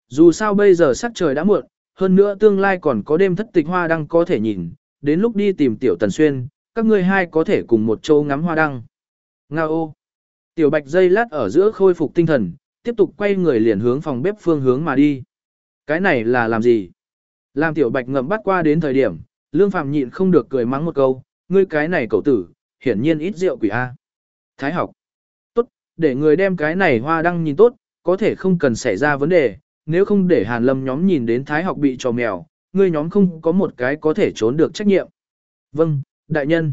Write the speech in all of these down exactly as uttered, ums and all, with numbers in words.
Dù sao bây giờ sắc trời đã muộn, hơn nữa tương lai còn có đêm thất tịch hoa đăng có thể nhìn, đến lúc đi tìm tiểu Tần Xuyên, các ngươi hai có thể cùng một chỗ ngắm hoa đăng. Ngao ô. Tiểu Bạch dây lát ở giữa khôi phục tinh thần, tiếp tục quay người liền hướng phòng bếp phương hướng mà đi. Cái này là làm gì? Làm Tiểu Bạch ngậm bắt qua đến thời điểm, Lương Phàm nhịn không được cười mắng một câu, ngươi cái này cậu tử, hiển nhiên ít rượu quỷ A. Thái học. Tốt, để người đem cái này hoa đăng nhìn tốt, có thể không cần xảy ra vấn đề, nếu không để Hàn Lâm nhóm nhìn đến Thái học bị trò mèo, ngươi nhóm không có một cái có thể trốn được trách nhiệm. Vâng, đại nhân.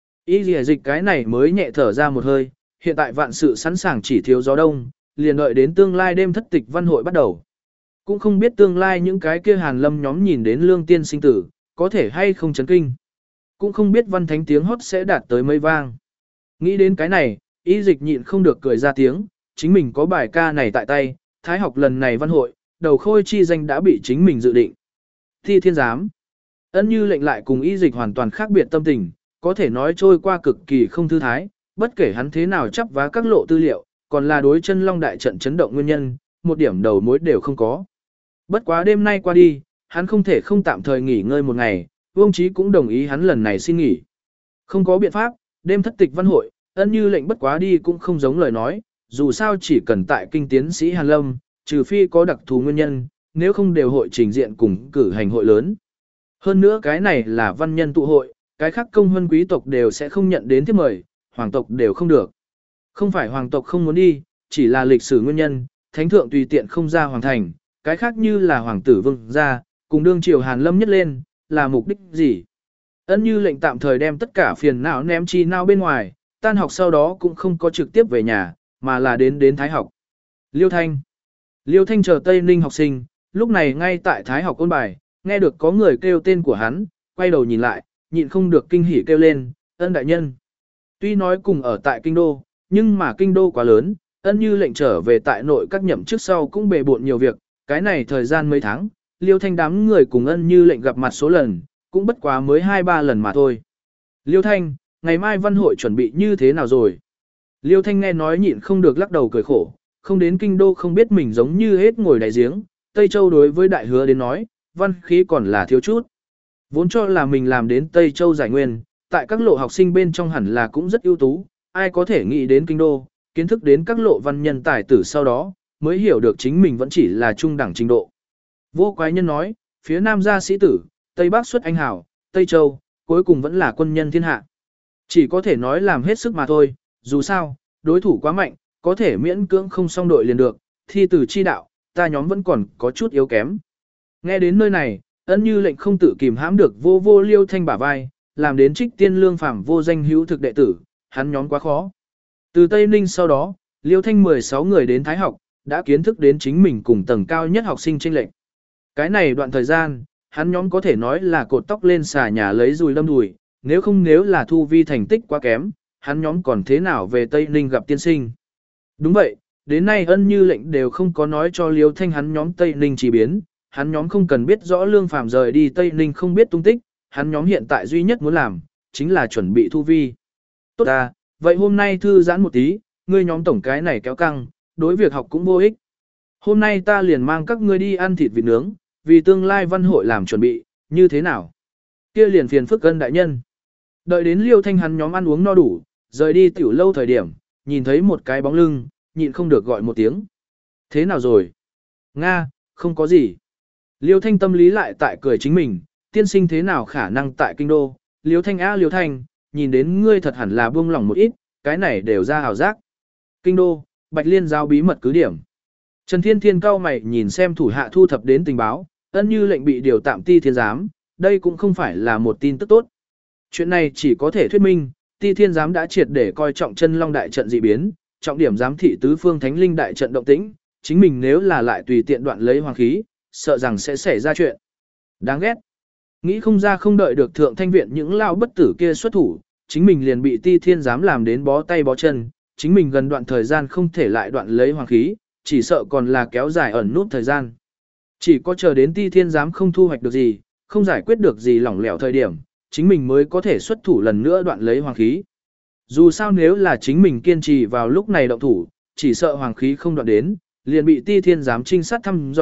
Y lìa dịch cái này mới nhẹ thở ra một hơi, hiện tại vạn sự sẵn sàng chỉ thiếu gió đông, liền đợi đến tương lai đêm thất tịch văn hội bắt đầu. Cũng không biết tương lai những cái kia Hàn Lâm nhóm nhìn đến lương tiên sinh tử, có thể hay không chấn kinh. Cũng không biết văn thánh tiếng hót sẽ đạt tới mấy vang. Nghĩ đến cái này, y dịch nhịn không được cười ra tiếng, chính mình có bài ca này tại tay, thái học lần này văn hội, đầu khôi chi danh đã bị chính mình dự định. Thi thiên giám. Ân Như lệnh lại cùng y dịch hoàn toàn khác biệt tâm tình, có thể nói trôi qua cực kỳ không thư thái, bất kể hắn thế nào chấp vá các lộ tư liệu, còn là đối chân long đại trận chấn động nguyên nhân, một điểm đầu mối đều không có. Bất quá đêm nay qua đi, hắn không thể không tạm thời nghỉ ngơi một ngày, Vương Chí cũng đồng ý hắn lần này xin nghỉ. Không có biện pháp, đêm thất tịch văn hội, Ân Như lệnh bất quá đi cũng không giống lời nói, dù sao chỉ cần tại kinh tiến sĩ Hàn Lâm, trừ phi có đặc thù nguyên nhân, nếu không đều hội trình diện cùng cử hành hội lớn. Hơn nữa cái này là văn nhân tụ hội, cái khác công huân quý tộc đều sẽ không nhận đến thiếp mời, hoàng tộc đều không được. Không phải hoàng tộc không muốn đi, chỉ là lịch sử nguyên nhân, thánh thượng tùy tiện không ra hoàng thành, cái khác như là hoàng tử vương ra, cùng đương triều Hàn Lâm nhất lên, là mục đích gì. Ân Như lệnh tạm thời đem tất cả phiền não ném chi não bên ngoài, tan học sau đó cũng không có trực tiếp về nhà, mà là đến đến Thái học. Liêu Thanh Liêu Thanh chờ Tây Ninh học sinh, lúc này ngay tại Thái học ôn bài, nghe được có người kêu tên của hắn, quay đầu nhìn lại, nhịn không được kinh hỉ kêu lên, Ân đại nhân. Tuy nói cùng ở tại kinh đô, nhưng mà kinh đô quá lớn, Ân Như lệnh trở về tại nội các nhậm trước sau cũng bề bộn nhiều việc, cái này thời gian mấy tháng, Liêu Thanh đám người cùng Ân Như lệnh gặp mặt số lần, cũng bất quá mới hai ba lần mà thôi. Liêu Thanh, ngày mai văn hội chuẩn bị như thế nào rồi? Liêu Thanh nghe nói nhịn không được lắc đầu cười khổ, không đến kinh đô không biết mình giống như hết ngồi đáy giếng, Tây Châu đối với đại hứa đến nói, văn khí còn là thiếu chút. Vốn cho là mình làm đến Tây Châu giải nguyên, tại các lộ học sinh bên trong hẳn là cũng rất ưu tú, ai có thể nghĩ đến kinh đô, kiến thức đến các lộ văn nhân tài tử sau đó, mới hiểu được chính mình vẫn chỉ là trung đẳng trình độ. Vô Quái Nhân nói, phía Nam gia sĩ tử, Tây Bắc xuất anh hảo, Tây Châu, cuối cùng vẫn là quân nhân thiên hạ. Chỉ có thể nói làm hết sức mà thôi, dù sao, đối thủ quá mạnh, có thể miễn cưỡng không song đội liền được, thi từ chi đạo, ta nhóm vẫn còn có chút yếu kém. Nghe đến nơi này, Ân Như lệnh không tự kìm hãm được vô vô Liêu Thanh bả vai, làm đến trích tiên lương phàm vô danh hữu thực đệ tử, hắn nhóm quá khó. Từ Tây Ninh sau đó, Liêu Thanh mười sáu người đến Thái học, đã kiến thức đến chính mình cùng tầng cao nhất học sinh chênh lệch. Cái này đoạn thời gian, hắn nhóm có thể nói là cột tóc lên xà nhà lấy dùi lâm đùi, nếu không nếu là thu vi thành tích quá kém, hắn nhóm còn thế nào về Tây Ninh gặp tiên sinh. Đúng vậy, đến nay Ân Như lệnh đều không có nói cho Liêu Thanh hắn nhóm Tây Ninh chỉ biến, hắn nhóm không cần biết rõ Lương Phàm rời đi Tây Ninh không biết tung tích, hắn nhóm hiện tại duy nhất muốn làm, chính là chuẩn bị thu vi. Tốt à, vậy hôm nay thư giãn một tí, ngươi nhóm tổng cái này kéo căng, đối việc học cũng vô ích. Hôm nay ta liền mang các ngươi đi ăn thịt vịt nướng, vì tương lai văn hội làm chuẩn bị, như thế nào? Kia liền phiền phức Ân đại nhân. Đợi đến Liêu Thanh hắn nhóm ăn uống no đủ, rời đi tiểu lâu thời điểm, nhìn thấy một cái bóng lưng, nhịn không được gọi một tiếng. Thế nào rồi? Nga, không có gì. Liêu Thanh tâm lý lại tại cười chính mình, tiên sinh thế nào khả năng tại kinh đô. Liêu Thanh á Liêu Thanh, nhìn đến ngươi thật hẳn là buông lỏng một ít, cái này đều ra hào giác. Kinh đô, Bạch Liên giao bí mật cứ điểm. Trần Thiên Thiên cao mày nhìn xem thủ hạ thu thập đến tình báo, Ân Như lệnh bị điều tạm ti thiên giám, đây cũng không phải là một tin tức tốt. Chuyện này chỉ có thể thuyết minh, ti thiên giám đã triệt để coi trọng chân long đại trận dị biến, trọng điểm giám thị tứ phương thánh linh đại trận động tĩnh, chính mình nếu là lại tùy tiện đoạn lấy hoàng khí, sợ rằng sẽ xảy ra chuyện. Đáng ghét. Nghĩ không ra không đợi được thượng thanh viện những lao bất tử kia xuất thủ, chính mình liền bị ti thiên giám làm đến bó tay bó chân, chính mình gần đoạn thời gian không thể lại đoạn lấy hoàng khí, chỉ sợ còn là kéo dài ẩn nút thời gian. Chỉ có chờ đến ti thiên giám không thu hoạch được gì, không giải quyết được gì lỏng lẻo thời điểm, chính mình mới có thể xuất thủ lần nữa đoạn lấy hoàng khí. Dù sao nếu là chính mình kiên trì vào lúc này động thủ, chỉ sợ hoàng khí không đoạn đến, liền bị ti thiên giám trinh sát thăm dò,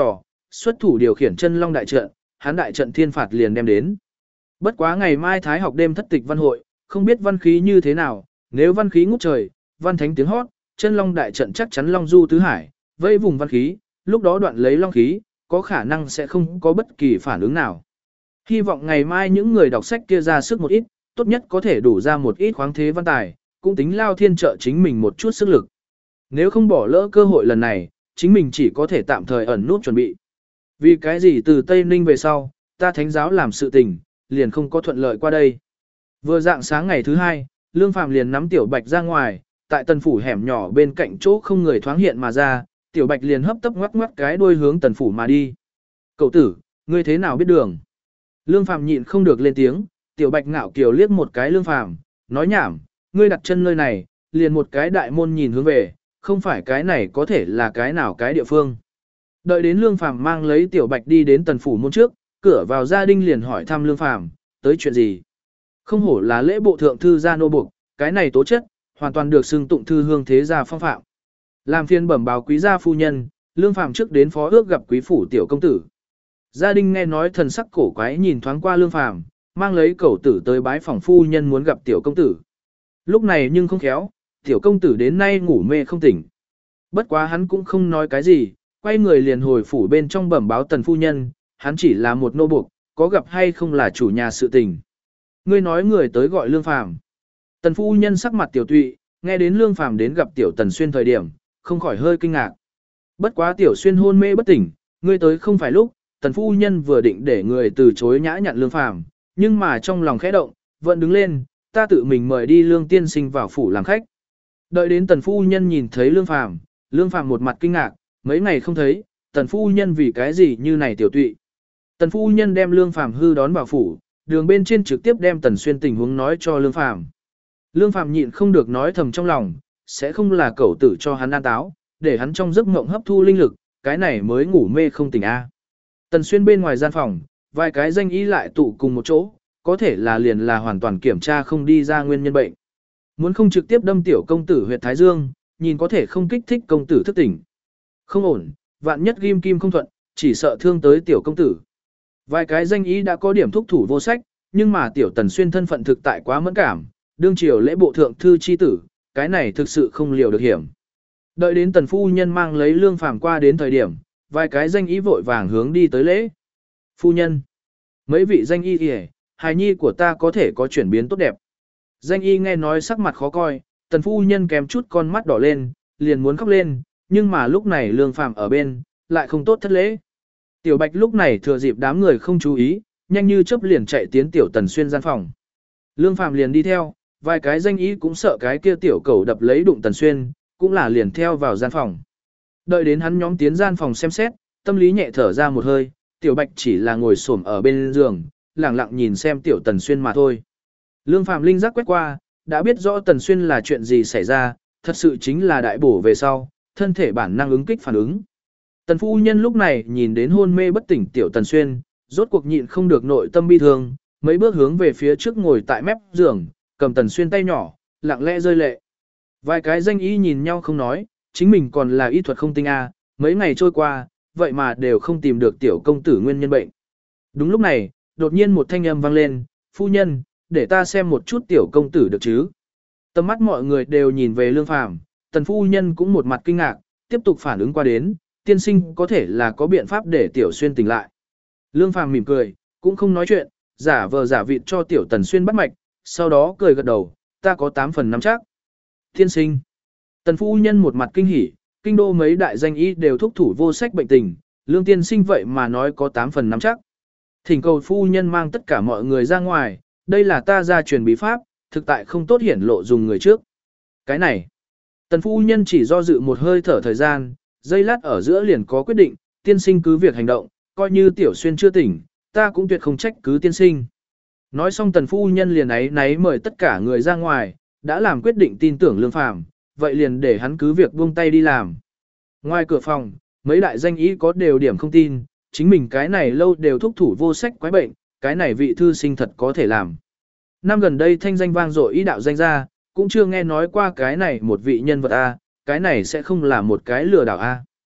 xuất thủ điều khiển chân long đại trận, hắn đại trận thiên phạt liền đem đến. Bất quá ngày mai thái học đêm thất tịch văn hội, không biết văn khí như thế nào, nếu văn khí ngút trời, văn thánh tiếng hót, chân long đại trận chắc chắn long du tứ hải, vây vùng văn khí, lúc đó đoạn lấy long khí, có khả năng sẽ không có bất kỳ phản ứng nào. Hy vọng ngày mai những người đọc sách kia ra sức một ít, tốt nhất có thể đủ ra một ít khoáng thế văn tài, cũng tính lao thiên trợ chính mình một chút sức lực. Nếu không bỏ lỡ cơ hội lần này, chính mình chỉ có thể tạm thời ẩn nút chuẩn bị. Vì cái gì từ Tây Ninh về sau, ta thánh giáo làm sự tình, liền không có thuận lợi qua đây. Vừa dạng sáng ngày thứ hai, Lương Phàm liền nắm Tiểu Bạch ra ngoài, tại tần phủ hẻm nhỏ bên cạnh chỗ không người thoáng hiện mà ra, Tiểu Bạch liền hấp tấp ngoắc ngoắc cái đuôi hướng tần phủ mà đi. Cậu tử, ngươi thế nào biết đường? Lương Phàm nhịn không được lên tiếng, Tiểu Bạch ngạo kiều liếc một cái Lương Phàm, nói nhảm, ngươi đặt chân nơi này, liền một cái đại môn nhìn hướng về, không phải cái này có thể là cái nào cái địa phương. Đợi đến Lương Phàm mang lấy Tiểu Bạch đi đến tần phủ môn trước, cửa vào gia đình liền hỏi thăm Lương Phàm, tới chuyện gì? Không hổ là lễ bộ thượng thư gia nô buộc, cái này tố chất, hoàn toàn được xưng tụng thư hương thế gia phong phạm. Làm phiên bẩm báo quý gia phu nhân, Lương Phàm trước đến phó ước gặp quý phủ tiểu công tử. Gia đình nghe nói thần sắc cổ quái nhìn thoáng qua Lương Phàm, mang lấy cẩu tử tới bái phòng phu nhân muốn gặp tiểu công tử. Lúc này nhưng không khéo, tiểu công tử đến nay ngủ mê không tỉnh. Bất quá hắn cũng không nói cái gì, quay người liền hồi phủ bên trong bẩm báo tần phu nhân, hắn chỉ là một nô buộc, có gặp hay không là chủ nhà sự tình. Ngươi nói người tới gọi Lương Phàm. Tần phu nhân sắc mặt tiểu tụy, nghe đến Lương Phàm đến gặp tiểu Tần Xuyên thời điểm, không khỏi hơi kinh ngạc. Bất quá tiểu Xuyên hôn mê bất tỉnh, ngươi tới không phải lúc, Tần phu nhân vừa định để người từ chối nhã nhặn Lương Phàm, nhưng mà trong lòng khẽ động, vẫn đứng lên, ta tự mình mời đi Lương tiên sinh vào phủ làm khách. Đợi đến Tần phu nhân nhìn thấy Lương Phàm, Lương Phàm một mặt kinh ngạc, mấy ngày không thấy, Tần phu nhân vì cái gì như này tiểu tụy. Tần phu nhân đem Lương Phàm hư đón vào phủ, đường bên trên trực tiếp đem Tần Xuyên tình huống nói cho Lương Phàm. Lương Phàm nhịn không được nói thầm trong lòng, sẽ không là cẩu tử cho hắn ăn táo, để hắn trong giấc mộng hấp thu linh lực, cái này mới ngủ mê không tỉnh a. Tần Xuyên bên ngoài gian phòng, vài cái danh y lại tụ cùng một chỗ, có thể là liền là hoàn toàn kiểm tra không đi ra nguyên nhân bệnh. Muốn không trực tiếp đâm tiểu công tử huyệt thái dương, nhìn có thể không kích thích công tử thức tỉnh. Không ổn, vạn nhất ghim kim không thuận, chỉ sợ thương tới tiểu công tử. Vài cái danh ý đã có điểm thúc thủ vô sách, nhưng mà tiểu Tần Xuyên thân phận thực tại quá mẫn cảm, đương triều lễ bộ thượng thư chi tử, cái này thực sự không liều được hiểm. Đợi đến Tần phu nhân mang lấy Lương Phàm qua đến thời điểm, vài cái danh ý vội vàng hướng đi tới lễ. Phu nhân, mấy vị danh y kìa, hài nhi của ta có thể có chuyển biến tốt đẹp. Danh y nghe nói sắc mặt khó coi, Tần phu nhân kèm chút con mắt đỏ lên, liền muốn khóc lên, nhưng mà lúc này Lương Phàm ở bên, lại không tốt thất lễ. Tiểu Bạch lúc này thừa dịp đám người không chú ý, nhanh như chớp liền chạy tiến tiểu Tần Xuyên gian phòng. Lương Phàm liền đi theo, vài cái danh ý cũng sợ cái kia tiểu cầu đập lấy đụng Tần Xuyên, cũng là liền theo vào gian phòng. Đợi đến hắn nhóm tiến gian phòng xem xét, tâm lý nhẹ thở ra một hơi, tiểu Bạch chỉ là ngồi xổm ở bên giường, lặng lặng nhìn xem tiểu Tần Xuyên mà thôi. Lương Phàm linh giác quét qua, đã biết rõ Tần Xuyên là chuyện gì xảy ra, thật sự chính là đại bổ về sau, thân thể bản năng ứng kích phản ứng. Tần phu nhân lúc này nhìn đến hôn mê bất tỉnh tiểu Tần Xuyên, rốt cuộc nhịn không được nội tâm bi thương, mấy bước hướng về phía trước ngồi tại mép giường, cầm Tần Xuyên tay nhỏ, lặng lẽ rơi lệ. Vài cái danh y nhìn nhau không nói, chính mình còn là y thuật không tinh a, mấy ngày trôi qua, vậy mà đều không tìm được tiểu công tử nguyên nhân bệnh. Đúng lúc này, đột nhiên một thanh âm vang lên, phu nhân, để ta xem một chút tiểu công tử được chứ. Tầm mắt mọi người đều nhìn về Lương Phàm, Tần phu nhân cũng một mặt kinh ngạc, tiếp tục phản ứng qua đến, tiên sinh có thể là có biện pháp để tiểu Xuyên tỉnh lại. Lương Phàm mỉm cười, cũng không nói chuyện, giả vờ giả vịt cho tiểu Tần Xuyên bắt mạch, sau đó cười gật đầu, ta có tám phần nắm chắc. Tiên sinh. Tần phu nhân một mặt kinh hỉ, kinh đô mấy đại danh y đều thúc thủ vô sách bệnh tình, Lương tiên sinh vậy mà nói có tám phần nắm chắc. Thỉnh cầu phu nhân mang tất cả mọi người ra ngoài, đây là ta gia truyền bí pháp, thực tại không tốt hiển lộ dùng người trước. Cái này. Tần phu nhân chỉ do dự một hơi thở thời gian, giây lát ở giữa liền có quyết định, tiên sinh cứ việc hành động, coi như tiểu Xuyên chưa tỉnh, ta cũng tuyệt không trách cứ tiên sinh. Nói xong tần phu nhân liền ấy náy mời tất cả người ra ngoài, đã làm quyết định tin tưởng Lương Phàm, vậy liền để hắn cứ việc buông tay đi làm. Ngoài cửa phòng, mấy đại danh ý có đều điểm không tin, chính mình cái này lâu đều thúc thủ vô sách quái bệnh, cái này vị thư sinh thật có thể làm. Năm gần đây thanh danh vang dội ý đạo danh gia, cũng chưa nghe nói qua cái này một vị nhân vật A, cái này sẽ không là một cái lừa đảo A.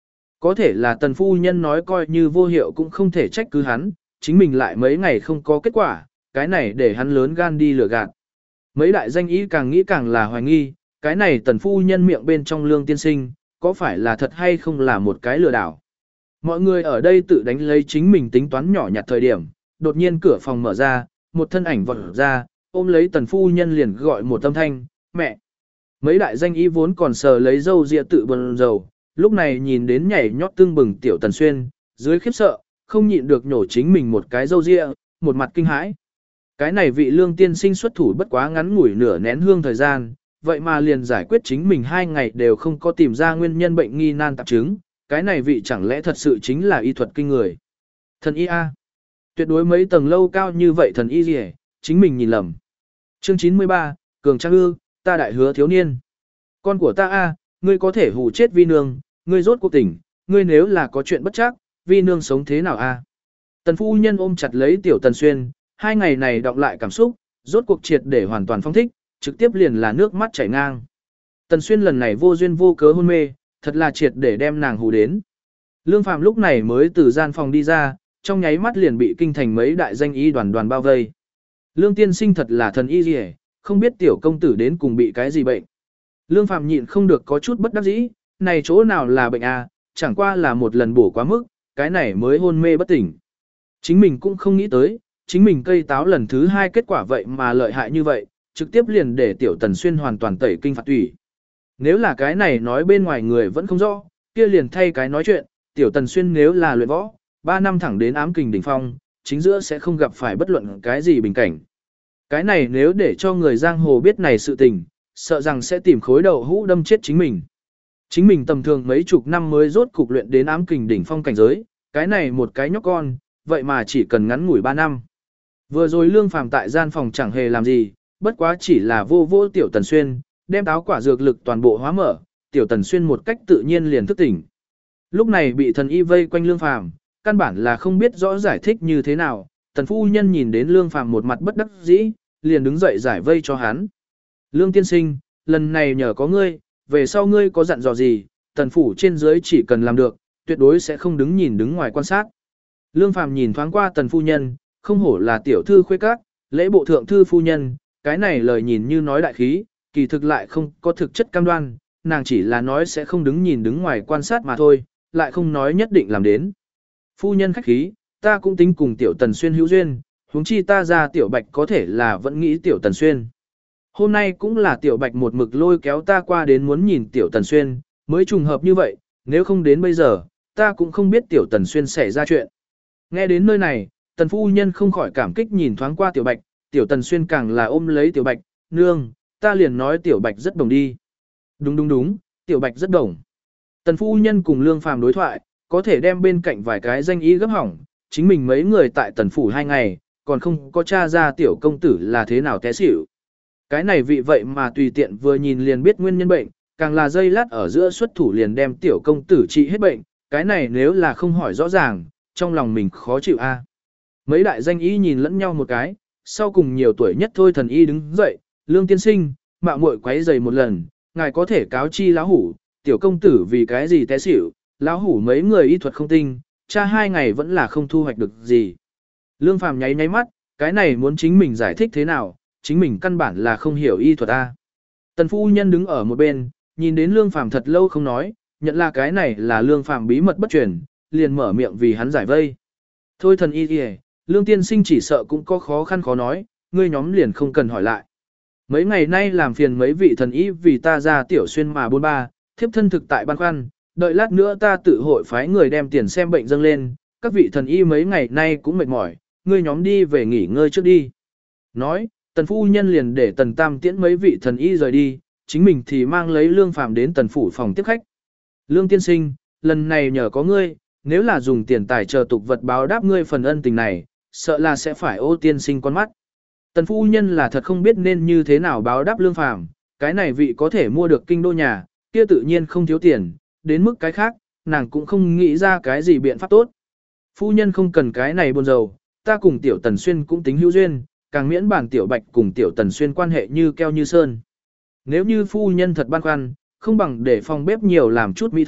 Có thể là tần phu nhân nói coi như vô hiệu cũng không thể trách cứ hắn, chính mình lại mấy ngày không có kết quả, cái này để hắn lớn gan đi lừa gạt. Mấy đại danh ý càng nghĩ càng là hoài nghi, cái này tần phu nhân miệng bên trong lương tiên sinh, có phải là thật hay không là một cái lừa đảo. Mọi người ở đây tự đánh lấy chính mình tính toán nhỏ nhặt thời điểm, đột nhiên cửa phòng mở ra, một thân ảnh vọt ra, ôm lấy tần phu nhân liền gọi một âm thanh, mẹ. Mấy đại danh ý vốn còn sờ lấy dâu ria tự bần dầu, lúc này nhìn đến nhảy nhót tương bừng tiểu tần xuyên, dưới khiếp sợ, không nhịn được nhổ chính mình một cái dâu ria, một mặt kinh hãi. Cái này vị lương tiên sinh xuất thủ bất quá ngắn ngủi nửa nén hương thời gian, vậy mà liền giải quyết chính mình hai ngày đều không có tìm ra nguyên nhân bệnh nghi nan tạp chứng, cái này vị chẳng lẽ thật sự chính là y thuật kinh người. Thần y A. Tuyệt đối mấy tầng lâu cao như vậy thần y gì chính mình nhìn lầm. Chương chín mươi ba, Cường Trang Ư, ta đại hứa thiếu niên. Con của ta A, ngươi có thể hù chết vi nương, ngươi rốt cuộc tỉnh, ngươi nếu là có chuyện bất chắc, vi nương sống thế nào A. Tần phu nhân ôm chặt lấy tiểu tần xuyên, hai ngày này đọng lại cảm xúc, rốt cuộc triệt để hoàn toàn phong thích, trực tiếp liền là nước mắt chảy ngang. Tần xuyên lần này vô duyên vô cớ hôn mê, thật là triệt để đem nàng hù đến. Lương Phàm lúc này mới từ gian phòng đi ra, trong nháy mắt liền bị kinh thành mấy đại danh y đoàn đoàn bao vây. Lương tiên sinh thật là thần y gì hết, không biết tiểu công tử đến cùng bị cái gì bệnh. Lương Phàm nhịn không được có chút bất đắc dĩ, này chỗ nào là bệnh à, chẳng qua là một lần bổ quá mức, cái này mới hôn mê bất tỉnh. Chính mình cũng không nghĩ tới, chính mình cây táo lần thứ hai kết quả vậy mà lợi hại như vậy, trực tiếp liền để tiểu tần xuyên hoàn toàn tẩy kinh phạt tủy. Nếu là cái này nói bên ngoài người vẫn không rõ, kia liền thay cái nói chuyện, tiểu tần xuyên nếu là luyện võ, ba năm thẳng đến ám kình đỉnh phong, chính giữa sẽ không gặp phải bất luận cái gì bình cảnh. Cái này nếu để cho người giang hồ biết này sự tình, sợ rằng sẽ tìm khối đầu hũ đâm chết chính mình. Chính mình tầm thường mấy chục năm mới rốt cục luyện đến ám kình đỉnh phong cảnh giới, cái này một cái nhóc con, vậy mà chỉ cần ngắn ngủi ba năm. Vừa rồi Lương Phàm tại gian phòng chẳng hề làm gì, bất quá chỉ là vô vô tiểu tần xuyên, đem táo quả dược lực toàn bộ hóa mở, tiểu tần xuyên một cách tự nhiên liền thức tỉnh. Lúc này bị thần y vây quanh Lương Phàm, căn bản là không biết rõ giải thích như thế nào, tần phu nhân nhìn đến Lương Phàm một mặt bất đắc dĩ, liền đứng dậy giải vây cho hắn. Lương tiên sinh, lần này nhờ có ngươi, về sau ngươi có dặn dò gì, tần phủ trên dưới chỉ cần làm được, tuyệt đối sẽ không đứng nhìn đứng ngoài quan sát. Lương Phàm nhìn thoáng qua tần phu nhân, không hổ là tiểu thư khuê các, lễ bộ thượng thư phu nhân, cái này lời nhìn như nói đại khí, kỳ thực lại không có thực chất cam đoan, nàng chỉ là nói sẽ không đứng nhìn đứng ngoài quan sát mà thôi, lại không nói nhất định làm đến. Phu nhân khách khí, ta cũng tính cùng tiểu tần xuyên hữu duyên, huống chi ta ra tiểu bạch có thể là vẫn nghĩ tiểu tần xuyên. Hôm nay cũng là tiểu bạch một mực lôi kéo ta qua đến muốn nhìn tiểu tần xuyên, mới trùng hợp như vậy, nếu không đến bây giờ, ta cũng không biết tiểu tần xuyên xảy ra chuyện. Nghe đến nơi này, tần phu nhân không khỏi cảm kích nhìn thoáng qua tiểu bạch, tiểu tần xuyên càng là ôm lấy tiểu bạch, nương, ta liền nói tiểu bạch rất đồng đi. Đúng đúng đúng, tiểu bạch rất đồng. Tần phu nhân cùng Lương Phàm đối thoại, có thể đem bên cạnh vài cái danh ý gấp hỏng, chính mình mấy người tại tần phủ hai ngày, còn không có tra ra tiểu công tử là thế nào té xỉu. Cái này vị vậy mà tùy tiện vừa nhìn liền biết nguyên nhân bệnh, càng là dây lát ở giữa xuất thủ liền đem tiểu công tử trị hết bệnh, cái này nếu là không hỏi rõ ràng, trong lòng mình khó chịu a. Mấy đại danh y nhìn lẫn nhau một cái, sau cùng nhiều tuổi nhất thôi thần y đứng dậy, Lương tiên sinh, mạo muội quấy giày một lần, ngài có thể cáo chi lão hủ, tiểu công tử vì cái gì té xỉu, lão hủ mấy người y thuật không tinh, cha hai ngày vẫn là không thu hoạch được gì. Lương Phàm nháy nháy mắt, cái này muốn chính mình giải thích thế nào, chính mình căn bản là không hiểu y thuật a. Tần phu nhân đứng ở một bên, nhìn đến Lương Phàm thật lâu không nói, nhận là cái này là Lương Phàm bí mật bất truyền, liền mở miệng vì hắn giải vây. Thôi thần y kìa, Lương tiên sinh chỉ sợ cũng có khó khăn khó nói, ngươi nhóm liền không cần hỏi lại. Mấy ngày nay làm phiền mấy vị thần y vì ta ra tiểu xuyên mà bôn ba, thiếp thân thực tại băn khoăn, đợi lát nữa ta tự hội phái người đem tiền xem bệnh dâng lên, các vị thần y mấy ngày nay cũng mệt mỏi, ngươi nhóm đi về nghỉ ngơi trước đi. Nói, tần phu nhân liền để tần tam tiễn mấy vị thần y rời đi, chính mình thì mang lấy Lương Phàm đến tần phủ phòng tiếp khách. Lương tiên sinh, lần này nhờ có ngươi, nếu là dùng tiền tài chờ tục vật báo đáp ngươi phần ân tình này, sợ là sẽ phải ô tiên sinh con mắt. Tần phu nhân là thật không biết nên như thế nào báo đáp Lương Phàm, cái này vị có thể mua được kinh đô nhà, kia tự nhiên không thiếu tiền, đến mức cái khác, nàng cũng không nghĩ ra cái gì biện pháp tốt. Phu nhân không cần cái này buồn rầu, ta cùng tiểu tần xuyên cũng tính hữu duyên, càng miễn bản tiểu bạch cùng tiểu tần xuyên quan hệ như keo như sơn. Nếu như phu nhân thật băn khoăn, không bằng để phòng bếp nhiều làm chút mỹ thực,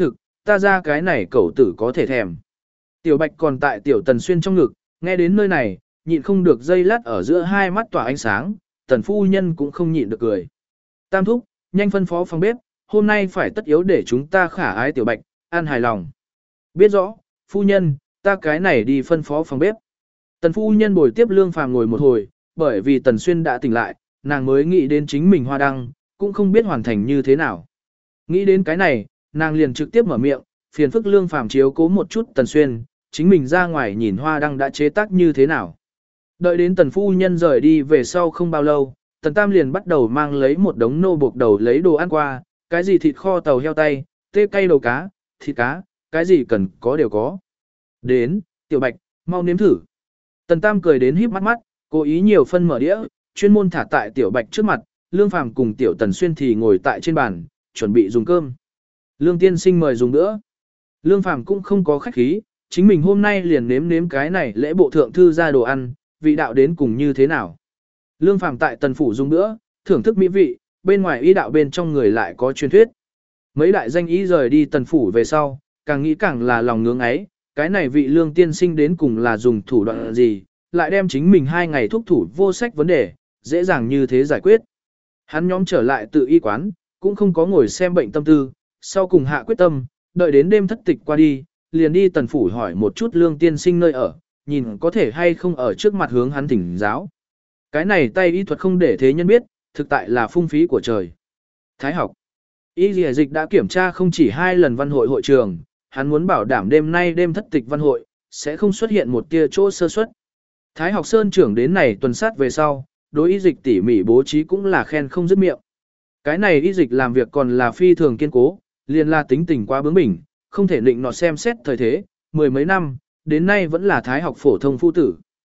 ta ra cái này cậu tử có thể thèm. Tiểu Bạch còn tại Tiểu Tần Xuyên trong ngực, nghe đến nơi này, nhịn không được dây lát ở giữa hai mắt tỏa ánh sáng, Tần phu nhân cũng không nhịn được cười. Tam thúc, nhanh phân phó phòng bếp, hôm nay phải tất yếu để chúng ta khả ái Tiểu Bạch, ăn hài lòng. Biết rõ, phu nhân, ta cái này đi phân phó phòng bếp. Tần phu nhân bồi tiếp Lương Phàm ngồi một hồi, bởi vì Tần Xuyên đã tỉnh lại, nàng mới nghĩ đến chính mình hoa đăng, cũng không biết hoàn thành như thế nào. Nghĩ đến cái này, nàng liền trực tiếp mở miệng, phiền phức Lương Phàm chiếu cố một chút Tần Xuyên, chính mình ra ngoài nhìn hoa đăng đã chế tác như thế nào. Đợi đến Tần phu nhân rời đi về sau không bao lâu, Tần Tam liền bắt đầu mang lấy một đống nô buộc đầu lấy đồ ăn qua, cái gì thịt kho tàu heo tay, tê cay đầu cá, thịt cá, cái gì cần có đều có. Đến, Tiểu Bạch, mau nếm thử. Tần Tam cười đến híp mắt mắt, cố ý nhiều phân mở đĩa, chuyên môn thả tại Tiểu Bạch trước mặt, Lương Phàm cùng Tiểu Tần Xuyên thì ngồi tại trên bàn, chuẩn bị dùng cơm. Lương tiên sinh mời dùng nữa. Lương Phàm cũng không có khách khí, chính mình hôm nay liền nếm nếm cái này lễ bộ thượng thư ra đồ ăn, vị đạo đến cùng như thế nào. Lương Phàm tại Tần phủ dùng nữa, thưởng thức mỹ vị, bên ngoài y đạo bên trong người lại có truyền thuyết. Mấy đại danh y rời đi Tần phủ về sau, càng nghĩ càng là lòng ngưỡng ấy, cái này vị Lương tiên sinh đến cùng là dùng thủ đoạn gì, lại đem chính mình hai ngày thúc thủ vô sách vấn đề, dễ dàng như thế giải quyết. Hắn nhóm trở lại tự y quán, cũng không có ngồi xem bệnh tâm tư, sau cùng hạ quyết tâm, đợi đến đêm thất tịch qua đi, liền đi Tần phủ hỏi một chút Lương tiên sinh nơi ở, nhìn có thể hay không ở trước mặt hướng hắn thỉnh giáo. Cái này tay y thuật không để thế nhân biết, thực tại là phung phí của trời. Thái học. Y Lìa Dịch đã kiểm tra không chỉ hai lần văn hội hội trường, hắn muốn bảo đảm đêm nay đêm thất tịch văn hội, sẽ không xuất hiện một tia chỗ sơ suất. Thái học sơn trưởng đến này tuần sát về sau, đối Y Dịch tỉ mỉ bố trí cũng là khen không dứt miệng. Cái này Y Dịch làm việc còn là phi thường kiên cố, liền là tính tình quá bướng bỉnh, không thể định nọ xem xét thời thế, mười mấy năm, đến nay vẫn là thái học phổ thông phu tử.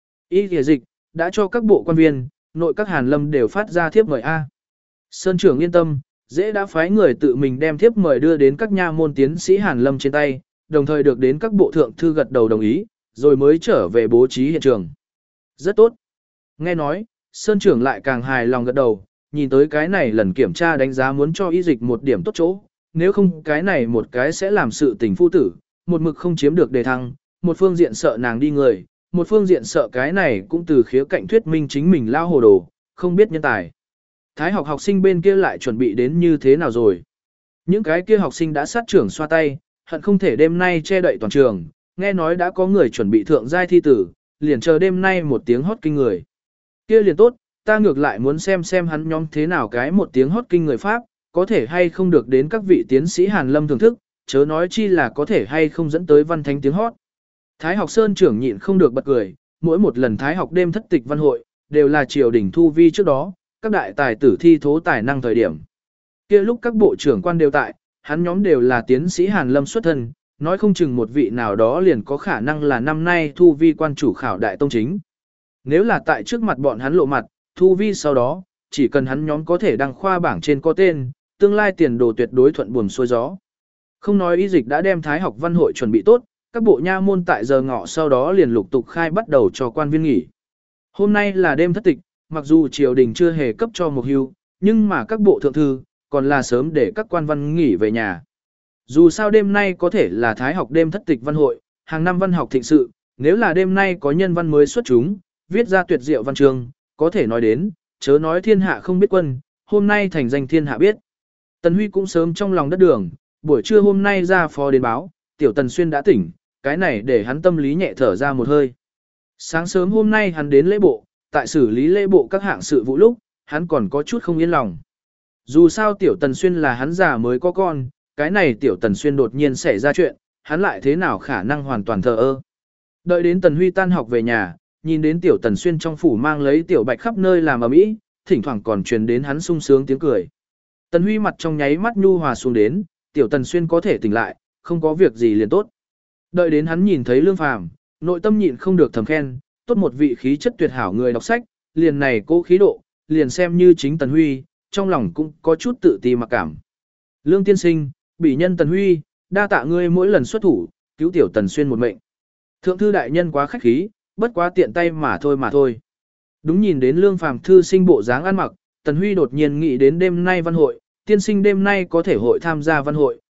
Y Lìa Dịch đã cho các bộ quan viên, nội các Hàn Lâm đều phát ra thiếp mời A. Sơn trưởng yên tâm, dễ đã phái người tự mình đem thiếp mời đưa đến các nha môn tiến sĩ Hàn Lâm trên tay, đồng thời được đến các bộ thượng thư gật đầu đồng ý, rồi mới trở về bố trí hiện trường. Rất tốt. Nghe nói, Sơn trưởng lại càng hài lòng gật đầu, nhìn tới cái này lần kiểm tra đánh giá muốn cho Y Dịch một điểm tốt chỗ, nếu không cái này một cái sẽ làm sự tình phu tử, một mực không chiếm được đề thăng, một phương diện sợ nàng đi người, một phương diện sợ cái này cũng từ khía cạnh thuyết minh chính mình lao hồ đồ, không biết nhân tài. Thái học học sinh bên kia lại chuẩn bị đến như thế nào rồi? Những cái kia học sinh đã sát trưởng xoa tay, hận không thể đêm nay che đậy toàn trường, nghe nói đã có người chuẩn bị thượng giai thi tử, liền chờ đêm nay một tiếng hót kinh người. Kia liền tốt, ta ngược lại muốn xem xem hắn nhóm thế nào cái một tiếng hót kinh người Pháp, có thể hay không được đến các vị tiến sĩ Hàn Lâm thưởng thức, chớ nói chi là có thể hay không dẫn tới văn thánh tiếng hót. Thái học sơn trưởng nhịn không được bật cười, mỗi một lần thái học đêm thất tịch văn hội, đều là triều đình thu vi trước đó, các đại tài tử thi thố tài năng thời điểm. Kia lúc các bộ trưởng quan đều tại, hắn nhóm đều là tiến sĩ Hàn Lâm xuất thân, nói không chừng một vị nào đó liền có khả năng là năm nay thu vi quan chủ khảo đại tông chính. Nếu là tại trước mặt bọn hắn lộ mặt, thu vi sau đó, chỉ cần hắn nhóm có thể đăng khoa bảng trên có tên, tương lai tiền đồ tuyệt đối thuận buồm xuôi gió. Không nói Y Dịch đã đem thái học văn hội chuẩn bị tốt, các bộ nha môn tại giờ ngọ sau đó liền lục tục khai bắt đầu cho quan viên nghỉ. Hôm nay là đêm thất tịch, mặc dù triều đình chưa hề cấp cho một hưu, nhưng mà các bộ thượng thư còn là sớm để các quan văn nghỉ về nhà. Dù sao đêm nay có thể là thái học đêm thất tịch văn hội, hàng năm văn học thịnh sự, nếu là đêm nay có nhân văn mới xuất chúng, viết ra tuyệt diệu văn chương, có thể nói đến, chớ nói thiên hạ không biết quân, hôm nay thành danh thiên hạ biết. Tần Huy cũng sớm trong lòng đất đường, buổi trưa hôm nay ra phó đến báo, tiểu Tần Xuyên đã tỉnh, cái này để hắn tâm lý nhẹ thở ra một hơi. Sáng sớm hôm nay hắn đến lễ bộ, tại xử lý lễ bộ các hạng sự vụ lúc, hắn còn có chút không yên lòng. Dù sao tiểu Tần Xuyên là hắn già mới có con, cái này tiểu Tần Xuyên đột nhiên xảy ra chuyện, hắn lại thế nào khả năng hoàn toàn thờ ơ. Đợi đến Tần Huy tan học về nhà, nhìn đến tiểu Tần Xuyên trong phủ mang lấy tiểu Bạch khắp nơi làm ầm ĩ, thỉnh thoảng còn truyền đến hắn sung sướng tiếng cười. Tần Huy mặt trong nháy mắt nhu hòa xuống đến, tiểu Tần Xuyên có thể tỉnh lại, không có việc gì liền tốt. Đợi đến hắn nhìn thấy Lương Phàm, nội tâm nhịn không được thầm khen, tốt một vị khí chất tuyệt hảo người đọc sách, liền này cố khí độ, liền xem như chính Tần Huy, trong lòng cũng có chút tự ti mặc cảm. Lương tiên sinh, bỉ nhân Tần Huy, đa tạ ngươi mỗi lần xuất thủ, cứu tiểu Tần Xuyên một mệnh. Thượng thư đại nhân quá khách khí, bất quá tiện tay mà thôi mà thôi. Đúng nhìn đến Lương Phàm thư sinh bộ dáng ăn mặc, Tần Huy đột nhiên nghĩ đến đêm nay văn hội, tiên sinh đêm nay có thể hội tham gia văn hội,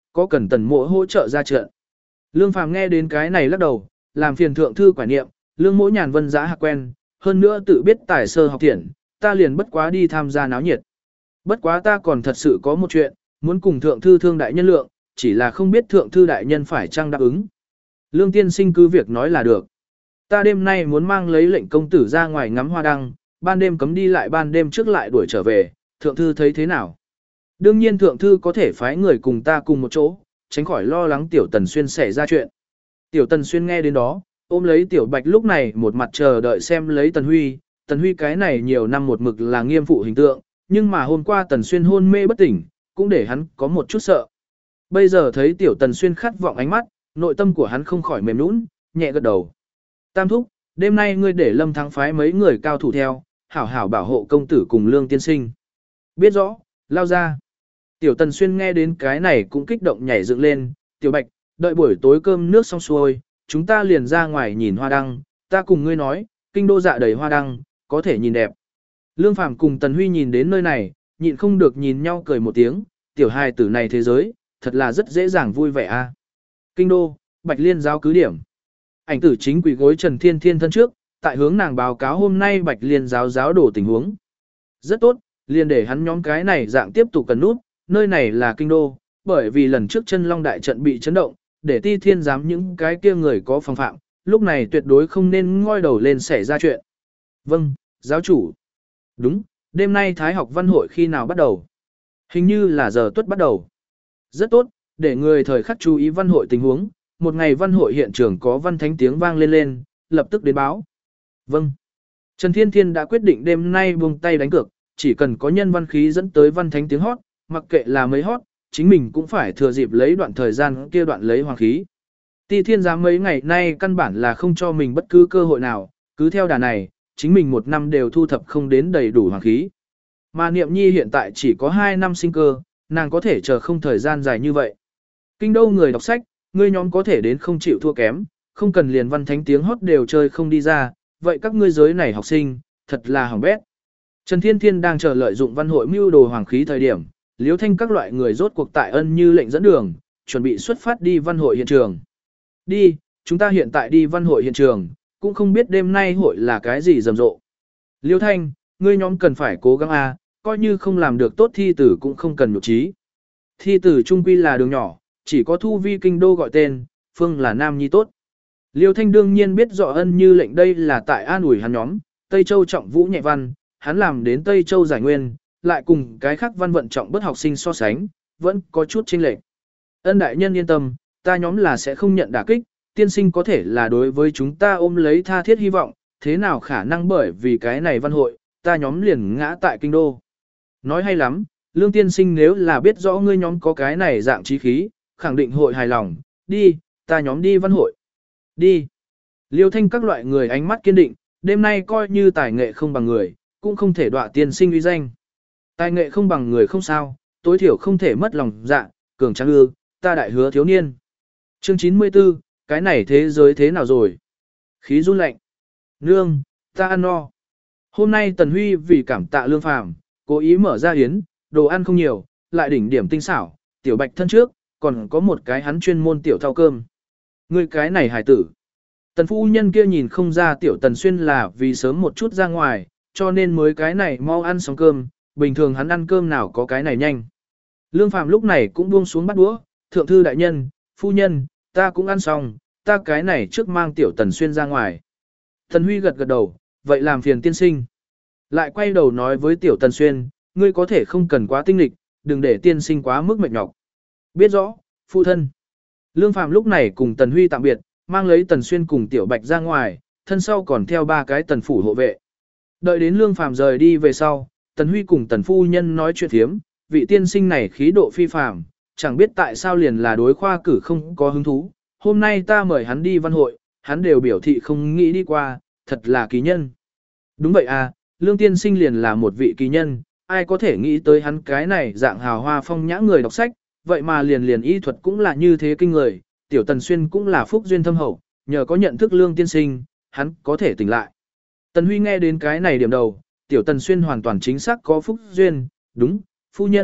có cần tần mỗ hỗ trợ ra trận. Lương Phàm nghe đến cái này lắc đầu, làm phiền thượng thư quả niệm, lương mỗ nhàn vân giá hạ quen, hơn nữa tự biết tài sơ học thiện, ta liền bất quá đi tham gia náo nhiệt. Bất quá ta còn thật sự có một chuyện, muốn cùng thượng thư thương đại nhân lượng, chỉ là không biết thượng thư đại nhân phải chăng đáp ứng. Lương tiên sinh cứ việc nói là được. Ta đêm nay muốn mang lấy lệnh công tử ra ngoài ngắm hoa đăng, ban đêm cấm đi lại ban đêm trước lại đuổi trở về, thượng thư thấy thế nào? Đương nhiên thượng thư có thể phái người cùng ta cùng một chỗ, tránh khỏi lo lắng tiểu tần xuyên xảy ra chuyện. Tiểu tần xuyên nghe đến đó, ôm lấy tiểu bạch lúc này một mặt chờ đợi xem lấy tần huy, tần huy cái này nhiều năm một mực là nghiêm phụ hình tượng, nhưng mà hôm qua tần xuyên hôn mê bất tỉnh, cũng để hắn có một chút sợ. Bây giờ thấy tiểu tần xuyên khát vọng ánh mắt, nội tâm của hắn không khỏi mềm nũng, nhẹ gật đầu. Tam thúc, đêm nay ngươi để Lâm Thắng phái mấy người cao thủ theo, hảo hảo bảo hộ công tử cùng Lương tiên sinh. Biết rõ, lao ra. Tiểu Tần Xuyên nghe đến cái này cũng kích động nhảy dựng lên, Tiểu Bạch, đợi buổi tối cơm nước xong xuôi, chúng ta liền ra ngoài nhìn hoa đăng, ta cùng ngươi nói, kinh đô dạ đầy hoa đăng, có thể nhìn đẹp. Lương Phàm cùng Tần Huy nhìn đến nơi này, nhịn không được nhìn nhau cười một tiếng, tiểu hài tử này thế giới, thật là rất dễ dàng vui vẻ a. Kinh đô, Bạch Liên giáo cứ điểm. Ảnh tử chính quỳ gối Trần Thiên Thiên thân trước, tại hướng nàng báo cáo hôm nay Bạch Liên giáo giáo đổ tình huống. Rất tốt, liền để hắn nhóm cái này dạng tiếp tục cần nút, nơi này là kinh đô, bởi vì lần trước chân long đại trận bị chấn động, để Ti Thiên giám những cái kia người có phòng phạm, lúc này tuyệt đối không nên ngoi đầu lên xảy ra chuyện. Vâng, giáo chủ. Đúng, đêm nay Thái học văn hội khi nào bắt đầu? Hình như là giờ tuất bắt đầu. Rất tốt, để người thời khắc chú ý văn hội tình huống, một ngày văn hội hiện trường có văn thánh tiếng vang lên lên, lập tức đến báo. Vâng. Trần Thiên Thiên đã quyết định đêm nay buông tay đánh cược, chỉ cần có nhân văn khí dẫn tới văn thánh tiếng hót, mặc kệ là mấy hót, chính mình cũng phải thừa dịp lấy đoạn thời gian kia đoạn lấy hoàng khí. Ti Thiên giám mấy ngày nay căn bản là không cho mình bất cứ cơ hội nào, cứ theo đà này, chính mình một năm đều thu thập không đến đầy đủ hoàng khí. Mà Niệm Nhi hiện tại chỉ có hai năm sinh cơ, nàng có thể chờ không thời gian dài như vậy. Kinh đô người đọc sách, ngươi nhóm có thể đến không chịu thua kém, không cần liền văn thánh tiếng hót đều chơi không đi ra, vậy các ngươi giới này học sinh, thật là hỏng bét. Trần Thiên Thiên đang chờ lợi dụng văn hội mưu đồ hoàng khí thời điểm, Liễu Thanh các loại người rốt cuộc tại ân như lệnh dẫn đường, chuẩn bị xuất phát đi văn hội hiện trường. Đi, chúng ta hiện tại đi văn hội hiện trường, cũng không biết đêm nay hội là cái gì rầm rộ. Liễu Thanh, ngươi nhóm cần phải cố gắng a, coi như không làm được tốt thi tử cũng không cần nhục trí. Thi tử trung quy là đường nhỏ, chỉ có thu vi kinh đô gọi tên, phương là nam nhi tốt. Liêu Thanh đương nhiên biết rõ ân như lệnh đây là tại an ủi hắn nhóm, Tây Châu trọng vũ nhẹ văn, hắn làm đến Tây Châu giải nguyên, lại cùng cái khác văn vận trọng bất học sinh so sánh, vẫn có chút chênh lệch. Ân đại nhân yên tâm, ta nhóm là sẽ không nhận đả kích, tiên sinh có thể là đối với chúng ta ôm lấy tha thiết hy vọng, thế nào khả năng bởi vì cái này văn hội, ta nhóm liền ngã tại kinh đô. Nói hay lắm, Lương tiên sinh nếu là biết rõ ngươi nhóm có cái này dạng trí khí, khẳng định hội hài lòng, đi, ta nhóm đi văn hội. Đi. Liêu Thanh các loại người ánh mắt kiên định, đêm nay coi như tài nghệ không bằng người, cũng không thể đọa tiên sinh uy danh. Tài nghệ không bằng người không sao, tối thiểu không thể mất lòng dạ, cường tráng ư, ta đại hứa thiếu niên. Chương chín mươi tư, cái này thế giới thế nào rồi? Khí run lạnh. Nương, ta ăn no. Hôm nay Tần Huy vì cảm tạ Lương Phàm, cố ý mở ra yến, đồ ăn không nhiều, lại đỉnh điểm tinh xảo, tiểu bạch thân trước, còn có một cái hắn chuyên môn tiểu thao cơm. Ngươi cái này hài tử. Tần phu nhân kia nhìn không ra tiểu Tần Xuyên là vì sớm một chút ra ngoài, cho nên mới cái này mau ăn xong cơm, bình thường hắn ăn cơm nào có cái này nhanh. Lương Phàm lúc này cũng buông xuống bắt đũa, thượng thư đại nhân, phu nhân, ta cũng ăn xong, ta cái này trước mang tiểu Tần Xuyên ra ngoài. Tần Huy gật gật đầu, vậy làm phiền tiên sinh. Lại quay đầu nói với tiểu Tần Xuyên, ngươi có thể không cần quá tinh lịch, đừng để tiên sinh quá mức mệt nhọc. Biết rõ, phụ thân. Lương Phàm lúc này cùng Tần Huy tạm biệt, mang lấy Tần Xuyên cùng Tiểu Bạch ra ngoài, thân sau còn theo ba cái tần phủ hộ vệ. Đợi đến Lương Phàm rời đi về sau, Tần Huy cùng Tần phu nhân nói chuyện thiếm, vị tiên sinh này khí độ phi phàm, chẳng biết tại sao liền là đối khoa cử không có hứng thú. Hôm nay ta mời hắn đi văn hội, hắn đều biểu thị không nghĩ đi qua, thật là kỳ nhân. Đúng vậy à, Lương tiên sinh liền là một vị kỳ nhân, ai có thể nghĩ tới hắn cái này dạng hào hoa phong nhã người đọc sách, vậy mà liền liền y thuật cũng là như thế kinh người, tiểu Tần Xuyên cũng là phúc duyên thâm hậu, nhờ có nhận thức Lương tiên sinh, hắn có thể tỉnh lại. Tần Huy nghe đến cái này điểm đầu, tiểu Tần Xuyên hoàn toàn chính xác có phúc duyên, đúng, phu nhân,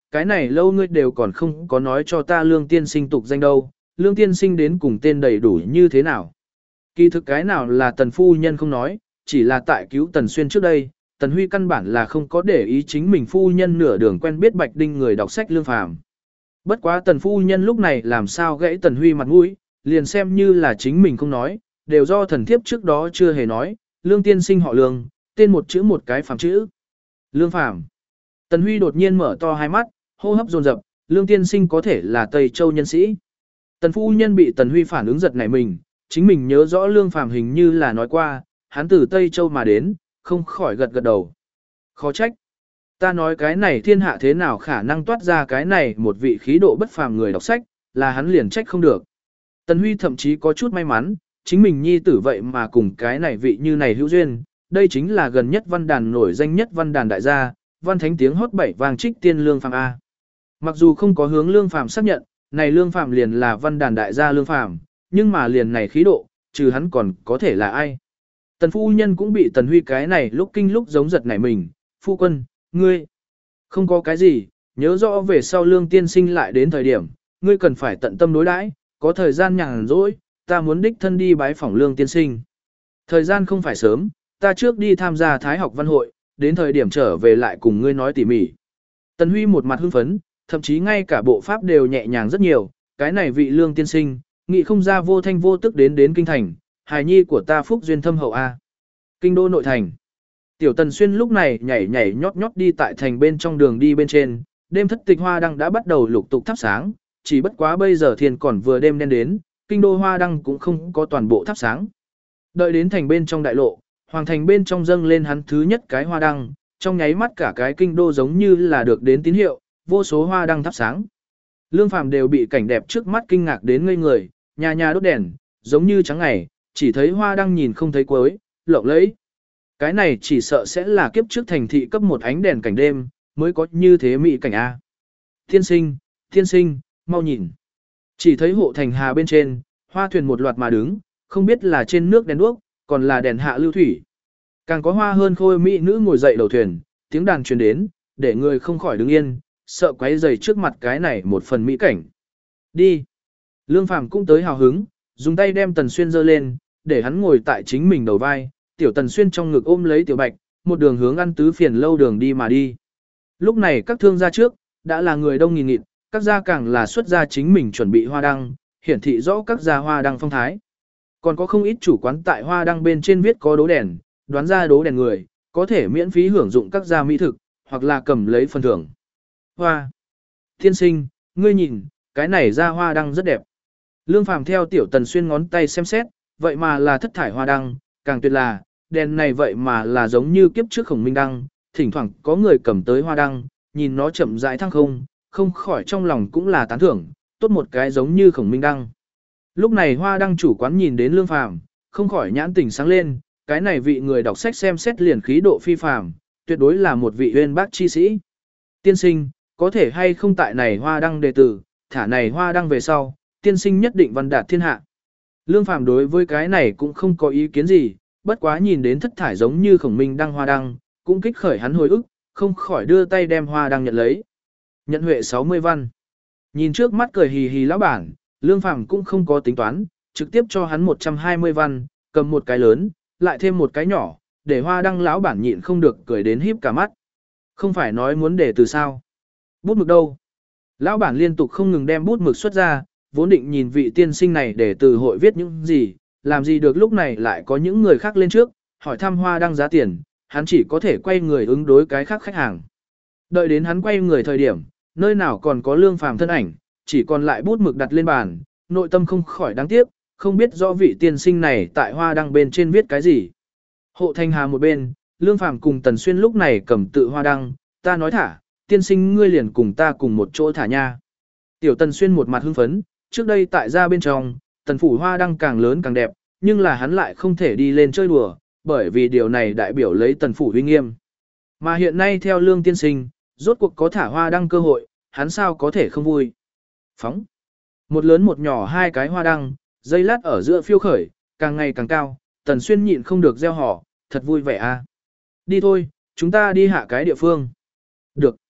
cái này lâu ngươi đều còn không có nói cho ta Lương tiên sinh tục danh đâu, Lương tiên sinh đến cùng tên đầy đủ như thế nào. Kỳ thực cái nào là Tần phu nhân không nói, chỉ là tại cứu Tần Xuyên trước đây, Tần Huy căn bản là không có để ý chính mình phu nhân nửa đường quen biết Bạch Đinh người đọc sách Lương Phàm. Bất quá Tần phu nhân lúc này làm sao gãy Tần Huy mặt mũi, liền xem như là chính mình không nói, đều do thần thiếp trước đó chưa hề nói, Lương tiên sinh họ Lương, tên một chữ một cái phàm chữ. Lương Phàm. Tần Huy đột nhiên mở to hai mắt, hô hấp dồn dập, Lương tiên sinh có thể là Tây Châu nhân sĩ. Tần phu nhân bị Tần Huy phản ứng giật nảy mình, chính mình nhớ rõ Lương Phàm hình như là nói qua, hắn từ Tây Châu mà đến, không khỏi gật gật đầu. Khó trách. Ta nói cái này thiên hạ thế nào khả năng toát ra cái này một vị khí độ bất phàm người đọc sách, là hắn liền trách không được. Tần Huy thậm chí có chút may mắn, chính mình nhi tử vậy mà cùng cái này vị như này hữu duyên, đây chính là gần nhất văn đàn nổi danh nhất văn đàn đại gia, văn thánh tiếng hót bảy vang trích tiên Lương Phàm A. Mặc dù không có hướng Lương Phàm xác nhận, này Lương Phàm liền là văn đàn đại gia Lương Phàm, nhưng mà liền này khí độ, trừ hắn còn có thể là ai. Tần phu nhân cũng bị Tần Huy cái này lúc kinh lúc giống giật nảy mình, phu quân, ngươi, không có cái gì, nhớ rõ về sau Lương tiên sinh lại đến thời điểm, ngươi cần phải tận tâm đối đãi, có thời gian nhàn rỗi, ta muốn đích thân đi bái phỏng Lương tiên sinh. Thời gian không phải sớm, ta trước đi tham gia Thái học văn hội, đến thời điểm trở về lại cùng ngươi nói tỉ mỉ. Tần Huy một mặt hưng phấn, thậm chí ngay cả bộ pháp đều nhẹ nhàng rất nhiều, cái này vị Lương tiên sinh, nghị không ra vô thanh vô tức đến đến kinh thành, hài nhi của ta phúc duyên thâm hậu A. Kinh đô nội thành. Tiểu Tần Xuyên lúc này nhảy nhảy nhót nhót đi tại thành bên trong đường đi bên trên, đêm thất tịch hoa đăng đã bắt đầu lục tục thắp sáng, chỉ bất quá bây giờ thiên còn vừa đêm đen đến, kinh đô hoa đăng cũng không có toàn bộ thắp sáng. Đợi đến thành bên trong đại lộ, hoàng thành bên trong dâng lên hắn thứ nhất cái hoa đăng, trong nháy mắt cả cái kinh đô giống như là được đến tín hiệu, vô số hoa đăng thắp sáng. Lương Phàm đều bị cảnh đẹp trước mắt kinh ngạc đến ngây người, nhà nhà đốt đèn, giống như trắng ngày, chỉ thấy hoa đăng nhìn không thấy cuối, lộng lẫy. Cái này chỉ sợ sẽ là kiếp trước thành thị cấp một ánh đèn cảnh đêm, mới có như thế mỹ cảnh A. Thiên sinh, thiên sinh, mau nhìn. Chỉ thấy hộ thành hà bên trên, hoa thuyền một loạt mà đứng, không biết là trên nước đèn đuốc, còn là đèn hạ lưu thủy. Càng có hoa hơn khôi mỹ nữ ngồi dậy đầu thuyền, tiếng đàn truyền đến, để người không khỏi đứng yên, sợ quấy rầy trước mặt cái này một phần mỹ cảnh. Đi. Lương Phàm cũng tới hào hứng, dùng tay đem Tần Xuyên giơ lên, để hắn ngồi tại chính mình đầu vai, tiểu Tần Xuyên trong ngực ôm lấy tiểu Bạch, một đường hướng ăn tứ phiền lâu đường đi mà đi. Lúc này các thương gia trước, đã là người đông nghìn nghịt, các gia càng là xuất gia chính mình chuẩn bị hoa đăng, hiển thị rõ các gia hoa đăng phong thái. Còn có không ít chủ quán tại hoa đăng bên trên viết có đố đèn, đoán ra đố đèn người, có thể miễn phí hưởng dụng các gia mỹ thực, hoặc là cầm lấy phần thưởng. Hoa. Thiên sinh, ngươi nhìn, cái này ra hoa đăng rất đẹp. Lương Phàm theo tiểu Tần Xuyên ngón tay xem xét, vậy mà là thất thải hoa đăng, càng tuyệt là, đèn này vậy mà là giống như kiếp trước khổng minh đăng, thỉnh thoảng có người cầm tới hoa đăng, nhìn nó chậm rãi thăng không, không khỏi trong lòng cũng là tán thưởng, tốt một cái giống như khổng minh đăng. Lúc này hoa đăng chủ quán nhìn đến Lương Phàm, không khỏi nhãn tỉnh sáng lên, cái này vị người đọc sách xem xét liền khí độ phi phàm, tuyệt đối là một vị uyên bác chi sĩ. Tiên sinh, có thể hay không tại này hoa đăng đề tử, thả này hoa đăng về sau, tiên sinh nhất định văn đạt thiên hạ. Lương Phàm đối với cái này cũng không có ý kiến gì, bất quá nhìn đến thất thải giống như khổng minh đăng hoa đăng, cũng kích khởi hắn hồi ức, không khỏi đưa tay đem hoa đăng nhận lấy. Nhận huệ sáu mươi văn. Nhìn trước mắt cười hì hì lão bản, Lương Phàm cũng không có tính toán, trực tiếp cho hắn một trăm hai mươi văn, cầm một cái lớn, lại thêm một cái nhỏ, để hoa đăng lão bản nhịn không được cười đến híp cả mắt. Không phải nói muốn để từ sao? Bút mực đâu? Lão bản liên tục không ngừng đem bút mực xuất ra, vốn định nhìn vị tiên sinh này để từ hội viết những gì, làm gì được lúc này lại có những người khác lên trước, hỏi thăm hoa đăng giá tiền, hắn chỉ có thể quay người ứng đối cái khác khách hàng. Đợi đến hắn quay người thời điểm, nơi nào còn có Lương Phàm thân ảnh, chỉ còn lại bút mực đặt lên bàn, nội tâm không khỏi đáng tiếc, không biết rõ vị tiên sinh này tại hoa đăng bên trên viết cái gì. Hộ Thanh Hà một bên, Lương Phàm cùng Tần Xuyên lúc này cầm tự hoa đăng, ta nói thả, tiên sinh ngươi liền cùng ta cùng một chỗ thả nha. Tiểu Tần Xuyên một mặt hưng phấn, trước đây tại gia bên trong, tần phủ hoa đăng càng lớn càng đẹp, nhưng là hắn lại không thể đi lên chơi đùa, bởi vì điều này đại biểu lấy tần phủ uy nghiêm. Mà hiện nay theo Lương tiên sinh, rốt cuộc có thả hoa đăng cơ hội, hắn sao có thể không vui. Phóng. Một lớn một nhỏ hai cái hoa đăng, dây lát ở giữa phiêu khởi, càng ngày càng cao, Tần Xuyên nhịn không được gieo họ, thật vui vẻ a. Đi thôi, chúng ta đi hạ cái địa phương. Được.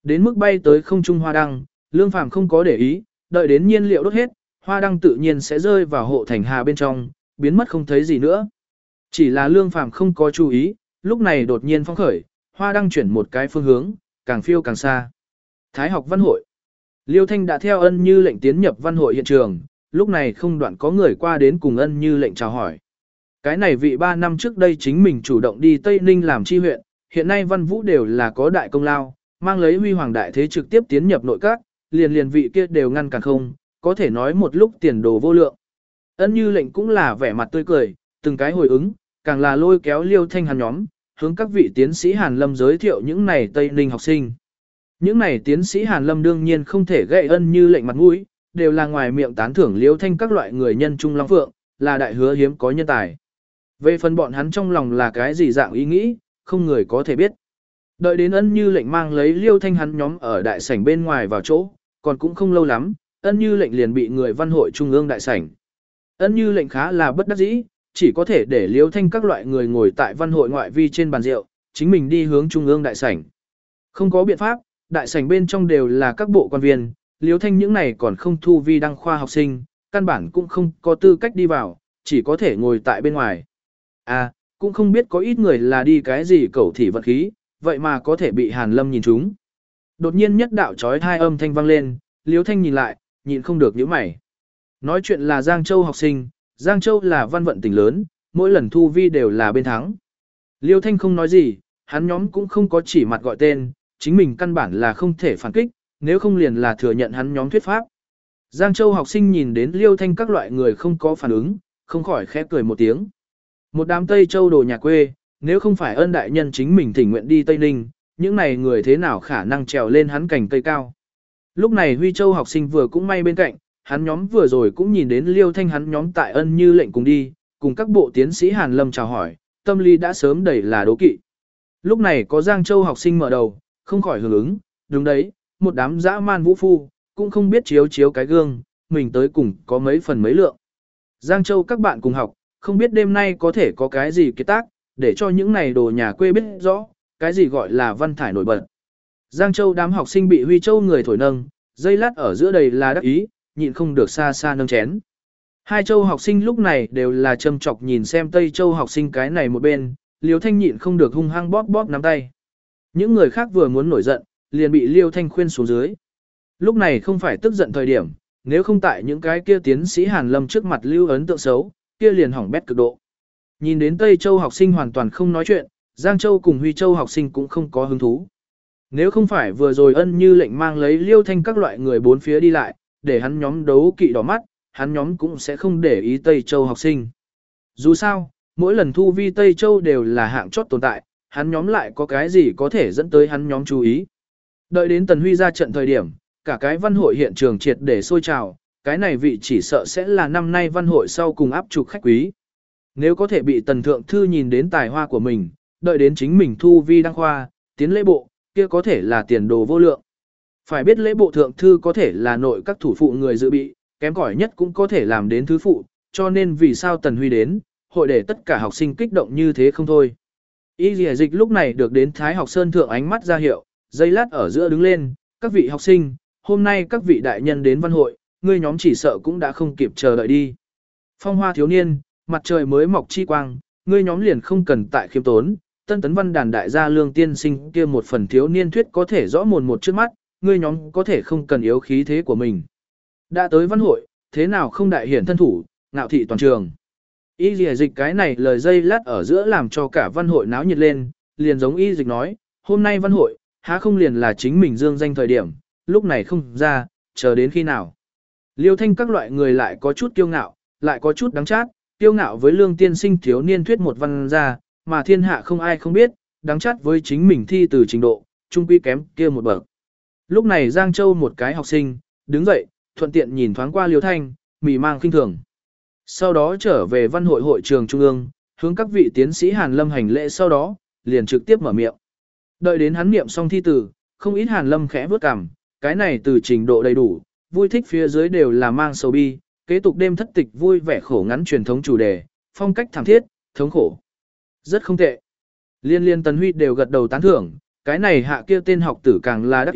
Đến mức bay tới không trung hoa đăng, Lương Phàm không có để ý, đợi đến nhiên liệu đốt hết, hoa đăng tự nhiên sẽ rơi vào hộ thành hà bên trong, biến mất không thấy gì nữa. Chỉ là Lương Phàm không có chú ý, lúc này đột nhiên phong khởi, hoa đăng chuyển một cái phương hướng, càng phiêu càng xa. Thái học văn hội. Liêu Thanh đã theo Ân Như lệnh tiến nhập văn hội hiện trường, lúc này không đoạn có người qua đến cùng Ân Như lệnh chào hỏi. Cái này vị ba năm trước đây chính mình chủ động đi Tây Ninh làm chi huyện, hiện nay văn vũ đều là có đại công lao, mang lấy huy hoàng đại thế trực tiếp tiến nhập nội các, liền liền vị kia đều ngăn cản không, có thể nói một lúc tiền đồ vô lượng. Ân Như lệnh cũng là vẻ mặt tươi cười, từng cái hồi ứng, càng là lôi kéo Liêu Thanh Hàn nhóm, hướng các vị tiến sĩ Hàn Lâm giới thiệu những này Tây Ninh học sinh. Những này tiến sĩ Hàn Lâm đương nhiên không thể gậy Ân Như lệnh mặt mũi, đều là ngoài miệng tán thưởng Liêu Thanh các loại người nhân trung long phượng, là đại hứa hiếm có nhân tài. Về phần bọn hắn trong lòng là cái gì dạng ý nghĩ, không người có thể biết. Đợi đến Ân Như lệnh mang lấy Liêu Thanh hắn nhóm ở đại sảnh bên ngoài vào chỗ, còn cũng không lâu lắm, Ân Như lệnh liền bị người văn hội trung ương đại sảnh. Ân Như lệnh khá là bất đắc dĩ, chỉ có thể để Liêu Thanh các loại người ngồi tại văn hội ngoại vi trên bàn rượu, chính mình đi hướng trung ương đại sảnh. Không có biện pháp, đại sảnh bên trong đều là các bộ quan viên, Liêu Thanh những này còn không thu vi đăng khoa học sinh, căn bản cũng không có tư cách đi vào, chỉ có thể ngồi tại bên ngoài. À, cũng không biết có ít người là đi cái gì cẩu thỉ vật khí, vậy mà có thể bị Hàn Lâm nhìn trúng. Đột nhiên nhất đạo chói tai âm thanh vang lên, Liêu Thanh nhìn lại, nhìn không được nhíu mày. Nói chuyện là Giang Châu học sinh, Giang Châu là văn vận tỉnh lớn, mỗi lần thu vi đều là bên thắng. Liêu Thanh không nói gì, hắn nhóm cũng không có chỉ mặt gọi tên, chính mình căn bản là không thể phản kích, nếu không liền là thừa nhận hắn nhóm thuyết pháp. Giang Châu học sinh nhìn đến Liêu Thanh các loại người không có phản ứng, không khỏi khẽ cười một tiếng. Một đám Tây Châu đồ nhà quê, nếu không phải Ân đại nhân chính mình thỉnh nguyện đi Tây Ninh, những này người thế nào khả năng trèo lên hắn cành cây cao. Lúc này Huy Châu học sinh vừa cũng may bên cạnh, hắn nhóm vừa rồi cũng nhìn đến Liêu Thanh hắn nhóm tại Ân Như lệnh cùng đi, cùng các bộ tiến sĩ Hàn Lâm chào hỏi, tâm lý đã sớm đầy là đố kỵ. Lúc này có Giang Châu học sinh mở đầu, không khỏi hưởng ứng, đúng đấy, một đám dã man vũ phu, cũng không biết chiếu chiếu cái gương, mình tới cùng có mấy phần mấy lượng. Giang Châu các bạn cùng học, không biết đêm nay có thể có cái gì kết tác, để cho những này đồ nhà quê biết rõ, cái gì gọi là văn thải nổi bật. Giang Châu đám học sinh bị Huy Châu người thổi nâng, dây lát ở giữa đầy là đắc ý, nhịn không được xa xa nâng chén. Hai Châu học sinh lúc này đều là châm chọc nhìn xem Tây Châu học sinh cái này một bên, Liêu Thanh nhịn không được hung hăng bóp bóp nắm tay. Những người khác vừa muốn nổi giận, liền bị Liêu Thanh khuyên xuống dưới. Lúc này không phải tức giận thời điểm, nếu không tại những cái kia tiến sĩ Hàn Lâm trước mặt lưu ấn tượng xấu, kia liền hỏng bét cực độ. Nhìn đến Tây Châu học sinh hoàn toàn không nói chuyện, Giang Châu cùng Huy Châu học sinh cũng không có hứng thú. Nếu không phải vừa rồi Ân Như lệnh mang lấy Liêu Thanh các loại người bốn phía đi lại, để hắn nhóm đấu kỵ đỏ mắt, hắn nhóm cũng sẽ không để ý Tây Châu học sinh. Dù sao, mỗi lần thu vi Tây Châu đều là hạng chót tồn tại, hắn nhóm lại có cái gì có thể dẫn tới hắn nhóm chú ý. Đợi đến Tần Huy ra trận thời điểm, cả cái văn hội hiện trường triệt để sôi trào, cái này vị chỉ sợ sẽ là năm nay văn hội sau cùng áp trục khách quý. Nếu có thể bị Tần Thượng Thư nhìn đến tài hoa của mình, đợi đến chính mình thu vi đăng khoa, tiến lễ bộ, kia có thể là tiền đồ vô lượng. Phải biết lễ bộ Thượng Thư có thể là nội các thủ phụ người dự bị, kém cỏi nhất cũng có thể làm đến thứ phụ, cho nên vì sao Tần Huy đến, hội để tất cả học sinh kích động như thế không thôi. Y Lìa Dịch lúc này được đến Thái học Sơn Thượng ánh mắt ra hiệu, giây lát ở giữa đứng lên, các vị học sinh, hôm nay các vị đại nhân đến văn hội, ngươi nhóm chỉ sợ cũng đã không kịp chờ đợi đi. Phong hoa thiếu niên, mặt trời mới mọc chi quang, ngươi nhóm liền không cần tại khiêm tốn, tân tấn văn đàn đại gia lương tiên sinh kia một phần thiếu niên thuyết có thể rõ mồn một trước mắt, ngươi nhóm có thể không cần yếu khí thế của mình. Đã tới văn hội, thế nào không đại hiển thân thủ, ngạo thị toàn trường. Y Lìa Dịch cái này lời dây lát ở giữa làm cho cả văn hội náo nhiệt lên, liền giống Y Dịch nói, hôm nay văn hội, há không liền là chính mình dương danh thời điểm, lúc này không ra, chờ đến khi nào. Liêu Thanh các loại người lại có chút kiêu ngạo, lại có chút đáng chát, kiêu ngạo với lương tiên sinh thiếu niên thuyết một văn ra, mà thiên hạ không ai không biết, đáng chát với chính mình thi từ trình độ, trung quy kém kia một bậc. Lúc này Giang Châu một cái học sinh, đứng dậy, thuận tiện nhìn thoáng qua Liêu Thanh, mỉ mang khinh thường. Sau đó trở về văn hội hội trường trung ương, hướng các vị tiến sĩ Hàn Lâm hành lễ sau đó, liền trực tiếp mở miệng. Đợi đến hắn niệm xong thi từ, không ít Hàn Lâm khẽ bước cằm, cái này từ trình độ đầy đủ, vui thích phía dưới đều là mang sầu bi, kế tục đêm thất tịch vui vẻ khổ ngắn truyền thống chủ đề, phong cách thảm thiết, thống khổ. Rất không tệ. Liên liên Tần Huy đều gật đầu tán thưởng, cái này hạ kia tên học tử càng là đắc ý,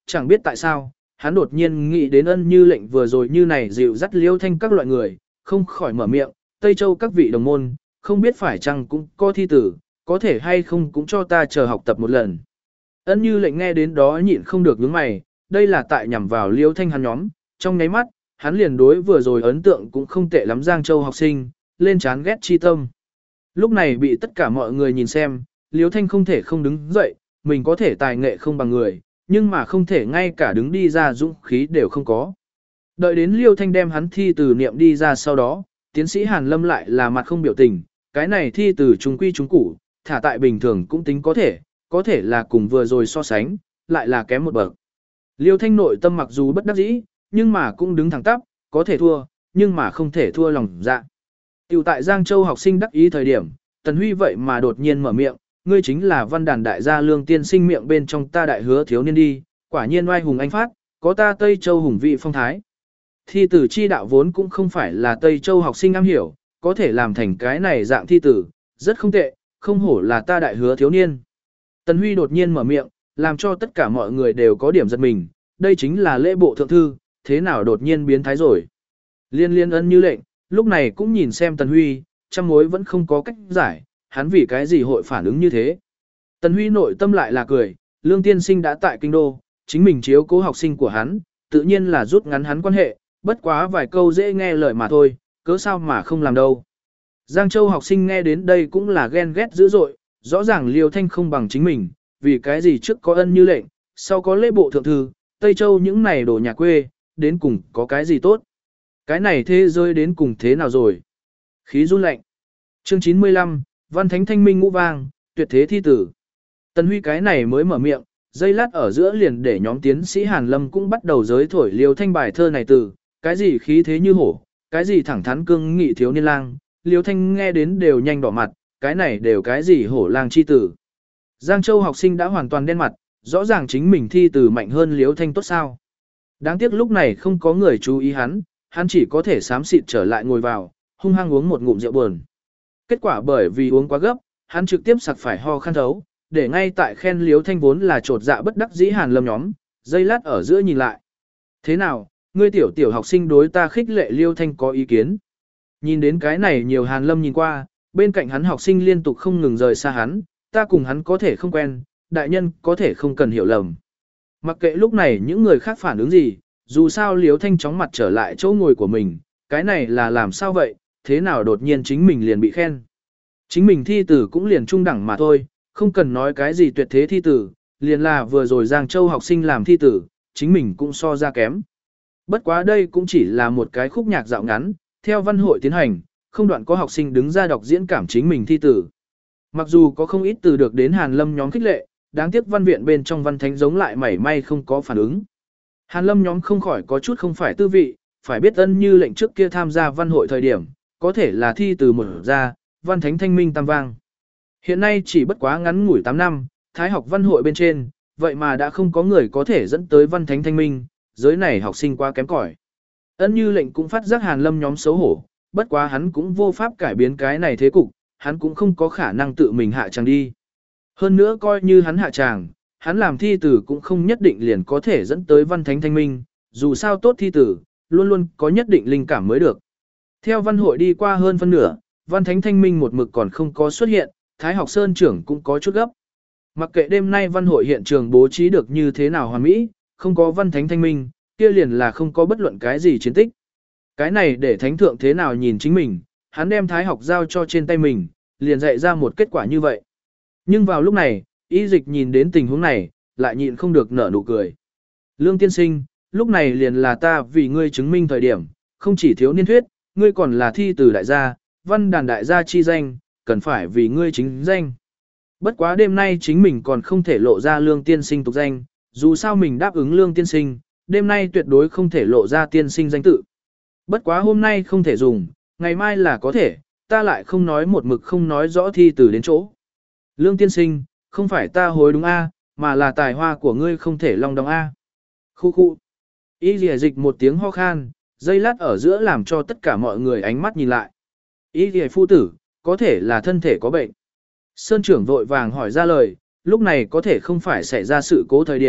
chẳng biết tại sao, hắn đột nhiên nghĩ đến Ân Như lệnh vừa rồi như này dịu dắt Liêu Thanh các loại người, không khỏi mở miệng, Tây Châu các vị đồng môn, không biết phải chăng cũng có thi tử, có thể hay không cũng cho ta chờ học tập một lần. Ân Như lệnh nghe đến đó nhịn không được nhướng mày, đây là tại nhằm vào Liêu Thanh hắn nhóm, trong nháy mắt, hắn liền đối vừa rồi ấn tượng cũng không tệ lắm Giang Châu học sinh, lên chán ghét chi tâm. Lúc này bị tất cả mọi người nhìn xem, Liêu Thanh không thể không đứng dậy, mình có thể tài nghệ không bằng người, nhưng mà không thể ngay cả đứng đi ra dũng khí đều không có. Đợi đến Liêu Thanh đem hắn thi từ niệm đi ra sau đó, tiến sĩ Hàn Lâm lại là mặt không biểu tình, cái này thi từ trung quy trung củ, thả tại bình thường cũng tính có thể, có thể là cùng vừa rồi so sánh, lại là kém một bậc. Liêu Thanh nội tâm mặc dù bất đắc dĩ, nhưng mà cũng đứng thẳng tắp, có thể thua, nhưng mà không thể thua lòng dạ. Tiểu tại Giang Châu học sinh đắc ý thời điểm, Tần Huy vậy mà đột nhiên mở miệng, ngươi chính là văn đàn đại gia Lương tiên sinh miệng bên trong ta đại hứa thiếu niên đi, quả nhiên oai hùng anh phát, có ta Tây Châu hùng vị phong thái. Thi tử chi đạo vốn cũng không phải là Tây Châu học sinh am hiểu, có thể làm thành cái này dạng thi tử, rất không tệ, không hổ là ta đại hứa thiếu niên. Tần Huy đột nhiên mở miệng, làm cho tất cả mọi người đều có điểm giật mình, đây chính là lễ bộ thượng thư, thế nào đột nhiên biến thái rồi. Liên liên Ân Như lệnh, lúc này cũng nhìn xem Tần Huy, trăm mối vẫn không có cách giải, hắn vì cái gì hội phản ứng như thế. Tần Huy nội tâm lại là cười, Lương tiên sinh đã tại kinh đô, chính mình chiếu cố học sinh của hắn, tự nhiên là rút ngắn hắn quan hệ, bất quá vài câu dễ nghe lời mà thôi, cớ sao mà không làm đâu. Giang Châu học sinh nghe đến đây cũng là ghen ghét dữ dội, rõ ràng Liêu Thanh không bằng chính mình, vì cái gì trước có Ân Như lệnh, sau có lễ bộ thượng thư, Tây Châu những này đồ nhà quê, đến cùng có cái gì tốt. Cái này thế rơi đến cùng thế nào rồi. Khí run lạnh. Chương chín mươi lăm, Văn Thánh Thanh Minh ngũ vang, tuyệt thế thi tử. Tần Huy cái này mới mở miệng, dây lát ở giữa liền để nhóm tiến sĩ Hàn Lâm cũng bắt đầu giới thổi Liêu Thanh bài thơ này từ, cái gì khí thế như hổ, cái gì thẳng thắn cương nghị thiếu niên lang, Liêu Thanh nghe đến đều nhanh đỏ mặt, cái này đều cái gì hổ lang chi tử. Giang Châu học sinh đã hoàn toàn đen mặt, rõ ràng chính mình thi từ mạnh hơn Liêu Thanh tốt sao. Đáng tiếc lúc này không có người chú ý hắn, hắn chỉ có thể xám xịt trở lại ngồi vào, hung hăng uống một ngụm rượu buồn. Kết quả bởi vì uống quá gấp, hắn trực tiếp sặc phải ho khan thấu, để ngay tại khen Liêu Thanh vốn là trột dạ bất đắc dĩ Hàn Lâm nhóm, dây lát ở giữa nhìn lại. Thế nào, ngươi tiểu tiểu học sinh đối ta khích lệ Liêu Thanh có ý kiến? Nhìn đến cái này nhiều Hàn Lâm nhìn qua, bên cạnh hắn học sinh liên tục không ngừng rời xa hắn, ta cùng hắn có thể không quen, đại nhân có thể không cần hiểu lầm. Mặc kệ lúc này những người khác phản ứng gì, dù sao Liêu Thanh chóng mặt trở lại chỗ ngồi của mình, cái này là làm sao vậy, thế nào đột nhiên chính mình liền bị khen. Chính mình thi tử cũng liền trung đẳng mà thôi, không cần nói cái gì tuyệt thế thi tử, liền là vừa rồi Giang Châu học sinh làm thi tử, chính mình cũng so ra kém. Bất quá đây cũng chỉ là một cái khúc nhạc dạo ngắn, theo văn hội tiến hành, không đoạn có học sinh đứng ra đọc diễn cảm chính mình thi tử. Mặc dù có không ít từ được đến Hàn Lâm nhóm khích lệ, đáng tiếc văn viện bên trong văn thánh giống lại mảy may không có phản ứng. Hàn Lâm nhóm không khỏi có chút không phải tư vị, phải biết Ân Như lệnh trước kia tham gia văn hội thời điểm, có thể là thi từ một ra, văn thánh thanh minh tam vang. Hiện nay chỉ bất quá ngắn ngủi tám năm, thái học văn hội bên trên, vậy mà đã không có người có thể dẫn tới văn thánh thanh minh, giới này học sinh quá kém cỏi. Ân Như lệnh cũng phát giác Hàn Lâm nhóm xấu hổ, bất quá hắn cũng vô pháp cải biến cái này thế cục, hắn cũng không có khả năng tự mình hạ tràng đi. Hơn nữa coi như hắn hạ tràng, hắn làm thi tử cũng không nhất định liền có thể dẫn tới văn thánh thanh minh, dù sao tốt thi tử, luôn luôn có nhất định linh cảm mới được. Theo văn hội đi qua hơn phân nửa, văn thánh thanh minh một mực còn không có xuất hiện, Thái học Sơn trưởng cũng có chút gấp. Mặc kệ đêm nay văn hội hiện trường bố trí được như thế nào hoàn mỹ, không có văn thánh thanh minh, kia liền là không có bất luận cái gì chiến tích. Cái này để thánh thượng thế nào nhìn chính mình, hắn đem thái học giao cho trên tay mình, liền dạy ra một kết quả như vậy. Nhưng vào lúc này, y dịch nhìn đến tình huống này, lại nhịn không được nở nụ cười. Lương tiên sinh, lúc này liền là ta vì ngươi chứng minh thời điểm, không chỉ thiếu niên thuyết, ngươi còn là thi từ đại gia, văn đàn đại gia chi danh, cần phải vì ngươi chính danh. Bất quá đêm nay chính mình còn không thể lộ ra lương tiên sinh tục danh, dù sao mình đáp ứng lương tiên sinh, đêm nay tuyệt đối không thể lộ ra tiên sinh danh tự. Bất quá hôm nay không thể dùng, ngày mai là có thể, ta lại không nói một mực không nói rõ thi từ đến chỗ. Lương tiên sinh, không phải ta hối đúng a, mà là tài hoa của ngươi không thể long đong a. Khu khu. Y lìa dịch một tiếng ho khan, dây lát ở giữa làm cho tất cả mọi người ánh mắt nhìn lại. Y lìa phu tử, có thể là thân thể có bệnh. Sơn trưởng vội vàng hỏi ra lời, lúc này có thể không phải xảy ra sự cố thời điểm,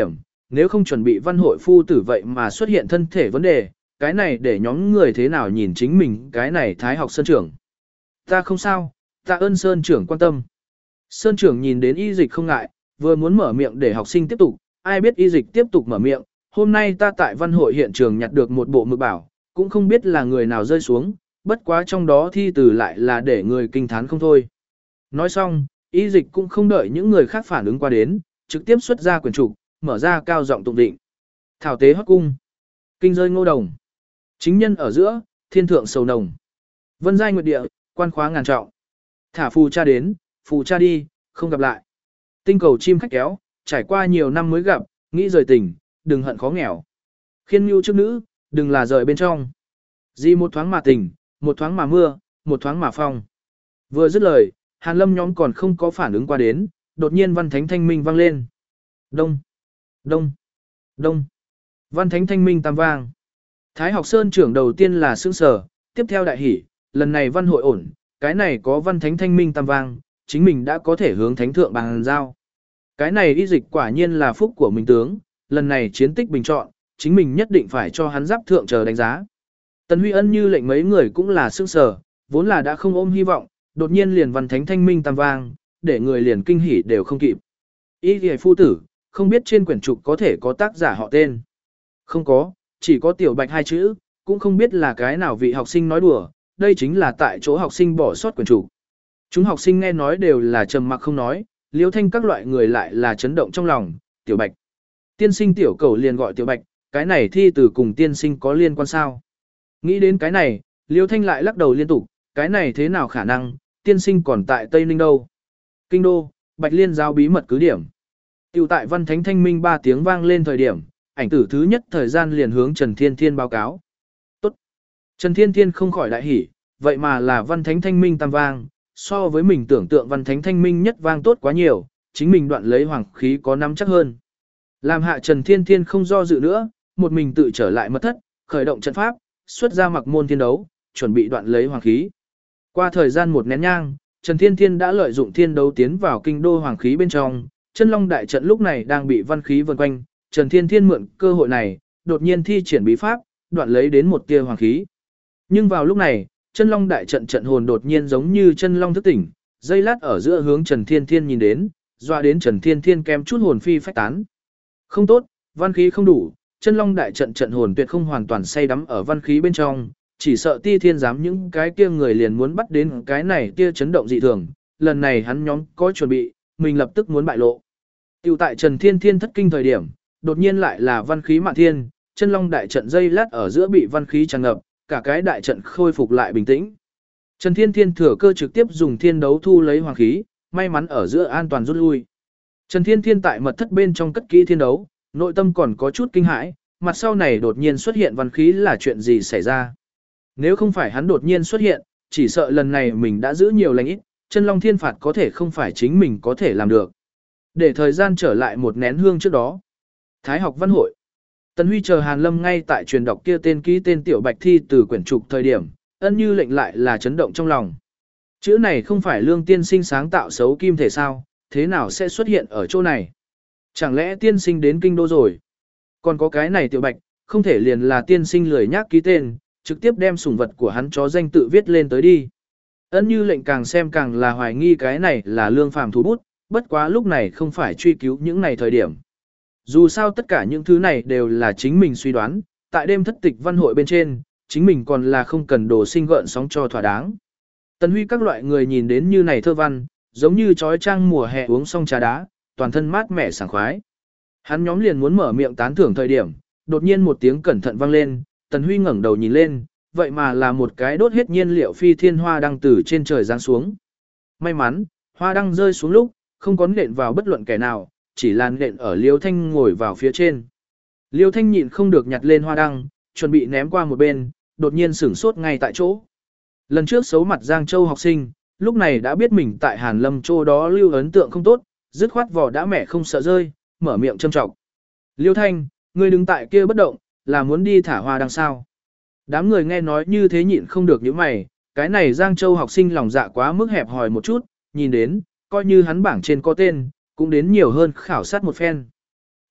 nếu không chuẩn bị văn hội phu tử vậy mà xuất hiện thân thể vấn đề, cái này để nhóm người thế nào nhìn chính mình cái này thái học sơn trưởng. Ta không sao, tạ ơn sơn trưởng quan tâm. Sơn trưởng nhìn đến y dịch không ngại, vừa muốn mở miệng để học sinh tiếp tục, ai biết y dịch tiếp tục mở miệng, hôm nay ta tại văn hội hiện trường nhặt được một bộ mực bảo, cũng không biết là người nào rơi xuống, bất quá trong đó thi từ lại là để người kinh thán không thôi. Nói xong, y dịch cũng không đợi những người khác phản ứng qua đến, trực tiếp xuất ra quyển trục, mở ra cao giọng tụng định. Thảo tế hót cung, kinh rơi ngô đồng. Chính nhân ở giữa, thiên thượng sầu nồng. Vân giai nguyệt địa, quan khóa ngàn trọng. Thả phù cha đến, phù cha đi, không gặp lại. Tinh cầu chim khách kéo, trải qua nhiều năm mới gặp, nghĩ rời tình, đừng hận khó nghèo. Khiên nhu trước nữ, đừng là rời bên trong. Di một thoáng mà tình, một thoáng mà mưa, một thoáng mà phong. Vừa dứt lời, Hàn Lâm nhóm còn không có phản ứng qua đến, đột nhiên văn thánh thanh minh vang lên. Đông, đông, đông. Văn thánh thanh minh tam vang. Thái học sơn trưởng đầu tiên là sững sờ, tiếp theo đại hỉ, lần này văn hội ổn, cái này có văn thánh thanh minh tam vang, chính mình đã có thể hướng thánh thượng bàn giao. Cái này y dịch quả nhiên là phúc của mình tướng, lần này chiến tích bình chọn, chính mình nhất định phải cho hắn giáp thượng chờ đánh giá. Tần Huy Ân như lệnh mấy người cũng là sững sờ, vốn là đã không ôm hy vọng, đột nhiên liền văn thánh thanh minh tam vang, để người liền kinh hỉ đều không kịp. Y thì phu tử, không biết trên quyển trục có thể có tác giả họ tên. Không có, chỉ có tiểu bạch hai chữ, cũng không biết là cái nào vị học sinh nói đùa, đây chính là tại chỗ học sinh bỏ sót quyển trục. Chúng học sinh nghe nói đều là trầm mặc không nói, Liêu Thanh các loại người lại là chấn động trong lòng, tiểu bạch. Tiên sinh tiểu cầu liền gọi tiểu bạch, cái này thi từ cùng tiên sinh có liên quan sao? Nghĩ đến cái này, Liêu Thanh lại lắc đầu liên tục, cái này thế nào khả năng, tiên sinh còn tại Tây Ninh đâu? Kinh đô, Bạch Liên giáo bí mật cứ điểm. Tiểu tại văn thánh thanh minh ba tiếng vang lên thời điểm, ảnh tử thứ nhất thời gian liền hướng Trần Thiên Thiên báo cáo. Tốt. Trần Thiên Thiên không khỏi đại hỉ, vậy mà là văn thánh thanh minh tam vang, so với mình tưởng tượng văn thánh thanh minh nhất vang tốt quá nhiều, chính mình đoạn lấy hoàng khí có nắm chắc hơn. Làm hạ Trần Thiên Thiên không do dự nữa, một mình tự trở lại mật thất, khởi động trận pháp, xuất ra mặc môn thiên đấu, chuẩn bị đoạn lấy hoàng khí. Qua thời gian một nén nhang, Trần Thiên Thiên đã lợi dụng thiên đấu tiến vào kinh đô hoàng khí bên trong, chân long đại trận lúc này đang bị văn khí vần quanh, Trần Thiên Thiên mượn cơ hội này, đột nhiên thi triển bí pháp, đoạn lấy đến một tia hoàng khí. Nhưng vào lúc này, chân long đại trận trận hồn đột nhiên giống như chân long thức tỉnh, dây lát ở giữa hướng Trần Thiên Thiên nhìn đến, dọa đến Trần Thiên Thiên kém chút hồn phi phách tán. Không tốt, văn khí không đủ, chân long đại trận trận hồn tuyệt không hoàn toàn say đắm ở văn khí bên trong, chỉ sợ Ti Thiên giám những cái kia người liền muốn bắt đến cái này kia chấn động dị thường, lần này hắn nhóm có chuẩn bị, mình lập tức muốn bại lộ. Tiểu tại Trần Thiên Thiên thất kinh thời điểm, đột nhiên lại là văn khí mạn thiên, chân long đại trận dây lát ở giữa bị văn khí tràn ngập, cả cái đại trận khôi phục lại bình tĩnh. Trần Thiên Thiên thừa cơ trực tiếp dùng thiên đấu thu lấy hoàng khí, may mắn ở giữa an toàn rút lui. Trần Thiên Thiên tại mật thất bên trong cất kỹ thiên đấu, nội tâm còn có chút kinh hãi, mặt sau này đột nhiên xuất hiện văn khí là chuyện gì xảy ra. Nếu không phải hắn đột nhiên xuất hiện, chỉ sợ lần này mình đã giữ nhiều lành ít, chân long thiên phạt có thể không phải chính mình có thể làm được. Để thời gian trở lại một nén hương trước đó. Thái học văn hội. Tần Huy chờ Hàn Lâm ngay tại truyền đọc kia tên ký tên tiểu bạch thi từ quyển trục thời điểm, ân như lệnh lại là chấn động trong lòng. Chữ này không phải lương tiên sinh sáng tạo xấu kim thể sao, thế nào sẽ xuất hiện ở chỗ này? Chẳng lẽ tiên sinh đến kinh đô rồi? Còn có cái này tiểu bạch, không thể liền là tiên sinh lười nhác ký tên, trực tiếp đem sủng vật của hắn chó danh tự viết lên tới đi. Ân như lệnh càng xem càng là hoài nghi cái này là lương phàm thú bút, bất quá lúc này không phải truy cứu những này thời điểm. Dù sao tất cả những thứ này đều là chính mình suy đoán, tại đêm thất tịch văn hội bên trên, chính mình còn là không cần đồ sinh gợn sóng cho thỏa đáng. Tần Huy các loại người nhìn đến như này thơ văn, giống như trói trang mùa hè uống xong trà đá, toàn thân mát mẻ sảng khoái. Hắn nhóm liền muốn mở miệng tán thưởng thời điểm, đột nhiên một tiếng cẩn thận vang lên, Tần Huy ngẩng đầu nhìn lên, vậy mà là một cái đốt hết nhiên liệu phi thiên hoa đăng từ trên trời giáng xuống. May mắn, hoa đăng rơi xuống lúc, không có nện vào bất luận kẻ nào, chỉ là nện ở Liêu Thanh ngồi vào phía trên. Liêu Thanh nhịn không được nhặt lên hoa đăng, chuẩn bị ném qua một bên, đột nhiên sửng sốt ngay tại chỗ. Lần trước xấu mặt Giang Châu học sinh, lúc này đã biết mình tại Hàn Lâm Châu đó lưu ấn tượng không tốt, dứt khoát vỏ đã mẹ không sợ rơi, mở miệng châm trọng. Liêu Thanh, ngươi đứng tại kia bất động, là muốn đi thả hoa đăng sao? Đám người nghe nói như thế nhịn không được những mày, cái này Giang Châu học sinh lòng dạ quá mức hẹp hòi một chút, nhìn đến, coi như hắn bảng trên có tên, cũng đến nhiều hơn khảo sát một phen.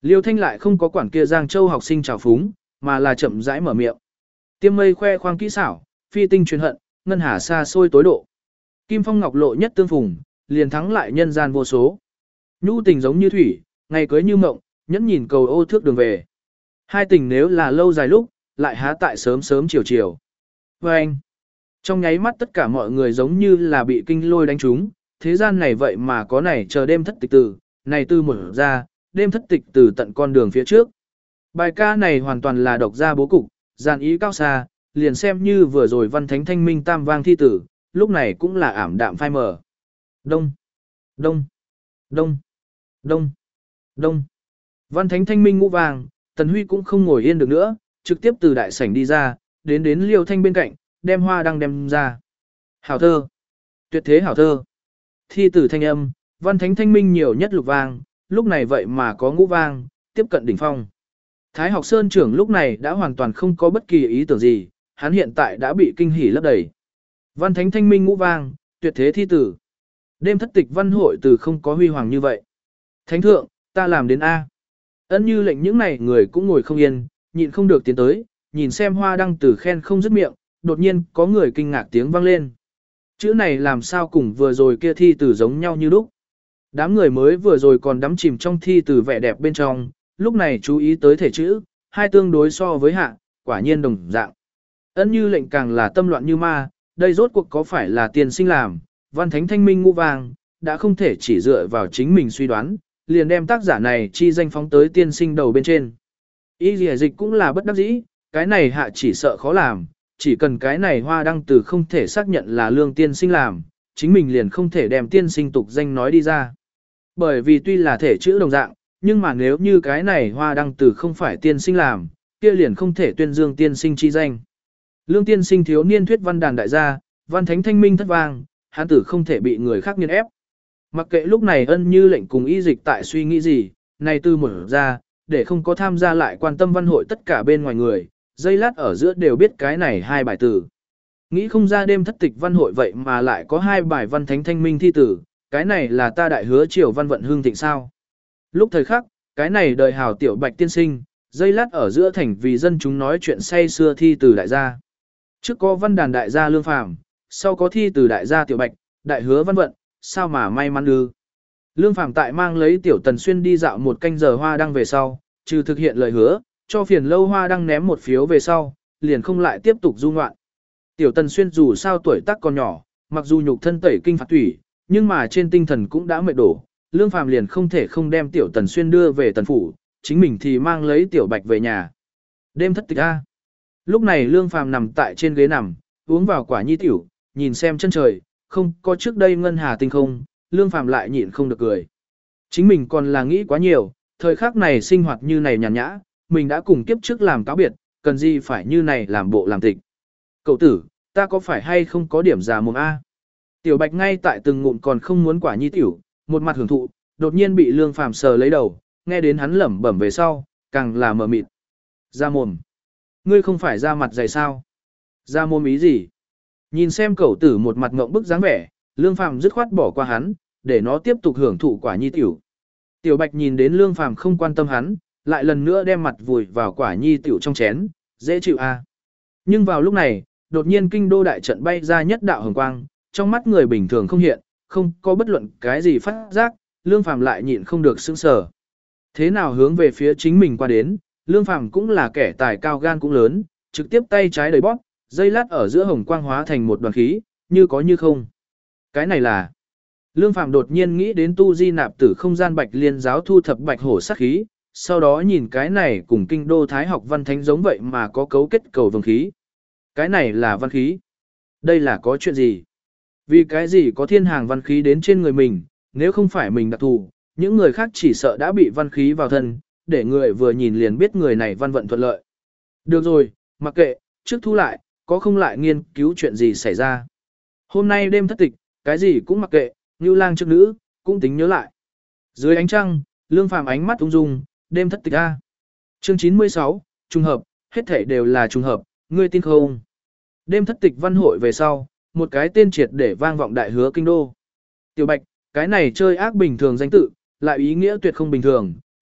Liêu Thanh lại không có quản kia Giang Châu học sinh trào phúng, mà là chậm rãi mở miệng. Tiêm mây khoe khoang kỹ xảo, phi tinh truyền hận, ngân hà xa xôi tối độ. Kim phong ngọc lộ nhất tương phùng, liền thắng lại nhân gian vô số. Nhu tình giống như thủy, ngày cưới như mộng, nhẫn nhìn cầu ô thước đường về. Hai tình nếu là lâu dài lúc, lại há tại sớm sớm chiều chiều. Và anh, trong nháy mắt tất cả mọi người giống như là bị kinh lôi đánh trúng, thế gian này vậy mà có này chờ đêm thất tịch từ, này tư mở ra, đêm thất tịch từ tận con đường phía trước. Bài ca này hoàn toàn là độc gia bố cục, giàn ý cao xa, liền xem như vừa rồi văn thánh thanh minh tam vang thi tử, lúc này cũng là ảm đạm phai mờ. Đông, đông, đông, đông, đông. Văn thánh thanh minh ngũ vàng, Tần Huy cũng không ngồi yên được nữa, trực tiếp từ đại sảnh đi ra, đến đến Liêu Thanh bên cạnh, đem hoa đăng đem ra. Hảo thơ, tuyệt thế hảo thơ. Thi tử thanh âm, văn thánh thanh minh nhiều nhất lục vang, lúc này vậy mà có ngũ vang, tiếp cận đỉnh phong. Thái học Sơn trưởng lúc này đã hoàn toàn không có bất kỳ ý tưởng gì, hắn hiện tại đã bị kinh hỉ lấp đầy. Văn thánh thanh minh ngũ vang, tuyệt thế thi tử. Đêm thất tịch văn hội từ không có huy hoàng như vậy. Thánh thượng, ta làm đến A. Ân như lệnh những này người cũng ngồi không yên, nhịn không được tiến tới, nhìn xem hoa đăng từ khen không dứt miệng, đột nhiên có người kinh ngạc tiếng vang lên. Chữ này làm sao cùng vừa rồi kia thi tử giống nhau như lúc. Đám người mới vừa rồi còn đắm chìm trong thi tử vẻ đẹp bên trong, lúc này chú ý tới thể chữ, hai tương đối so với hạ, quả nhiên đồng dạng. Ân như lệnh càng là tâm loạn như ma, đây rốt cuộc có phải là tiền sinh làm, văn thánh thanh minh ngũ vàng, đã không thể chỉ dựa vào chính mình suy đoán, liền đem tác giả này chi danh phóng tới tiên sinh đầu bên trên. Y dì dịch cũng là bất đắc dĩ, cái này hạ chỉ sợ khó làm, chỉ cần cái này hoa đăng từ không thể xác nhận là lương tiên sinh làm, chính mình liền không thể đem tiên sinh tục danh nói đi ra. Bởi vì tuy là thể chữ đồng dạng, nhưng mà nếu như cái này hoa đăng từ không phải tiên sinh làm, kia liền không thể tuyên dương tiên sinh chi danh. Lương tiên sinh thiếu niên thuyết văn đàn đại gia, văn thánh thanh minh thất vang, hắn tử không thể bị người khác nghiền ép. Mặc kệ lúc này ân như lệnh cùng y dịch tại suy nghĩ gì, này từ mở ra, để không có tham gia lại quan tâm văn hội tất cả bên ngoài người, dây lát ở giữa đều biết cái này hai bài tử. Nghĩ không ra đêm thất tịch văn hội vậy mà lại có hai bài văn thánh thanh minh thi tử, cái này là ta đại hứa triều văn vận hương thịnh sao. Lúc thời khắc, cái này đời hào tiểu bạch tiên sinh, dây lát ở giữa thành vì dân chúng nói chuyện say xưa thi từ đại gia. Trước có văn đàn đại gia lương phàm, sau có thi từ đại gia tiểu bạch, đại hứa văn vận, sao mà may mắn ư. Lương phàm tại mang lấy tiểu tần xuyên đi dạo một canh giờ hoa đăng về sau, trừ thực hiện lời hứa, cho phiền lâu hoa đăng ném một phiếu về sau, liền không lại tiếp tục du ngoạn. Tiểu tần xuyên dù sao tuổi tác còn nhỏ, mặc dù nhục thân tẩy kinh phạt thủy, nhưng mà trên tinh thần cũng đã mệt đổ, lương phàm liền không thể không đem tiểu tần xuyên đưa về tần phủ, chính mình thì mang lấy tiểu bạch về nhà. Đêm thất tịch a. Lúc này lương phàm nằm tại trên ghế nằm, uống vào quả nhi tiểu, nhìn xem chân trời, không có trước đây ngân hà tinh không, lương phàm lại nhịn không được cười. Chính mình còn là nghĩ quá nhiều, thời khắc này sinh hoạt như này nhàn nhã, mình đã cùng kiếp trước làm cáo biệt, cần gì phải như này làm bộ làm tịch. Cậu tử, ta có phải hay không có điểm già mồm A? Tiểu bạch ngay tại từng ngụm còn không muốn quả nhi tiểu, một mặt hưởng thụ, đột nhiên bị lương phàm sờ lấy đầu, nghe đến hắn lẩm bẩm về sau, càng là mờ mịt. Ra mồm. Ngươi không phải ra mặt dày sao? Ra mồm ý gì? Nhìn xem cậu tử một mặt ngộng bức dáng vẻ, lương phàm dứt khoát bỏ qua hắn, để nó tiếp tục hưởng thụ quả nhi tiểu. Tiểu bạch nhìn đến lương phàm không quan tâm hắn, lại lần nữa đem mặt vùi vào quả nhi tiểu trong chén, dễ chịu a. Nhưng vào lúc này, đột nhiên kinh đô đại trận bay ra nhất đạo hồng quang, trong mắt người bình thường không hiện, không có bất luận cái gì phát giác, lương phàm lại nhịn không được sững sờ. Thế nào hướng về phía chính mình qua đến, lương phàm cũng là kẻ tài cao gan cũng lớn, trực tiếp tay trái đầy bóp, dây lát ở giữa hồng quang hóa thành một đoàn khí, như có như không. Cái này là lương phàm đột nhiên nghĩ đến tu di nạp tử không gian bạch liên giáo thu thập bạch hổ sát khí, sau đó nhìn cái này cùng kinh đô thái học văn thánh giống vậy mà có cấu kết cầu vồng khí. Cái này là văn khí. Đây là có chuyện gì? Vì cái gì có thiên hàng văn khí đến trên người mình, nếu không phải mình đặc thù, những người khác chỉ sợ đã bị văn khí vào thân, để người vừa nhìn liền biết người này văn vận thuận lợi. Được rồi, mặc kệ, trước thu lại, có không lại nghiên cứu chuyện gì xảy ra. Hôm nay đêm thất tịch, cái gì cũng mặc kệ, như lang trước nữ, cũng tính nhớ lại. Dưới ánh trăng, lương phàm ánh mắt ung dung, đêm thất tịch a. Chương chín mươi sáu, trùng hợp, hết thảy đều là trùng hợp, ngươi tin không? Đêm thất tịch văn hội về sau, một cái tên triệt để vang vọng đại hứa kinh đô. Tiểu Bạch, cái này chơi ác bình thường danh tự, lại ý nghĩa tuyệt không bình thường,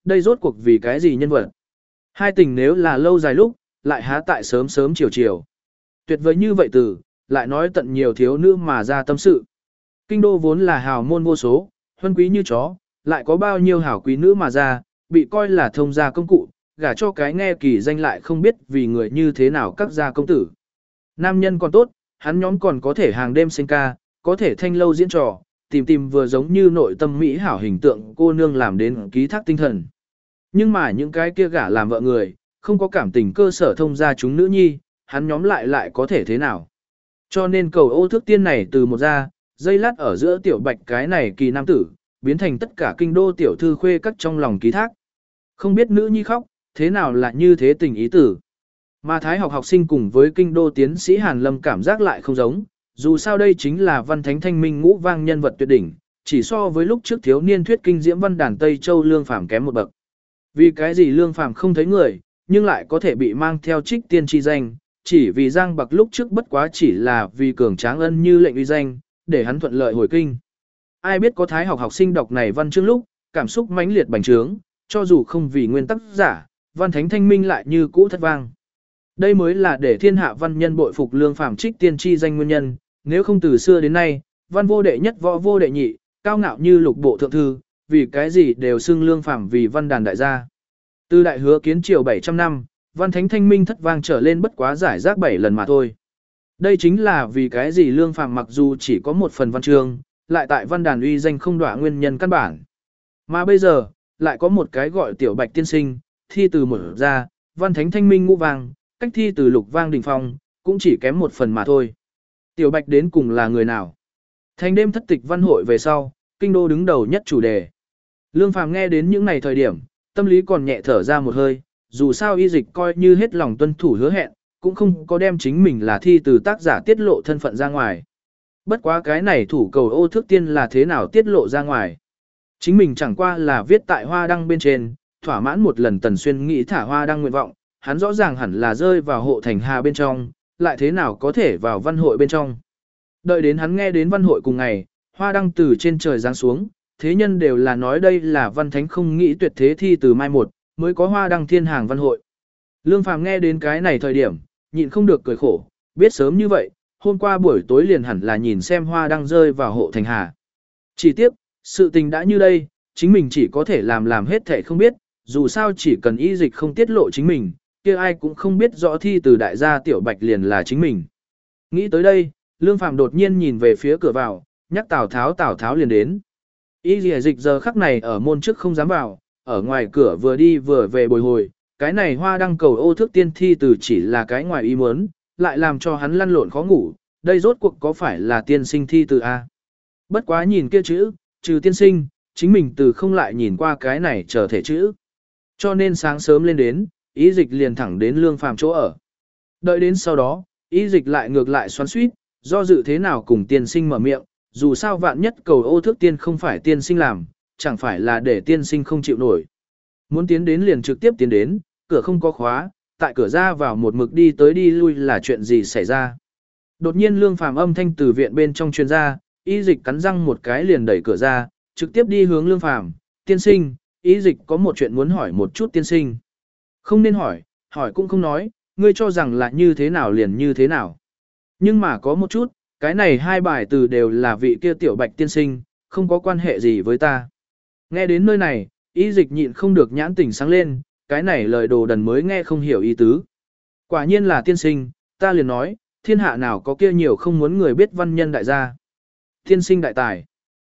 đây rốt cuộc vì cái gì nhân vật. Hai tình nếu là lâu dài lúc, lại há tại sớm sớm chiều chiều. Tuyệt vời như vậy từ, lại nói tận nhiều thiếu nữ mà ra tâm sự. Kinh đô vốn là hào môn vô số, huân quý như chó, lại có bao nhiêu hảo quý nữ mà ra, bị coi là thông gia công cụ, gả cho cái nghe kỳ danh lại không biết vì người như thế nào các gia công tử. Nam nhân còn tốt, hắn nhóm còn có thể hàng đêm sinh ca, có thể thanh lâu diễn trò, tìm tìm vừa giống như nội tâm mỹ hảo hình tượng cô nương làm đến ký thác tinh thần. Nhưng mà những cái kia gả làm vợ người, không có cảm tình cơ sở thông gia chúng nữ nhi, hắn nhóm lại lại có thể thế nào. Cho nên cầu ô thước tiên này từ một ra, dây lát ở giữa tiểu bạch cái này kỳ nam tử, biến thành tất cả kinh đô tiểu thư khuê các trong lòng ký thác. Không biết nữ nhi khóc, thế nào là như thế tình ý tử. Mà thái học học sinh cùng với kinh đô tiến sĩ Hàn Lâm cảm giác lại không giống, dù sao đây chính là văn thánh thanh minh ngũ vang nhân vật tuyệt đỉnh, chỉ so với lúc trước thiếu niên thuyết kinh diễm văn đàn Tây Châu Lương Phàm kém một bậc. Vì cái gì Lương Phàm không thấy người, nhưng lại có thể bị mang theo trích tiên chi danh, chỉ vì Giang Bạc lúc trước bất quá chỉ là vì cường tráng ân như lệnh uy danh, để hắn thuận lợi hồi kinh. Ai biết có thái học học sinh đọc này văn chương lúc, cảm xúc mãnh liệt bành trướng, cho dù không vì nguyên tắc giả, văn thánh thanh minh lại như cũ thất vang. Đây mới là để thiên hạ văn nhân bội phục Lương Phàm trích tiên chi danh nguyên nhân, nếu không từ xưa đến nay, văn vô đệ nhất võ vô đệ nhị, cao ngạo như lục bộ thượng thư, vì cái gì đều xưng Lương Phàm vì văn đàn đại gia. Từ đại hứa kiến triều bảy trăm năm, văn thánh thanh minh thất vang trở lên bất quá giải rác bảy lần mà thôi. Đây chính là vì cái gì Lương Phàm mặc dù chỉ có một phần văn chương, lại tại văn đàn uy danh không đọa nguyên nhân căn bản. Mà bây giờ, lại có một cái gọi tiểu bạch tiên sinh, thi từ mở ra, văn thánh thanh minh ngũ vang, cách thi từ lục vang đỉnh phong, cũng chỉ kém một phần mà thôi. Tiểu bạch đến cùng là người nào? Thành đêm thất tịch văn hội về sau, kinh đô đứng đầu nhất chủ đề. Lương Phàm nghe đến những này thời điểm, tâm lý còn nhẹ thở ra một hơi, dù sao y dịch coi như hết lòng tuân thủ hứa hẹn, cũng không có đem chính mình là thi từ tác giả tiết lộ thân phận ra ngoài. Bất quá cái này thủ cầu ô thước tiên là thế nào tiết lộ ra ngoài. Chính mình chẳng qua là viết tại hoa đăng bên trên, thỏa mãn một lần Tần Xuyên nghĩ thả hoa đăng nguyện vọng, hắn rõ ràng hẳn là rơi vào hộ thành hà bên trong, lại thế nào có thể vào văn hội bên trong. Đợi đến hắn nghe đến văn hội cùng ngày, hoa đăng từ trên trời giáng xuống, thế nhân đều là nói đây là văn thánh không nghĩ tuyệt thế thi từ mai một, mới có hoa đăng thiên hàng văn hội. Lương Phàm nghe đến cái này thời điểm, nhịn không được cười khổ, biết sớm như vậy, hôm qua buổi tối liền hẳn là nhìn xem hoa đăng rơi vào hộ thành hà. Chỉ tiếc, sự tình đã như đây, chính mình chỉ có thể làm làm hết thể không biết, dù sao chỉ cần y dịch không tiết lộ chính mình, kia ai cũng không biết rõ thi từ đại gia tiểu bạch liền là chính mình. Nghĩ tới đây, Lương Phàm đột nhiên nhìn về phía cửa vào, nhắc Tào Tháo Tào Tháo liền đến. Y dịch giờ khắc này ở môn trước không dám vào, ở ngoài cửa vừa đi vừa về bồi hồi, cái này hoa đăng cầu ô thước tiên thi từ chỉ là cái ngoài ý muốn, lại làm cho hắn lăn lộn khó ngủ, đây rốt cuộc có phải là tiên sinh thi từ A. Bất quá nhìn kia chữ, trừ tiên sinh, chính mình từ không lại nhìn qua cái này trở thể chữ. Cho nên sáng sớm lên đến, ý dịch liền thẳng đến Lương Phàm chỗ ở. Đợi đến sau đó, ý dịch lại ngược lại xoắn suýt, do dự thế nào cùng tiên sinh mở miệng, dù sao vạn nhất cầu ô thước tiên không phải tiên sinh làm, chẳng phải là để tiên sinh không chịu nổi. Muốn tiến đến liền trực tiếp tiến đến, cửa không có khóa, tại cửa ra vào một mực đi tới đi lui là chuyện gì xảy ra. Đột nhiên Lương Phàm âm thanh từ viện bên trong truyền ra, ý dịch cắn răng một cái liền đẩy cửa ra, trực tiếp đi hướng Lương Phàm, tiên sinh, ý dịch có một chuyện muốn hỏi một chút tiên sinh. Không nên hỏi, hỏi cũng không nói, ngươi cho rằng là như thế nào liền như thế nào. Nhưng mà có một chút, cái này hai bài từ đều là vị kia tiểu bạch tiên sinh, không có quan hệ gì với ta. Nghe đến nơi này, ý dịch nhịn không được nhãn tỉnh sáng lên, cái này lời đồ đần mới nghe không hiểu ý tứ. Quả nhiên là tiên sinh, ta liền nói, thiên hạ nào có kia nhiều không muốn người biết văn nhân đại gia. Tiên sinh đại tài.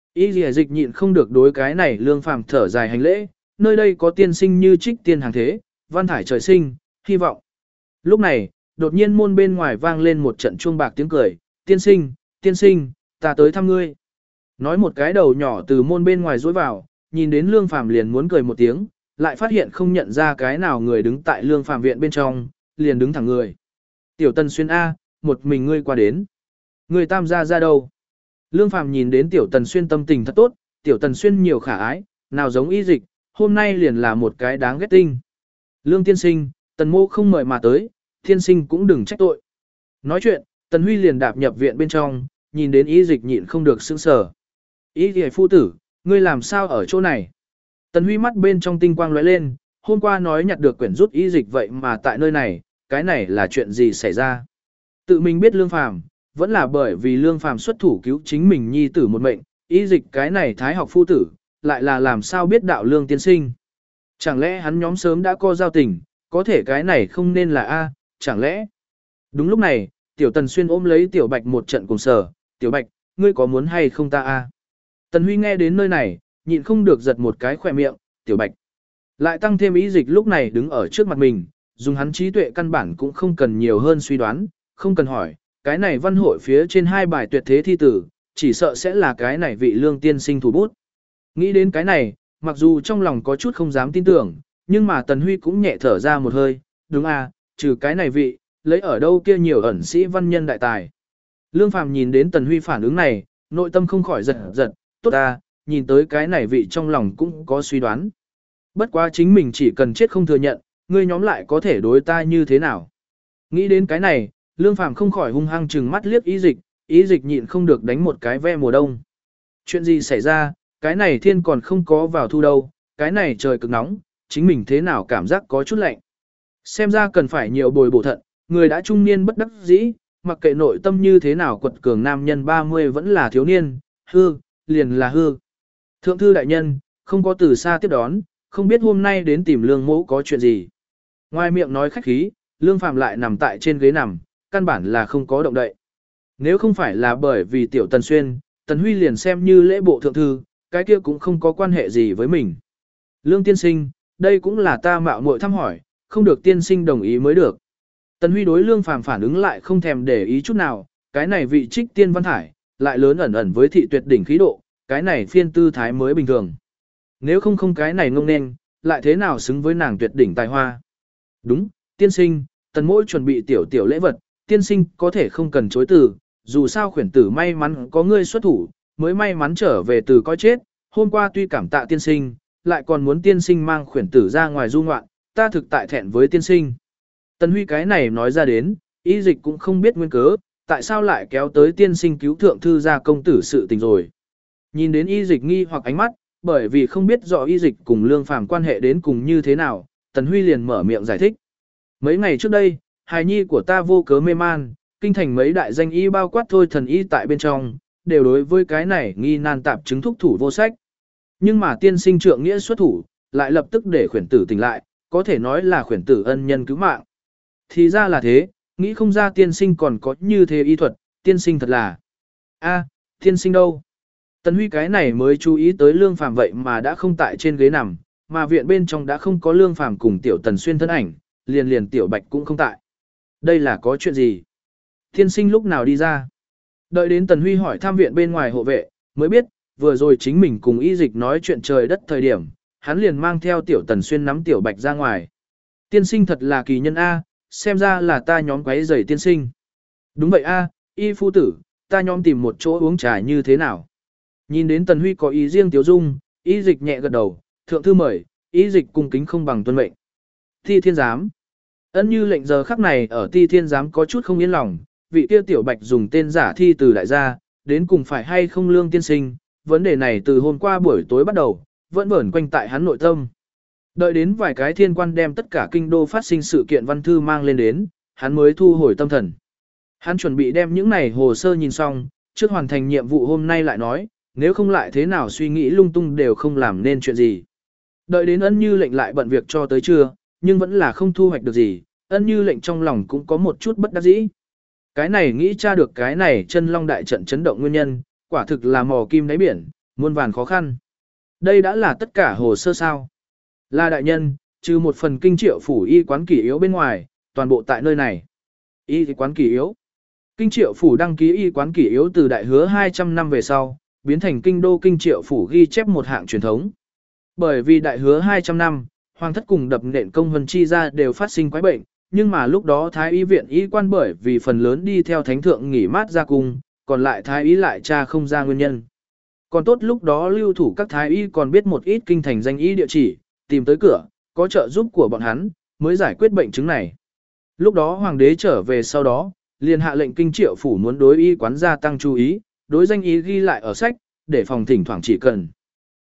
Ý dịch nhịn không được đối cái này Lương Phàm thở dài hành lễ, nơi đây có tiên sinh như trích tiên hàng thế, văn thải trời sinh, hy vọng. Lúc này, đột nhiên môn bên ngoài vang lên một trận chuông bạc tiếng cười, tiên sinh, tiên sinh, ta tới thăm ngươi. Nói một cái đầu nhỏ từ môn bên ngoài dối vào, nhìn đến Lương Phàm liền muốn cười một tiếng, lại phát hiện không nhận ra cái nào người đứng tại Lương Phàm viện bên trong, liền đứng thẳng người. Tiểu Tần Xuyên A, một mình ngươi qua đến. Người tam gia ra đâu? Lương Phàm nhìn đến Tiểu Tần Xuyên tâm tình thật tốt, Tiểu Tần Xuyên nhiều khả ái, nào giống y dịch, hôm nay liền là một cái đáng ghét tinh. Lương tiên sinh, Tần mô không mời mà tới, tiên sinh cũng đừng trách tội. Nói chuyện, Tần Huy liền đạp nhập viện bên trong, nhìn đến y dịch nhịn không được sững sờ. Y dịch phu tử, ngươi làm sao ở chỗ này? Tần Huy mắt bên trong tinh quang lóe lên, hôm qua nói nhặt được quyển rút y dịch vậy mà tại nơi này, cái này là chuyện gì xảy ra? Tự mình biết Lương Phàm, vẫn là bởi vì Lương Phàm xuất thủ cứu chính mình nhi tử một mệnh, y dịch cái này thái học phu tử, lại là làm sao biết đạo Lương tiên sinh? Chẳng lẽ hắn nhóm sớm đã có giao tình, có thể cái này không nên là A, chẳng lẽ? Đúng lúc này, Tiểu Tần Xuyên ôm lấy Tiểu Bạch một trận cùng sở, Tiểu Bạch, ngươi có muốn hay không ta A? Tần Huy nghe đến nơi này, nhịn không được giật một cái khỏe miệng, Tiểu Bạch. Lại tăng thêm ý dịch lúc này đứng ở trước mặt mình, dùng hắn trí tuệ căn bản cũng không cần nhiều hơn suy đoán, không cần hỏi, cái này văn hội phía trên hai bài tuyệt thế thi tử, chỉ sợ sẽ là cái này vị Lương tiên sinh thủ bút. Nghĩ đến cái này, mặc dù trong lòng có chút không dám tin tưởng, nhưng mà Tần Huy cũng nhẹ thở ra một hơi, đúng à, trừ cái này vị, lấy ở đâu kia nhiều ẩn sĩ văn nhân đại tài. Lương Phàm nhìn đến Tần Huy phản ứng này, nội tâm không khỏi giật giật, tốt à, nhìn tới cái này vị trong lòng cũng có suy đoán. Bất quá chính mình chỉ cần chết không thừa nhận, ngươi nhóm lại có thể đối ta như thế nào. Nghĩ đến cái này, Lương Phàm không khỏi hung hăng trừng mắt liếc ý dịch, ý dịch nhịn không được đánh một cái ve mùa đông. Chuyện gì xảy ra, cái này thiên còn không có vào thu đâu, cái này trời cực nóng, chính mình thế nào cảm giác có chút lạnh. Xem ra cần phải nhiều bồi bổ thận, người đã trung niên bất đắc dĩ, mặc kệ nội tâm như thế nào quật cường nam nhân ba mươi vẫn là thiếu niên, hư, liền là hư. Thượng thư đại nhân, không có từ xa tiếp đón, không biết hôm nay đến tìm Lương mẫu có chuyện gì. Ngoài miệng nói khách khí, Lương Phàm lại nằm tại trên ghế nằm, căn bản là không có động đậy. Nếu không phải là bởi vì tiểu Tần Xuyên, Tần Huy liền xem như lễ bộ thượng thư, cái kia cũng không có quan hệ gì với mình. Lương tiên sinh, đây cũng là ta mạo muội thăm hỏi, không được tiên sinh đồng ý mới được. Tần Huy đối Lương Phàm phản ứng lại không thèm để ý chút nào, cái này vị trích tiên văn thải, lại lớn ẩn ẩn với thị tuyệt đỉnh khí độ, cái này phiên tư thái mới bình thường. Nếu không không cái này ngông nên, lại thế nào xứng với nàng tuyệt đỉnh tài hoa. Đúng, tiên sinh, Tần mỗi chuẩn bị tiểu tiểu lễ vật, tiên sinh có thể không cần chối từ, dù sao khuyển tử may mắn có ngươi xuất thủ, mới may mắn trở về từ coi chết, hôm qua tuy cảm tạ tiên sinh, lại còn muốn tiên sinh mang khuyển tử ra ngoài du ngoạn, ta thực tại thẹn với tiên sinh. Tần Huy cái này nói ra đến, y dịch cũng không biết nguyên cớ, tại sao lại kéo tới tiên sinh cứu thượng thư gia công tử sự tình rồi. Nhìn đến y dịch nghi hoặc ánh mắt, bởi vì không biết rõ y dịch cùng Lương Phàm quan hệ đến cùng như thế nào, Tần Huy liền mở miệng giải thích. Mấy ngày trước đây, hài nhi của ta vô cớ mê man, kinh thành mấy đại danh y bao quát thôi thần y tại bên trong, đều đối với cái này nghi nan tạp chứng thúc thủ vô sách. Nhưng mà tiên sinh trượng nghĩa xuất thủ, lại lập tức để khuyển tử tỉnh lại, có thể nói là khuyển tử ân nhân cứu mạng. Thì ra là thế, nghĩ không ra tiên sinh còn có như thế y thuật, tiên sinh thật là... a tiên sinh đâu? Tần Huy cái này mới chú ý tới Lương Phàm vậy mà đã không tại trên ghế nằm, mà viện bên trong đã không có Lương Phàm cùng tiểu Tần Xuyên thân ảnh, liền liền tiểu Bạch cũng không tại. Đây là có chuyện gì? Tiên sinh lúc nào đi ra? Đợi đến Tần Huy hỏi thăm viện bên ngoài hộ vệ, mới biết, vừa rồi chính mình cùng y dịch nói chuyện trời đất thời điểm, hắn liền mang theo tiểu Tần Xuyên nắm tiểu Bạch ra ngoài. Tiên sinh thật là kỳ nhân A, xem ra là ta nhóm quấy rầy tiên sinh. Đúng vậy A, y phu tử, ta nhóm tìm một chỗ uống trà như thế nào? Nhìn đến Tần Huy có ý riêng Tiếu Dung, y dịch nhẹ gật đầu, thượng thư mời, y dịch cung kính không bằng tuân mệnh. Ti thiên giám. Ân như lệnh giờ khắc này ở ti thiên giám có chút không yên lòng, vị kia tiểu Bạch dùng tên giả thi từ đại gia, đến cùng phải hay không Lương tiên sinh, vấn đề này từ hôm qua buổi tối bắt đầu, vẫn vẩn quanh tại hắn nội tâm. Đợi đến vài cái thiên quan đem tất cả kinh đô phát sinh sự kiện văn thư mang lên đến, hắn mới thu hồi tâm thần. Hắn chuẩn bị đem những này hồ sơ nhìn xong, trước hoàn thành nhiệm vụ hôm nay lại nói, nếu không lại thế nào suy nghĩ lung tung đều không làm nên chuyện gì. Đợi đến ân như lệnh lại bận việc cho tới trưa, nhưng vẫn là không thu hoạch được gì, ân như lệnh trong lòng cũng có một chút bất đắc dĩ. Cái này nghĩ tra được cái này chân long đại trận chấn động nguyên nhân, quả thực là mò kim đáy biển, muôn vàn khó khăn. Đây đã là tất cả hồ sơ sao. Là đại nhân, trừ một phần kinh triệu phủ y quán kỷ yếu bên ngoài, toàn bộ tại nơi này. Y quán kỷ yếu. Kinh triệu phủ đăng ký y quán kỷ yếu từ đại hứa hai trăm năm về sau, biến thành kinh đô kinh triệu phủ ghi chép một hạng truyền thống. Bởi vì đại hứa hai trăm năm, hoàng thất cùng đập nện công vân chi ra đều phát sinh quái bệnh, nhưng mà lúc đó thái y viện y quan bởi vì phần lớn đi theo thánh thượng nghỉ mát ra cung, còn lại thái y lại tra không ra nguyên nhân. Còn tốt lúc đó lưu thủ các thái y còn biết một ít kinh thành danh y địa chỉ, tìm tới cửa, có trợ giúp của bọn hắn, mới giải quyết bệnh chứng này. Lúc đó hoàng đế trở về sau đó, liền hạ lệnh kinh triệu phủ muốn đối y quán gia tăng chú ý, đối danh y ghi lại ở sách, để phòng thỉnh thoảng chỉ cần.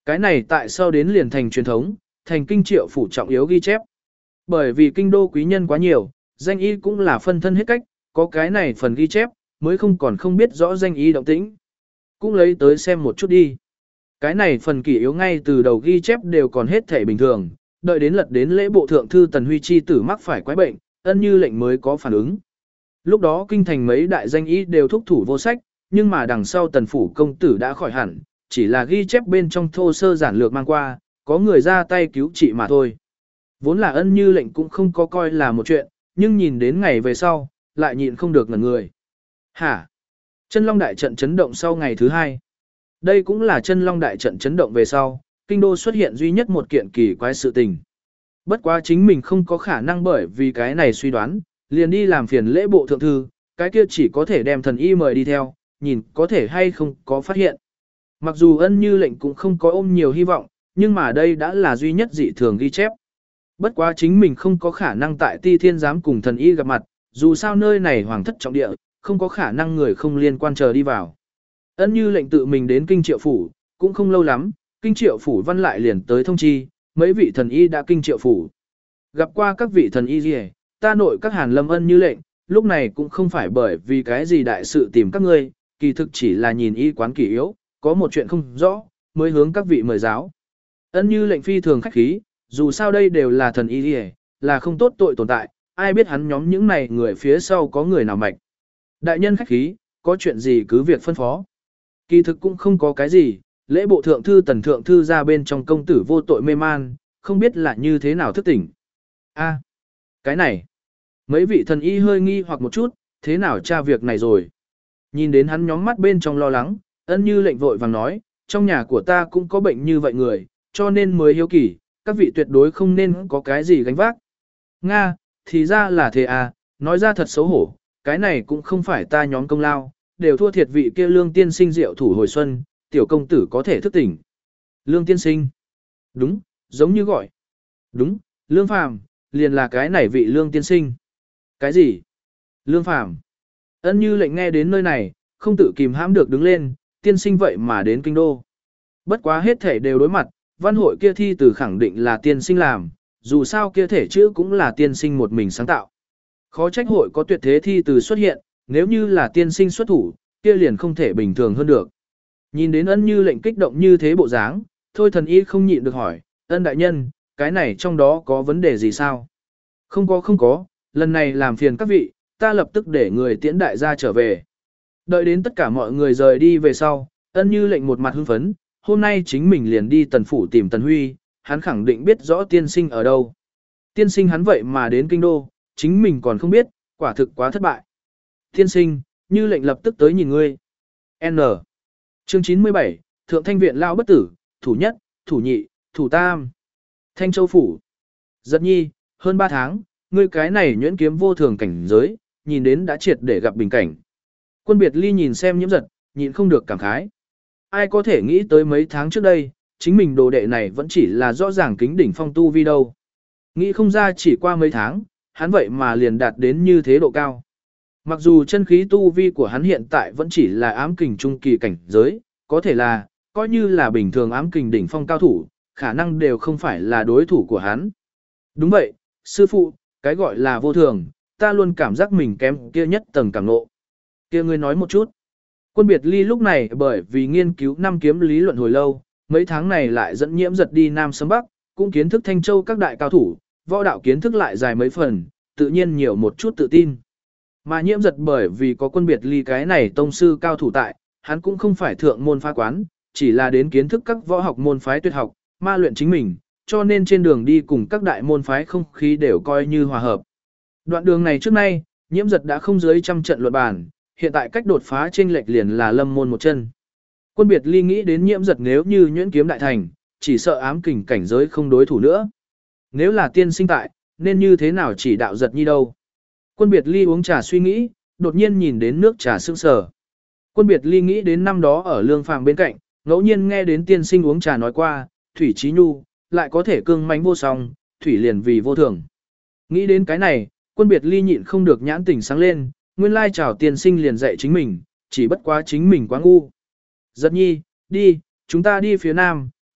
Cái này tại sao đến liền thành truyền thống, thành kinh triệu phủ trọng yếu ghi chép. Bởi vì kinh đô quý nhân quá nhiều, danh y cũng là phân thân hết cách, có cái này phần ghi chép, mới không còn không biết rõ danh y động tĩnh. Cũng lấy tới xem một chút đi. Cái này phần kỷ yếu ngay từ đầu ghi chép đều còn hết thể bình thường, đợi đến lật đến lễ bộ thượng thư Tần Huy chi tử mắc phải quái bệnh, ân như lệnh mới có phản ứng. Lúc đó kinh thành mấy đại danh y đều thúc thủ vô sách, nhưng mà đằng sau Tần phủ công tử đã khỏi hẳn, chỉ là ghi chép bên trong thô sơ giản lược mang qua, có người ra tay cứu trị mà thôi. Vốn là ân như lệnh cũng không có coi là một chuyện, nhưng nhìn đến ngày về sau, lại nhịn không được ngẩn người. Hả? Chân Long đại trận chấn động sau ngày thứ hai. Đây cũng là Chân Long đại trận chấn động về sau, kinh đô xuất hiện duy nhất một kiện kỳ quái sự tình. Bất quá chính mình không có khả năng bởi vì cái này suy đoán, liền đi làm phiền lễ bộ thượng thư, cái kia chỉ có thể đem thần y mời đi theo, nhìn có thể hay không có phát hiện. Mặc dù ân như lệnh cũng không có ôm nhiều hy vọng, nhưng mà đây đã là duy nhất dị thường ghi chép. Bất quá chính mình không có khả năng tại Ti Thiên giám cùng thần y gặp mặt, dù sao nơi này hoàng thất trọng địa, không có khả năng người không liên quan chờ đi vào. Ân như lệnh tự mình đến kinh triệu phủ, cũng không lâu lắm, kinh triệu phủ văn lại liền tới thông chi, mấy vị thần y đã kinh triệu phủ. Gặp qua các vị thần y gì, ta nội các hàn lâm ân như lệnh, lúc này cũng không phải bởi vì cái gì đại sự tìm các ngươi, kỳ thực chỉ là nhìn y quán kỳ yếu, có một chuyện không rõ, mới hướng các vị mời giáo. Ân như lệnh phi thường khách khí, dù sao đây đều là thần y gì, là không tốt tội tồn tại, ai biết hắn nhóm những này người phía sau có người nào mạch. Đại nhân khách khí, có chuyện gì cứ việc phân phó. Kỳ thực cũng không có cái gì, lễ bộ thượng thư Tần thượng thư ra bên trong công tử vô tội mê man, không biết là như thế nào thức tỉnh. A, cái này. Mấy vị thần y hơi nghi hoặc một chút, thế nào tra việc này rồi. Nhìn đến hắn nhóm mắt bên trong lo lắng, ân như lệnh vội vàng nói, trong nhà của ta cũng có bệnh như vậy người, cho nên mới hiếu kỳ, các vị tuyệt đối không nên có cái gì gánh vác. Nga, thì ra là thế à, nói ra thật xấu hổ, cái này cũng không phải ta nhóm công lao, đều thua thiệt vị kia lương tiên sinh diệu thủ hồi xuân, tiểu công tử có thể thức tỉnh. Lương tiên sinh. Đúng, giống như gọi. Đúng, lương phàm, liền là cái này vị lương tiên sinh. Cái gì? Lương phàm. Ân như lệnh nghe đến nơi này, không tự kìm hãm được đứng lên, tiên sinh vậy mà đến kinh đô. Bất quá hết thể đều đối mặt, văn hội kia thi từ khẳng định là tiên sinh làm, dù sao kia thể chữ cũng là tiên sinh một mình sáng tạo. Khó trách hội có tuyệt thế thi từ xuất hiện, nếu như là tiên sinh xuất thủ, kia liền không thể bình thường hơn được. Nhìn đến ân như lệnh kích động như thế bộ dáng, thôi thần y không nhịn được hỏi, ân đại nhân, cái này trong đó có vấn đề gì sao? Không có không có, lần này làm phiền các vị, ta lập tức để người tiễn đại gia trở về. Đợi đến tất cả mọi người rời đi về sau, ân như lệnh một mặt hưng phấn, hôm nay chính mình liền đi tần phủ tìm tần huy, hắn khẳng định biết rõ tiên sinh ở đâu. Tiên sinh hắn vậy mà đến kinh đô, chính mình còn không biết, quả thực quá thất bại. Tiên sinh, như lệnh lập tức tới nhìn ngươi. N. Chương chín mươi bảy, Thượng Thanh Viện Lao bất tử, thủ nhất, thủ nhị, thủ tam. Thanh Châu Phủ. Giật nhi, hơn ba tháng, ngươi cái này nhuyễn kiếm vô thường cảnh giới, nhìn đến đã triệt để gặp bình cảnh. Quân biệt ly nhìn xem nhiễm giật, nhịn không được cảm khái. Ai có thể nghĩ tới mấy tháng trước đây, chính mình đồ đệ này vẫn chỉ là rõ ràng kính đỉnh phong tu vi đâu. Nghĩ không ra chỉ qua mấy tháng, hắn vậy mà liền đạt đến như thế độ cao. Mặc dù chân khí tu vi của hắn hiện tại vẫn chỉ là ám kình trung kỳ cảnh giới, có thể là, coi như là bình thường ám kình đỉnh phong cao thủ, khả năng đều không phải là đối thủ của hắn. Đúng vậy, sư phụ, cái gọi là vô thường, ta luôn cảm giác mình kém kia nhất tầng cảm nộ. Kia ngươi nói một chút. Quân biệt ly lúc này bởi vì nghiên cứu năm kiếm lý luận hồi lâu, mấy tháng này lại dẫn nhiễm giật đi Nam Sấm Bắc, cũng kiến thức Thanh Châu các đại cao thủ, võ đạo kiến thức lại dài mấy phần, tự nhiên nhiều một chút tự tin. Mà nhiễm giật bởi vì có quân biệt ly cái này tông sư cao thủ tại, hắn cũng không phải thượng môn phá quán, chỉ là đến kiến thức các võ học môn phái tuyệt học, ma luyện chính mình, cho nên trên đường đi cùng các đại môn phái không khí đều coi như hòa hợp. Đoạn đường này trước nay, nhiễm giật đã không dưới trăm trận luận bàn, hiện tại cách đột phá chênh lệch liền là lâm môn một chân. Quân biệt ly nghĩ đến nhiễm giật nếu như nhuyễn kiếm đại thành, chỉ sợ ám kình cảnh giới không đối thủ nữa. Nếu là tiên sinh tại, nên như thế nào chỉ đạo giật nhi đâu. Quân biệt ly uống trà suy nghĩ, đột nhiên nhìn đến nước trà sương sờ. Quân biệt ly nghĩ đến năm đó ở lương phàm bên cạnh, ngẫu nhiên nghe đến tiên sinh uống trà nói qua, thủy trí nhu, lại có thể cương mãnh vô song, thủy liền vì vô thường. Nghĩ đến cái này, quân biệt ly nhịn không được nhãn tỉnh sáng lên, nguyên lai chào tiên sinh liền dạy chính mình, chỉ bất quá chính mình quá ngu. Giật nhi, đi, chúng ta đi phía nam,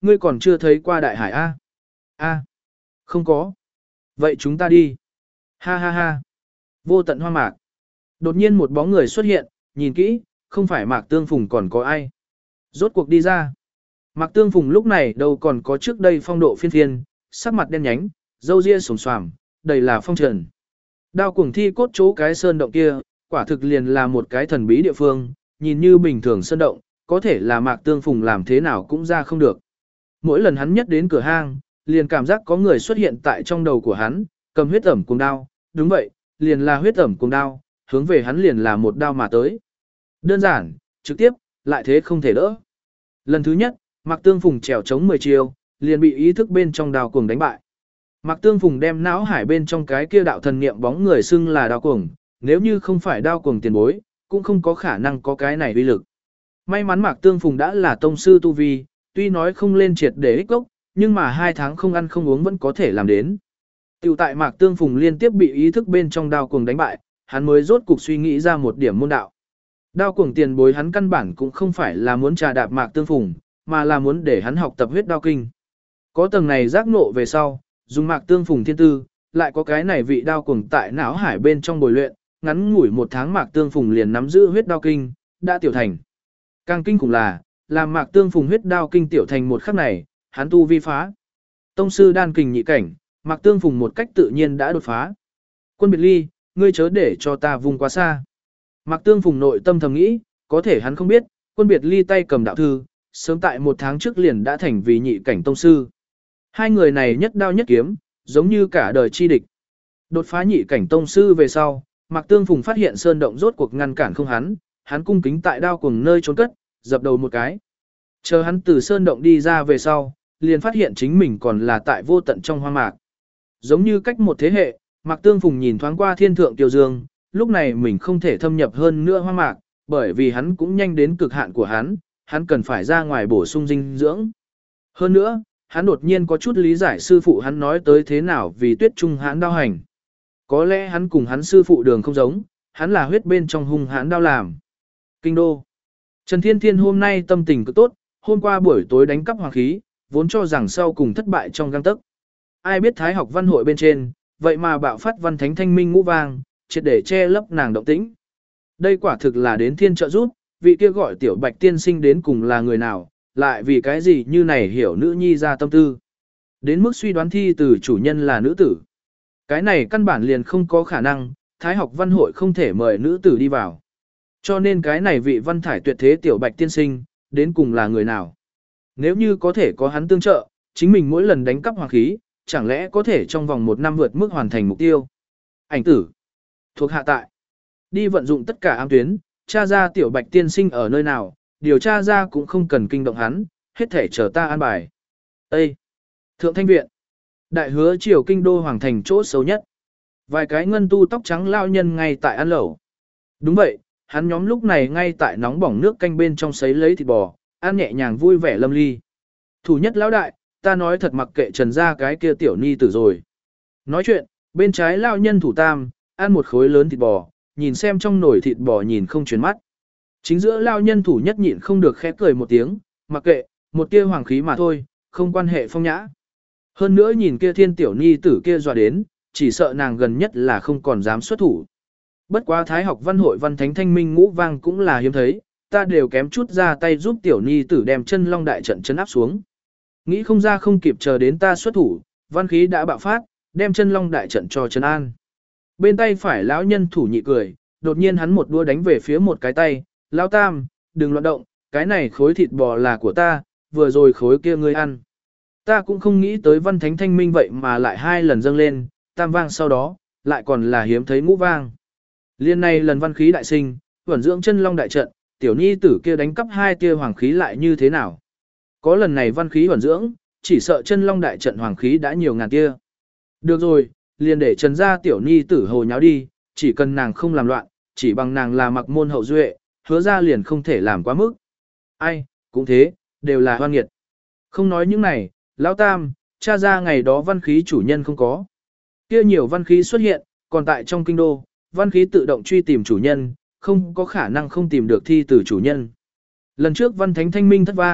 ngươi còn chưa thấy qua đại hải A. A. Không có. Vậy chúng ta đi. Ha ha ha. Vô tận hoang mạc. Đột nhiên một bóng người xuất hiện, nhìn kỹ, không phải Mạc Tương Phùng còn có ai. Rốt cuộc đi ra. Mạc Tương Phùng lúc này đâu còn có trước đây phong độ phiên phiên, sắc mặt đen nhánh, râu ria xồm xoàm, đầy là phong trần. Đao cuồng thi cốt chỗ cái sơn động kia, quả thực liền là một cái thần bí địa phương, nhìn như bình thường sơn động, có thể là Mạc Tương Phùng làm thế nào cũng ra không được. Mỗi lần hắn nhất đến cửa hang, liền cảm giác có người xuất hiện tại trong đầu của hắn, cầm huyết ẩm cuồng đao, đúng vậy, liền là huyết ẩm cuồng đao, hướng về hắn liền là một đao mà tới. Đơn giản, trực tiếp, lại thế không thể đỡ. Lần thứ nhất, Mạc Tương Phùng trèo chống mười chiêu, liền bị ý thức bên trong đao cuồng đánh bại. Mạc Tương Phùng đem não hải bên trong cái kia đạo thần niệm bóng người xưng là đao cuồng, nếu như không phải đao cuồng tiền bối, cũng không có khả năng có cái này uy lực. May mắn Mạc Tương Phùng đã là tông sư tu vi, tuy nói không lên triệt để ích gốc, nhưng mà hai tháng không ăn không uống vẫn có thể làm đến. Tiểu tại Mạc Tương Phùng liên tiếp bị ý thức bên trong đao cuồng đánh bại, hắn mới rốt cục suy nghĩ ra một điểm môn đạo. Đao cuồng tiền bối hắn căn bản cũng không phải là muốn trà đạp Mạc Tương Phùng, mà là muốn để hắn học tập huyết đao kinh. Có tầng này giác ngộ về sau, dùng Mạc Tương Phùng thiên tư, lại có cái này vị đao cuồng tại não hải bên trong bồi luyện, ngắn ngủi một tháng Mạc Tương Phùng liền nắm giữ huyết đao kinh, đã tiểu thành. Càng kinh khủng là, làm Mạc Tương Phùng huyết đao kinh tiểu thành một khắc này, hắn tu vi phá. Tông sư đan kình nhị cảnh, Mạc Tương Phùng một cách tự nhiên đã đột phá. Quân biệt ly, ngươi chớ để cho ta vùng quá xa. Mạc Tương Phùng nội tâm thầm nghĩ, có thể hắn không biết, quân biệt ly tay cầm đạo thư, sớm tại một tháng trước liền đã thành vì nhị cảnh tông sư. Hai người này nhất đao nhất kiếm, giống như cả đời chi địch. Đột phá nhị cảnh tông sư về sau, Mạc Tương Phùng phát hiện sơn động rốt cuộc ngăn cản không hắn, hắn cung kính tại đao cuồng nơi trốn cất, dập đầu một cái. Chờ hắn từ sơn động đi ra về sau, liền phát hiện chính mình còn là tại vô tận trong hoang mạc. Giống như cách một thế hệ, Mạc Tương Phùng nhìn thoáng qua thiên thượng tiêu dương, lúc này mình không thể thâm nhập hơn nữa hoang mạc, bởi vì hắn cũng nhanh đến cực hạn của hắn, hắn cần phải ra ngoài bổ sung dinh dưỡng. Hơn nữa, hắn đột nhiên có chút lý giải sư phụ hắn nói tới thế nào vì tuyết trung hãn đao hành. Có lẽ hắn cùng hắn sư phụ đường không giống, hắn là huyết bên trong hung hãn đao làm. Kinh đô. Trần Thiên Thiên hôm nay tâm tình cực tốt, hôm qua buổi tối đánh cắp hoàng khí, vốn cho rằng sau cùng thất bại trong gang tấc. Ai biết Thái học văn hội bên trên, vậy mà bạo phát văn thánh thanh minh ngũ vang, triệt để che lấp nàng động tĩnh. Đây quả thực là đến thiên trợ giúp, vị kia gọi tiểu bạch tiên sinh đến cùng là người nào, lại vì cái gì như này hiểu nữ nhi ra tâm tư. Đến mức suy đoán thi từ chủ nhân là nữ tử. Cái này căn bản liền không có khả năng, Thái học văn hội không thể mời nữ tử đi vào. Cho nên cái này vị văn thải tuyệt thế tiểu bạch tiên sinh, đến cùng là người nào. Nếu như có thể có hắn tương trợ, chính mình mỗi lần đánh cắp hoàng khí, chẳng lẽ có thể trong vòng một năm vượt mức hoàn thành mục tiêu. Ảnh tử. Thuộc hạ tại. Đi vận dụng tất cả ám tuyến, tra ra tiểu bạch tiên sinh ở nơi nào, điều tra ra cũng không cần kinh động hắn, hết thể chờ ta an bài. Ê! Thượng Thanh Viện. Đại hứa triều kinh đô hoàng thành chỗ xấu nhất. Vài cái ngân tu tóc trắng lao nhân ngay tại ăn lẩu. Đúng vậy, hắn nhóm lúc này ngay tại nóng bỏng nước canh bên trong sấy lấy thịt bò, ăn nhẹ nhàng vui vẻ lâm ly. Thủ nhất lão đại, ta nói thật mặc kệ trần ra cái kia tiểu ni tử rồi. Nói chuyện, bên trái lao nhân thủ tam, ăn một khối lớn thịt bò, nhìn xem trong nồi thịt bò nhìn không chuyển mắt. Chính giữa lao nhân thủ nhất nhịn không được khẽ cười một tiếng, mặc kệ, một tia hoàng khí mà thôi, không quan hệ phong nhã. Hơn nữa nhìn kia thiên tiểu ni tử kia dọa đến, chỉ sợ nàng gần nhất là không còn dám xuất thủ. Bất quá thái học văn hội văn thánh thanh minh ngũ vang cũng là hiếm thấy, ta đều kém chút ra tay giúp tiểu ni tử đem chân long đại trận chấn áp xuống. Nghĩ không ra không kịp chờ đến ta xuất thủ, văn khí đã bạo phát, đem chân long đại trận cho trấn an. Bên tay phải lão nhân thủ nhị cười, đột nhiên hắn một đua đánh về phía một cái tay, lão tam, đừng loạn động, cái này khối thịt bò là của ta, vừa rồi khối kia ngươi ăn. Ta cũng không nghĩ tới văn thánh thanh minh vậy mà lại hai lần dâng lên, tam vang sau đó, lại còn là hiếm thấy ngũ vang. Liên này lần văn khí đại sinh, vẩn dưỡng chân long đại trận, tiểu ni tử kia đánh cắp hai tia hoàng khí lại như thế nào. Có lần này văn khí vẩn dưỡng, chỉ sợ chân long đại trận hoàng khí đã nhiều ngàn tia. Được rồi, liền để trần gia tiểu ni tử hồ nháo đi, chỉ cần nàng không làm loạn, chỉ bằng nàng là mặc môn hậu duệ, hứa ra liền không thể làm quá mức. Ai, cũng thế, đều là hoan nghiệt. Không nói những này, lão tam, cha ra ngày đó văn khí chủ nhân không có. Kia nhiều văn khí xuất hiện, còn tại trong kinh đô, văn khí tự động truy tìm chủ nhân, không có khả năng không tìm được thi từ chủ nhân. Lần trước văn thánh thanh minh thất vang,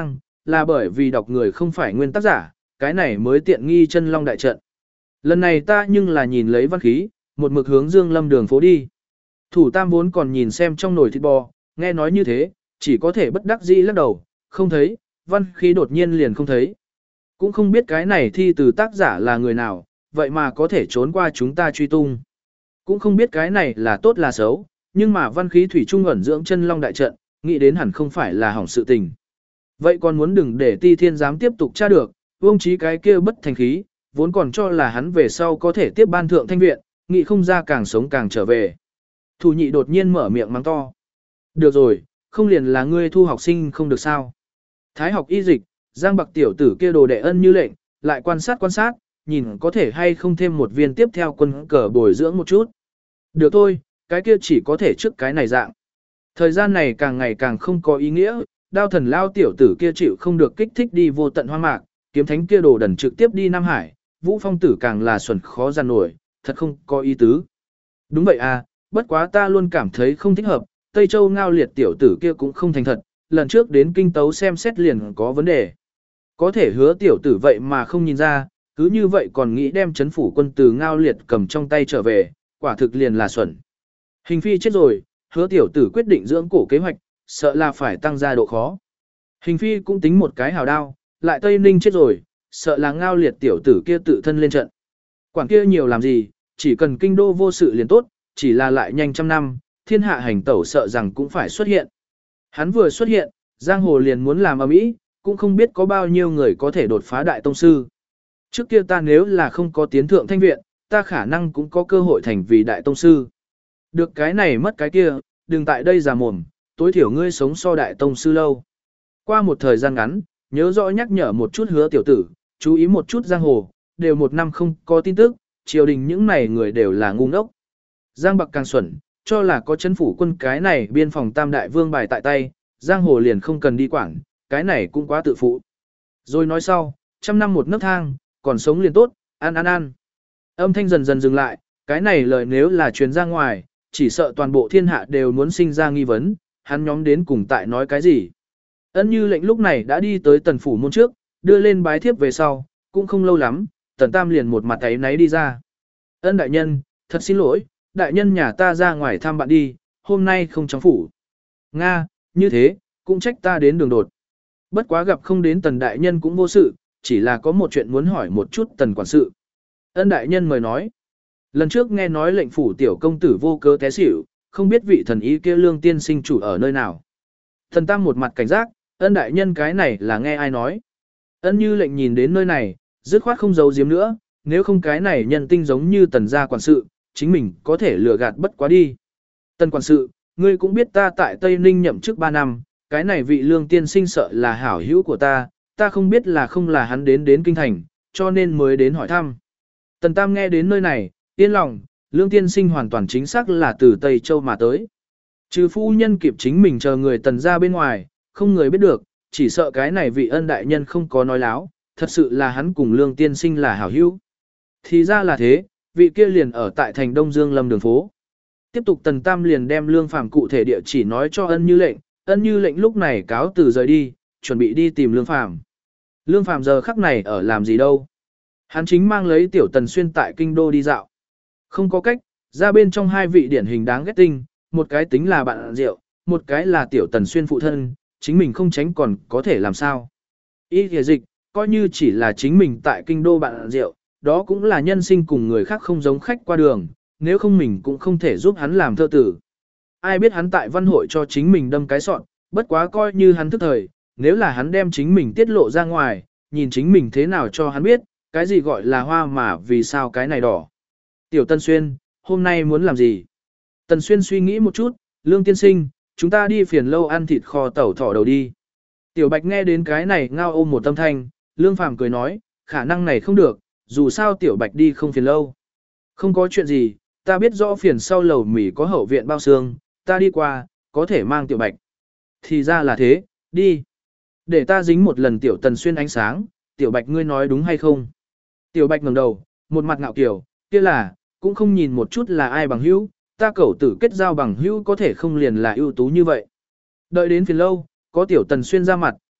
là bởi vì đọc người không phải nguyên tác giả, cái này mới tiện nghi chân long đại trận. Lần này ta nhưng là nhìn lấy văn khí, một mực hướng Dương Lâm đường phố đi. Thủ tam vốn còn nhìn xem trong nồi thịt bò, nghe nói như thế, chỉ có thể bất đắc dĩ lắc đầu, không thấy, văn khí đột nhiên liền không thấy. Cũng không biết cái này thi từ tác giả là người nào, vậy mà có thể trốn qua chúng ta truy tung. Cũng không biết cái này là tốt là xấu, nhưng mà văn khí thủy trung ẩn dưỡng chân long đại trận, nghĩ đến hẳn không phải là hỏng sự tình. Vậy còn muốn đừng để ti thiên giám tiếp tục tra được, vương trí cái kia bất thành khí, vốn còn cho là hắn về sau có thể tiếp ban thượng thanh viện, nghĩ không ra càng sống càng trở về. Thủ nhị đột nhiên mở miệng mắng to. Được rồi, không liền là ngươi thu học sinh không được sao. Thái học y dịch, Giang Bạc tiểu tử kia đồ đệ ân như lệnh, lại quan sát quan sát, nhìn có thể hay không thêm một viên tiếp theo quân cờ bồi dưỡng một chút. Được thôi, cái kia chỉ có thể trước cái này dạng. Thời gian này càng ngày càng không có ý nghĩa, đao thần lao tiểu tử kia chịu không được kích thích đi vô tận hoang mạc, kiếm thánh kia đồ đần trực tiếp đi Nam Hải, Vũ Phong tử càng là xuẩn khó gian nổi, thật không có ý tứ. Đúng vậy à, bất quá ta luôn cảm thấy không thích hợp, Tây Châu ngao liệt tiểu tử kia cũng không thành thật, lần trước đến kinh tấu xem xét liền có vấn đề. Có thể hứa tiểu tử vậy mà không nhìn ra, cứ như vậy còn nghĩ đem chấn phủ quân từ ngao liệt cầm trong tay trở về, quả thực liền là xuẩn. Hình phi chết rồi, hứa tiểu tử quyết định dưỡng cổ kế hoạch, sợ là phải tăng ra độ khó. Hình phi cũng tính một cái hào đao, lại Tây Ninh chết rồi, sợ là ngao liệt tiểu tử kia tự thân lên trận. Quản kia nhiều làm gì, chỉ cần kinh đô vô sự liền tốt, chỉ là lại nhanh trăm năm, thiên hạ hành tẩu sợ rằng cũng phải xuất hiện. Hắn vừa xuất hiện, giang hồ liền muốn làm ầm ĩ, cũng không biết có bao nhiêu người có thể đột phá đại tông sư. Trước kia ta nếu là không có tiến thượng thanh viện, ta khả năng cũng có cơ hội thành vì đại tông sư. Được cái này mất cái kia, đừng tại đây già mồm, tối thiểu ngươi sống so đại tông sư lâu. Qua một thời gian ngắn, nhớ rõ nhắc nhở một chút hứa tiểu tử, chú ý một chút giang hồ, đều một năm không có tin tức, triều đình những này người đều là ngu ngốc. Giang Bạc càng xuẩn, cho là có chấn phủ quân cái này biên phòng tam đại vương bài tại tay, giang hồ liền không cần đi quản, cái này cũng quá tự phụ. Rồi nói sau, trăm năm một nấc thang, còn sống liền tốt, ăn ăn ăn. Âm thanh dần dần dừng lại, cái này lời nếu là truyền ra ngoài, chỉ sợ toàn bộ thiên hạ đều muốn sinh ra nghi vấn, hắn nhóm đến cùng tại nói cái gì. Ân Như lệnh lúc này đã đi tới tần phủ môn trước, đưa lên bái thiếp về sau, cũng không lâu lắm, tần tam liền một mặt ấy náy đi ra. Ân đại nhân, thật xin lỗi, đại nhân nhà ta ra ngoài thăm bạn đi, hôm nay không trong phủ. Nga, như thế, cũng trách ta đến đường đột. Bất quá gặp không đến tần đại nhân cũng vô sự, chỉ là có một chuyện muốn hỏi một chút tần quản sự. Ân đại nhân mời nói. Lần trước nghe nói lệnh phủ tiểu công tử vô cớ té xỉu, không biết vị thần ý kia lương tiên sinh chủ ở nơi nào. Thần tam một mặt cảnh giác, ân đại nhân cái này là nghe ai nói. Ân Như lệnh nhìn đến nơi này, dứt khoát không giấu giếm nữa, nếu không cái này nhân tinh giống như tần gia quản sự, chính mình có thể lừa gạt bất quá đi. Tần quản sự, ngươi cũng biết ta tại Tây Ninh nhậm chức ba năm, cái này vị lương tiên sinh sợ là hảo hữu của ta, ta không biết là không là hắn đến đến kinh thành, cho nên mới đến hỏi thăm. Tần Tam nghe đến nơi này, yên lòng, lương tiên sinh hoàn toàn chính xác là từ Tây Châu mà tới. Trừ phu nhân kịp chính mình chờ người tần ra bên ngoài, không người biết được, chỉ sợ cái này vị ân đại nhân không có nói láo, thật sự là hắn cùng lương tiên sinh là hảo hữu. Thì ra là thế, vị kia liền ở tại thành Đông Dương Lâm đường phố. Tiếp tục tần tam liền đem lương phàm cụ thể địa chỉ nói cho ân như lệnh, ân như lệnh lúc này cáo từ rời đi, chuẩn bị đi tìm lương phàm. Lương phàm giờ khắc này ở làm gì đâu. Hắn chính mang lấy tiểu tần xuyên tại kinh đô đi dạo. Không có cách, ra bên trong hai vị điển hình đáng ghét tinh, một cái tính là bạn rượu, một cái là tiểu tần xuyên phụ thân, chính mình không tránh còn có thể làm sao. Ý thìa dịch, coi như chỉ là chính mình tại kinh đô bạn rượu, đó cũng là nhân sinh cùng người khác không giống khách qua đường, nếu không mình cũng không thể giúp hắn làm thơ tử. Ai biết hắn tại văn hội cho chính mình đâm cái sọn, bất quá coi như hắn thức thời, nếu là hắn đem chính mình tiết lộ ra ngoài, nhìn chính mình thế nào cho hắn biết, cái gì gọi là hoa mà vì sao cái này đỏ. Tiểu Tân Xuyên, hôm nay muốn làm gì? Tần Xuyên suy nghĩ một chút, lương tiên sinh, chúng ta đi phiền lâu ăn thịt kho tẩu thỏ đầu đi. Tiểu Bạch nghe đến cái này ngao ôm một tâm thanh, lương phàm cười nói, khả năng này không được, dù sao Tiểu Bạch đi không phiền lâu. Không có chuyện gì, ta biết rõ phiền sau lầu mì có hậu viện bao xương, ta đi qua, có thể mang Tiểu Bạch. Thì ra là thế, đi. Để ta dính một lần Tiểu Tần Xuyên ánh sáng, Tiểu Bạch ngươi nói đúng hay không? Tiểu Bạch ngẩng đầu, một mặt ngạo kiều, kia là, cũng không nhìn một chút là ai bằng hữu, ta cẩu tử kết giao bằng hữu có thể không liền là ưu tú như vậy. Đợi đến phiền lâu, có Tiểu Tần Xuyên ra mặt,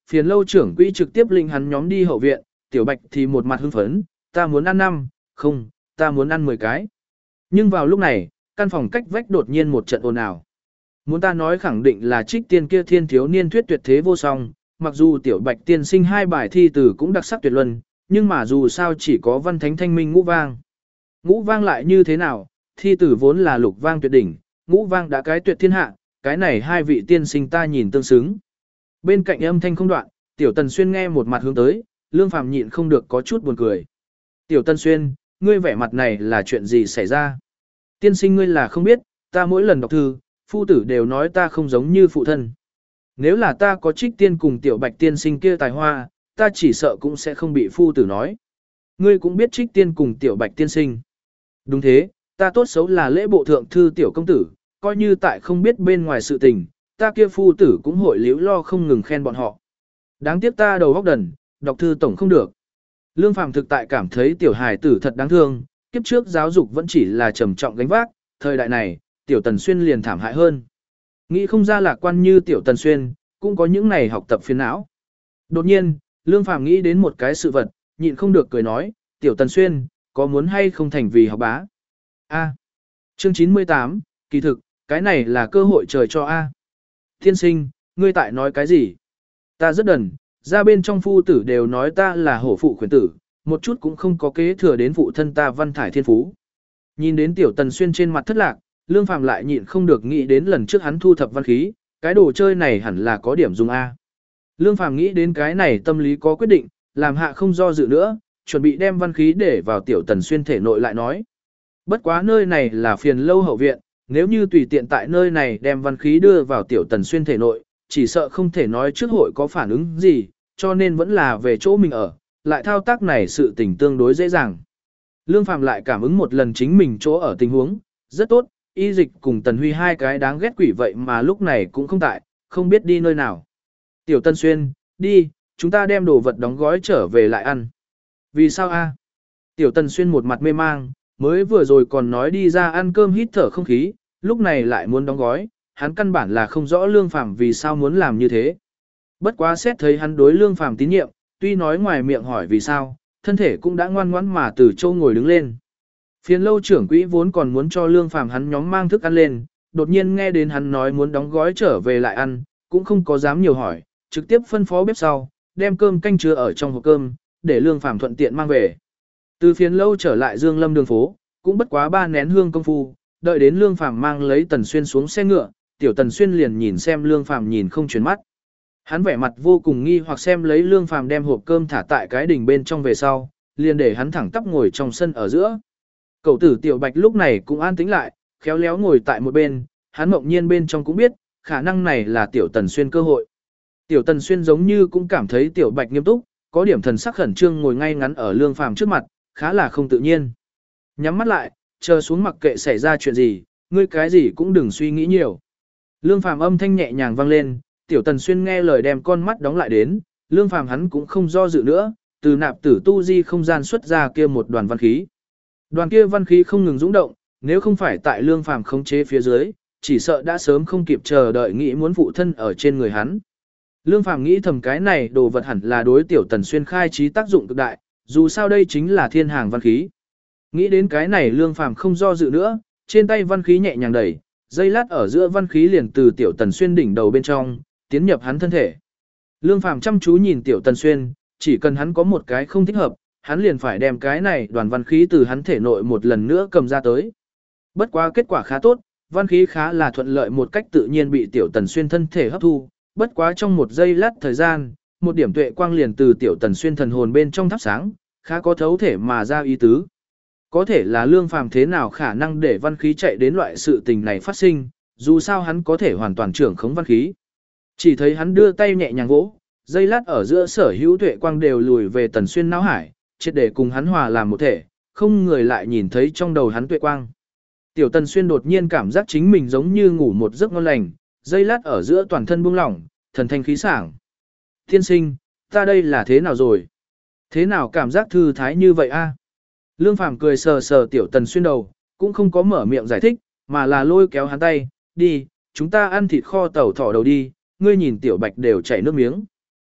Phiền lâu trưởng quỹ trực tiếp linh hắn nhóm đi hậu viện, tiểu bạch thì một mặt hưng phấn, ta muốn ăn năm, không, ta muốn ăn mười cái. Nhưng vào lúc này, căn phòng cách vách đột nhiên một trận ồn ào. Muốn ta nói khẳng định là trích tiên kia thiên thiếu niên thuyết tuyệt thế vô song, mặc dù tiểu bạch tiên sinh hai bài thi từ cũng đặc sắc tuyệt luân, nhưng mà dù sao chỉ có văn thánh thanh minh ngũ vang. Ngũ vang lại như thế nào, thi tử vốn là lục vang tuyệt đỉnh, ngũ vang đã cái tuyệt thiên hạ, cái này hai vị tiên sinh ta nhìn tương xứng. Bên cạnh âm thanh không đoạn, tiểu tần xuyên nghe một mặt hướng tới, lương phàm nhịn không được có chút buồn cười. Tiểu tần xuyên, ngươi vẻ mặt này là chuyện gì xảy ra? Tiên sinh ngươi là không biết, ta mỗi lần đọc thư, phu tử đều nói ta không giống như phụ thân. Nếu là ta có trích tiên cùng tiểu bạch tiên sinh kia tài hoa, ta chỉ sợ cũng sẽ không bị phu tử nói. Ngươi cũng biết trích tiên cùng tiểu bạch tiên sinh. Đúng thế, ta tốt xấu là lễ bộ thượng thư tiểu công tử, coi như tại không biết bên ngoài sự tình, ta kia phu tử cũng hội liễu lo không ngừng khen bọn họ. Đáng tiếc ta đầu góc đần, đọc thư tổng không được. Lương Phàm thực tại cảm thấy tiểu hài tử thật đáng thương, kiếp trước giáo dục vẫn chỉ là trầm trọng gánh vác, thời đại này, tiểu Tần Xuyên liền thảm hại hơn. Nghĩ không ra lạc quan như tiểu Tần Xuyên, cũng có những này học tập phiền não. Đột nhiên, Lương Phàm nghĩ đến một cái sự vật, nhịn không được cười nói, tiểu Tần Xuyên, có muốn hay không thành vì học bá? A. Chương chín mươi tám, kỳ thực, cái này là cơ hội trời cho A. Thiên sinh, ngươi tại nói cái gì? Ta rất đần, ra bên trong phu tử đều nói ta là hổ phụ khuyến tử, một chút cũng không có kế thừa đến phụ thân ta văn thải thiên phú. Nhìn đến tiểu Tần Xuyên trên mặt thất lạc, Lương Phàm lại nhịn không được nghĩ đến lần trước hắn thu thập văn khí, cái đồ chơi này hẳn là có điểm dùng A. Lương Phàm nghĩ đến cái này tâm lý có quyết định, làm hạ không do dự nữa, chuẩn bị đem văn khí để vào tiểu Tần Xuyên thể nội lại nói. Bất quá nơi này là phiền lâu hậu viện, nếu như tùy tiện tại nơi này đem văn khí đưa vào tiểu Tần Xuyên thể nội, chỉ sợ không thể nói trước hội có phản ứng gì, cho nên vẫn là về chỗ mình ở, lại thao tác này sự tình tương đối dễ dàng. Lương Phàm lại cảm ứng một lần chính mình chỗ ở tình huống, rất tốt, y dịch cùng Tần Huy hai cái đáng ghét quỷ vậy mà lúc này cũng không tại, không biết đi nơi nào. Tiểu Tần Xuyên, đi, chúng ta đem đồ vật đóng gói trở về lại ăn. Vì sao a? Tiểu Tần Xuyên một mặt mê mang, mới vừa rồi còn nói đi ra ăn cơm hít thở không khí, lúc này lại muốn đóng gói, hắn căn bản là không rõ Lương Phàm vì sao muốn làm như thế. Bất quá xét thấy hắn đối Lương Phàm tín nhiệm, tuy nói ngoài miệng hỏi vì sao, thân thể cũng đã ngoan ngoãn mà từ châu ngồi đứng lên. Phiền lâu trưởng quỹ vốn còn muốn cho Lương Phàm hắn nhóm mang thức ăn lên, đột nhiên nghe đến hắn nói muốn đóng gói trở về lại ăn, cũng không có dám nhiều hỏi, trực tiếp phân phó bếp sau, đem cơm canh chứa ở trong hộp cơm, để Lương Phàm thuận tiện mang về. Từ phiền lâu trở lại Dương Lâm đường phố, cũng bất quá ba nén hương công phu, đợi đến Lương Phàm mang lấy Tần Xuyên xuống xe ngựa, tiểu Tần Xuyên liền nhìn xem Lương Phàm nhìn không chuyển mắt. Hắn vẻ mặt vô cùng nghi hoặc xem lấy Lương Phàm đem hộp cơm thả tại cái đỉnh bên trong về sau, liền để hắn thẳng tắp ngồi trong sân ở giữa. Cậu tử Tiểu Bạch lúc này cũng an tĩnh lại, khéo léo ngồi tại một bên, hắn mộng nhiên bên trong cũng biết, khả năng này là Tiểu Tần Xuyên cơ hội. Tiểu Tần Xuyên giống như cũng cảm thấy Tiểu Bạch nghiêm túc, có điểm thần sắc khẩn trương ngồi ngay ngắn ở Lương Phàm trước mặt, khá là không tự nhiên. Nhắm mắt lại, chờ xuống mặc kệ xảy ra chuyện gì, ngươi cái gì cũng đừng suy nghĩ nhiều. Lương Phàm âm thanh nhẹ nhàng vang lên, Tiểu Tần Xuyên nghe lời đem con mắt đóng lại đến, Lương Phàm hắn cũng không do dự nữa, từ nạp tử tu di không gian xuất ra kia một đoàn văn khí. Đoàn kia văn khí không ngừng dũng động, nếu không phải tại Lương Phàm khống chế phía dưới, chỉ sợ đã sớm không kịp chờ đợi nghĩ muốn phụ thân ở trên người hắn. Lương Phàm nghĩ thầm cái này đồ vật hẳn là đối Tiểu Tần Xuyên khai trí tác dụng cực đại, dù sao đây chính là thiên hàng văn khí. Nghĩ đến cái này Lương Phàm không do dự nữa, trên tay văn khí nhẹ nhàng đẩy, dây lát ở giữa văn khí liền từ Tiểu Tần Xuyên đỉnh đầu bên trong, tiến nhập hắn thân thể. Lương Phàm chăm chú nhìn Tiểu Tần Xuyên, chỉ cần hắn có một cái không thích hợp, hắn liền phải đem cái này đoàn văn khí từ hắn thể nội một lần nữa cầm ra tới. Bất quá kết quả khá tốt, văn khí khá là thuận lợi một cách tự nhiên bị Tiểu Tần Xuyên thân thể hấp thu, bất quá trong một giây lát thời gian, một điểm tuệ quang liền từ Tiểu Tần Xuyên thần hồn bên trong thắp sáng, khá có thấu thể mà ra ý tứ. Có thể là Lương Phàm thế nào khả năng để văn khí chạy đến loại sự tình này phát sinh, dù sao hắn có thể hoàn toàn trưởng khống văn khí. Chỉ thấy hắn đưa tay nhẹ nhàng vỗ, giây lát ở giữa sở hữu tuệ quang đều lùi về Tần Xuyên não hải, triệt để cùng hắn hòa làm một thể, không người lại nhìn thấy trong đầu hắn tuệ quang. Tiểu Tần Xuyên đột nhiên cảm giác chính mình giống như ngủ một giấc ngon lành, giây lát ở giữa toàn thân buông lỏng, thần thanh khí sảng. Thiên sinh, ta đây là thế nào rồi? Thế nào cảm giác thư thái như vậy a? Lương Phàm cười sờ sờ Tiểu Tần Xuyên đầu, cũng không có mở miệng giải thích, mà là lôi kéo hắn tay, đi, chúng ta ăn thịt kho tàu thỏ đầu đi, ngươi nhìn Tiểu Bạch đều chảy nước miếng.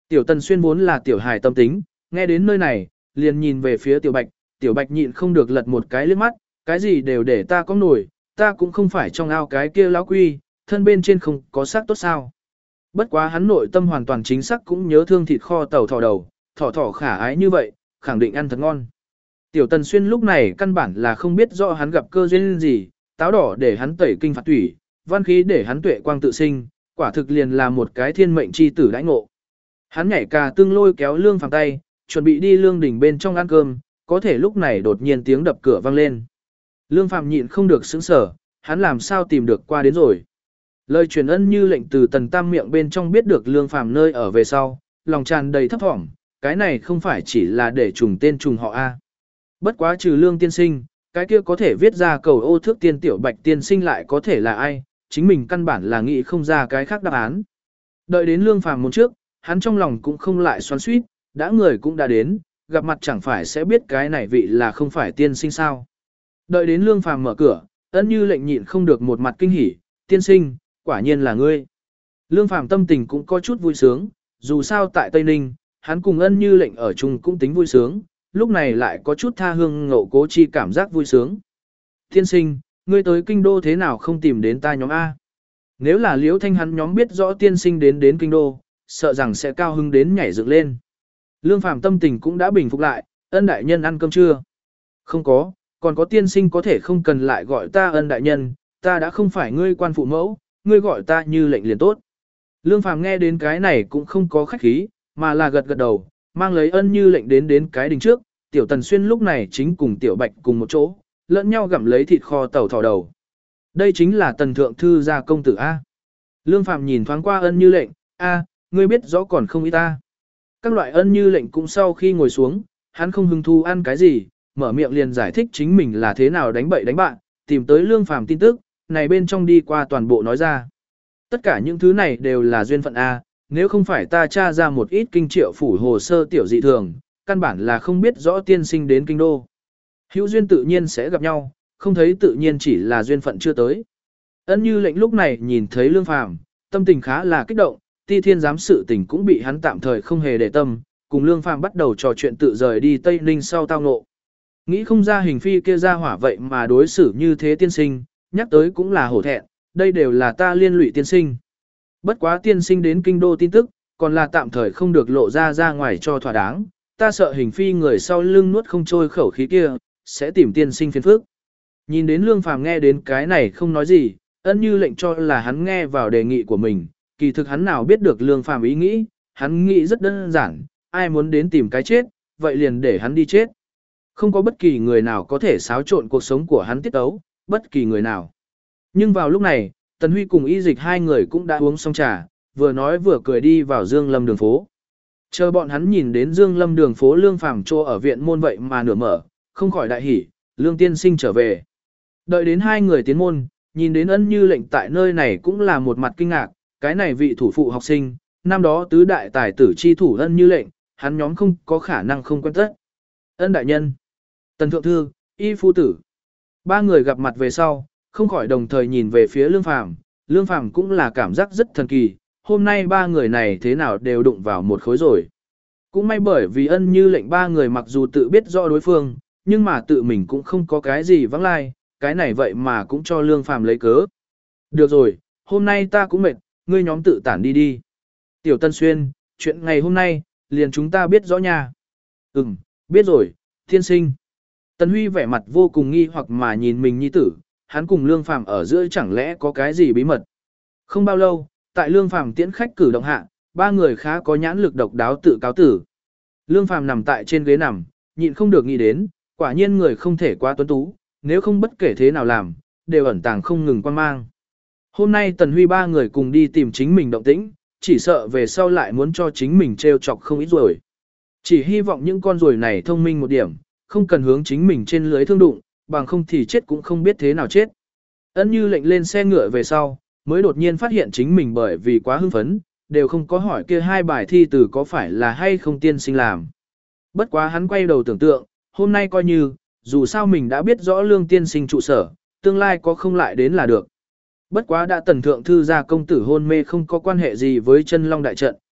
Tiểu Tần Xuyên vốn là tiểu hài tâm tính, nghe đến nơi này, liền nhìn về phía Tiểu Bạch, Tiểu Bạch nhịn không được lật một cái liếc mắt, cái gì đều để ta có nổi, ta cũng không phải trong ao cái kia lão quy, thân bên trên không có xác tốt sao. Bất quá hắn nội tâm hoàn toàn chính xác cũng nhớ thương thịt kho tàu thỏ đầu, thỏ thỏ khả ái như vậy, khẳng định ăn thật ngon. Tiểu Tần Xuyên lúc này căn bản là không biết rõ hắn gặp cơ duyên gì, táo đỏ để hắn tẩy kinh phạt thủy, văn khí để hắn tuệ quang tự sinh, quả thực liền là một cái thiên mệnh chi tử đãi ngộ. Hắn nhảy cà tương lôi kéo Lương Phàm tay, chuẩn bị đi lương đỉnh bên trong ăn cơm, có thể lúc này đột nhiên tiếng đập cửa vang lên. Lương Phàm nhịn không được sững sờ, hắn làm sao tìm được qua đến rồi. Lời truyền ân như lệnh từ Tần Tam miệng bên trong biết được Lương Phàm nơi ở về sau, lòng tràn đầy thấp thỏm, cái này không phải chỉ là để trùng tên trùng họ a. Bất quá trừ Lương tiên sinh, cái kia có thể viết ra cầu ô thước tiên tiểu Bạch tiên sinh lại có thể là ai, chính mình căn bản là nghĩ không ra cái khác đáp án. Đợi đến Lương Phàm môn trước, hắn trong lòng cũng không lại xoắn xuýt, đã người cũng đã đến, gặp mặt chẳng phải sẽ biết cái này vị là không phải tiên sinh sao. Đợi đến Lương Phàm mở cửa, ân như lệnh nhịn không được một mặt kinh hỉ, tiên sinh, quả nhiên là ngươi. Lương Phàm tâm tình cũng có chút vui sướng, dù sao tại Tây Ninh, hắn cùng ân như lệnh ở chung cũng tính vui sướng, lúc này lại có chút tha hương ngộ cố chi cảm giác vui sướng. Tiên sinh, ngươi tới kinh đô thế nào không tìm đến ta nhóm A? Nếu là Liễu Thanh hắn nhóm biết rõ tiên sinh đến đến kinh đô, sợ rằng sẽ cao hứng đến nhảy dựng lên. Lương Phàm tâm tình cũng đã bình phục lại, ân đại nhân ăn cơm chưa? Không có, còn có tiên sinh có thể không cần lại gọi ta ân đại nhân, ta đã không phải ngươi quan phụ mẫu, ngươi gọi ta như lệnh liền tốt. Lương Phàm nghe đến cái này cũng không có khách khí, mà là gật gật đầu, mang lấy ân như lệnh đến đến cái đình trước, Tiểu Tần Xuyên lúc này chính cùng Tiểu Bạch cùng một chỗ, lẫn nhau gặm lấy thịt kho tàu thỏ đầu. Đây chính là Tần Thượng Thư gia công tử A. Lương Phàm nhìn thoáng qua ân như lệnh, A, ngươi biết rõ còn không ý ta. Các loại ân như lệnh cũng sau khi ngồi xuống, hắn không hứng thú ăn cái gì, mở miệng liền giải thích chính mình là thế nào đánh bậy đánh bạn, tìm tới Lương Phàm tin tức, này bên trong đi qua toàn bộ nói ra. Tất cả những thứ này đều là duyên phận A, nếu không phải ta tra ra một ít kinh triệu phủ hồ sơ tiểu dị thường, căn bản là không biết rõ tiên sinh đến kinh đô. Hữu duyên tự nhiên sẽ gặp nhau, không thấy tự nhiên chỉ là duyên phận chưa tới. Ân như lệnh lúc này nhìn thấy Lương Phàm, tâm tình khá là kích động, Ti Thiên giám sự tình cũng bị hắn tạm thời không hề để tâm, cùng Lương Phàm bắt đầu trò chuyện tự rời đi Tây Ninh sau tao ngộ. Nghĩ không ra hình phi kia ra hỏa vậy mà đối xử như thế tiên sinh, nhắc tới cũng là hổ thẹn, đây đều là ta liên lụy tiên sinh. Bất quá tiên sinh đến kinh đô tin tức, còn là tạm thời không được lộ ra ra ngoài cho thỏa đáng, ta sợ hình phi người sau lưng nuốt không trôi khẩu khí kia, sẽ tìm tiên sinh phiền phức. Nhìn đến Lương Phàm nghe đến cái này không nói gì, ân như lệnh cho là hắn nghe vào đề nghị của mình, kỳ thực hắn nào biết được Lương Phàm ý nghĩ, hắn nghĩ rất đơn giản, ai muốn đến tìm cái chết, vậy liền để hắn đi chết. Không có bất kỳ người nào có thể xáo trộn cuộc sống của hắn tiết tấu, bất kỳ người nào. Nhưng vào lúc này, Tần Huy cùng Y Dịch hai người cũng đã uống xong trà, vừa nói vừa cười đi vào Dương Lâm đường phố. Chờ bọn hắn nhìn đến Dương Lâm đường phố Lương Phàm chỗ ở viện môn vậy mà nửa mở, không khỏi đại hỉ, Lương tiên sinh trở về. Đợi đến hai người tiến môn, nhìn đến ân như lệnh tại nơi này cũng là một mặt kinh ngạc, cái này vị thủ phụ học sinh, năm đó tứ đại tài tử chi thủ ân như lệnh, hắn nhóm không có khả năng không quen tất. Ân đại nhân, Tần thượng thư, Y phu tử. Ba người gặp mặt về sau, không khỏi đồng thời nhìn về phía Lương Phàm, Lương Phàm cũng là cảm giác rất thần kỳ, hôm nay ba người này thế nào đều đụng vào một khối rồi. Cũng may bởi vì ân như lệnh ba người mặc dù tự biết rõ đối phương, nhưng mà tự mình cũng không có cái gì vắng lai, cái này vậy mà cũng cho Lương Phàm lấy cớ. Được rồi, hôm nay ta cũng mệt, ngươi nhóm tự tản đi đi. Tiểu Tân Xuyên, chuyện ngày hôm nay, liền chúng ta biết rõ nha. Ừm, biết rồi, thiên sinh. Tần Huy vẻ mặt vô cùng nghi hoặc mà nhìn mình nhi tử, hắn cùng Lương Phàm ở giữa chẳng lẽ có cái gì bí mật. Không bao lâu, tại Lương Phàm tiễn khách cử động hạ, ba người khá có nhãn lực độc đáo tự cáo tử. Lương Phàm nằm tại trên ghế nằm, nhịn không được nghĩ đến, quả nhiên người không thể quá tuấn tú, nếu không bất kể thế nào làm, đều ẩn tàng không ngừng quan mang. Hôm nay Tần Huy ba người cùng đi tìm chính mình động tĩnh, chỉ sợ về sau lại muốn cho chính mình trêu chọc không ít rồi. Chỉ hy vọng những con ruồi này thông minh một điểm, không cần hướng chính mình trên lưới thương đụng, bằng không thì chết cũng không biết thế nào chết. Ân như lệnh lên xe ngựa về sau, mới đột nhiên phát hiện chính mình bởi vì quá hưng phấn, đều không có hỏi kia hai bài thi từ có phải là hay không tiên sinh làm. Bất quá hắn quay đầu tưởng tượng, hôm nay coi như, dù sao mình đã biết rõ Lương tiên sinh trụ sở, tương lai có không lại đến là được. Bất quá đã Tần thượng thư gia công tử hôn mê không có quan hệ gì với chân long đại trận,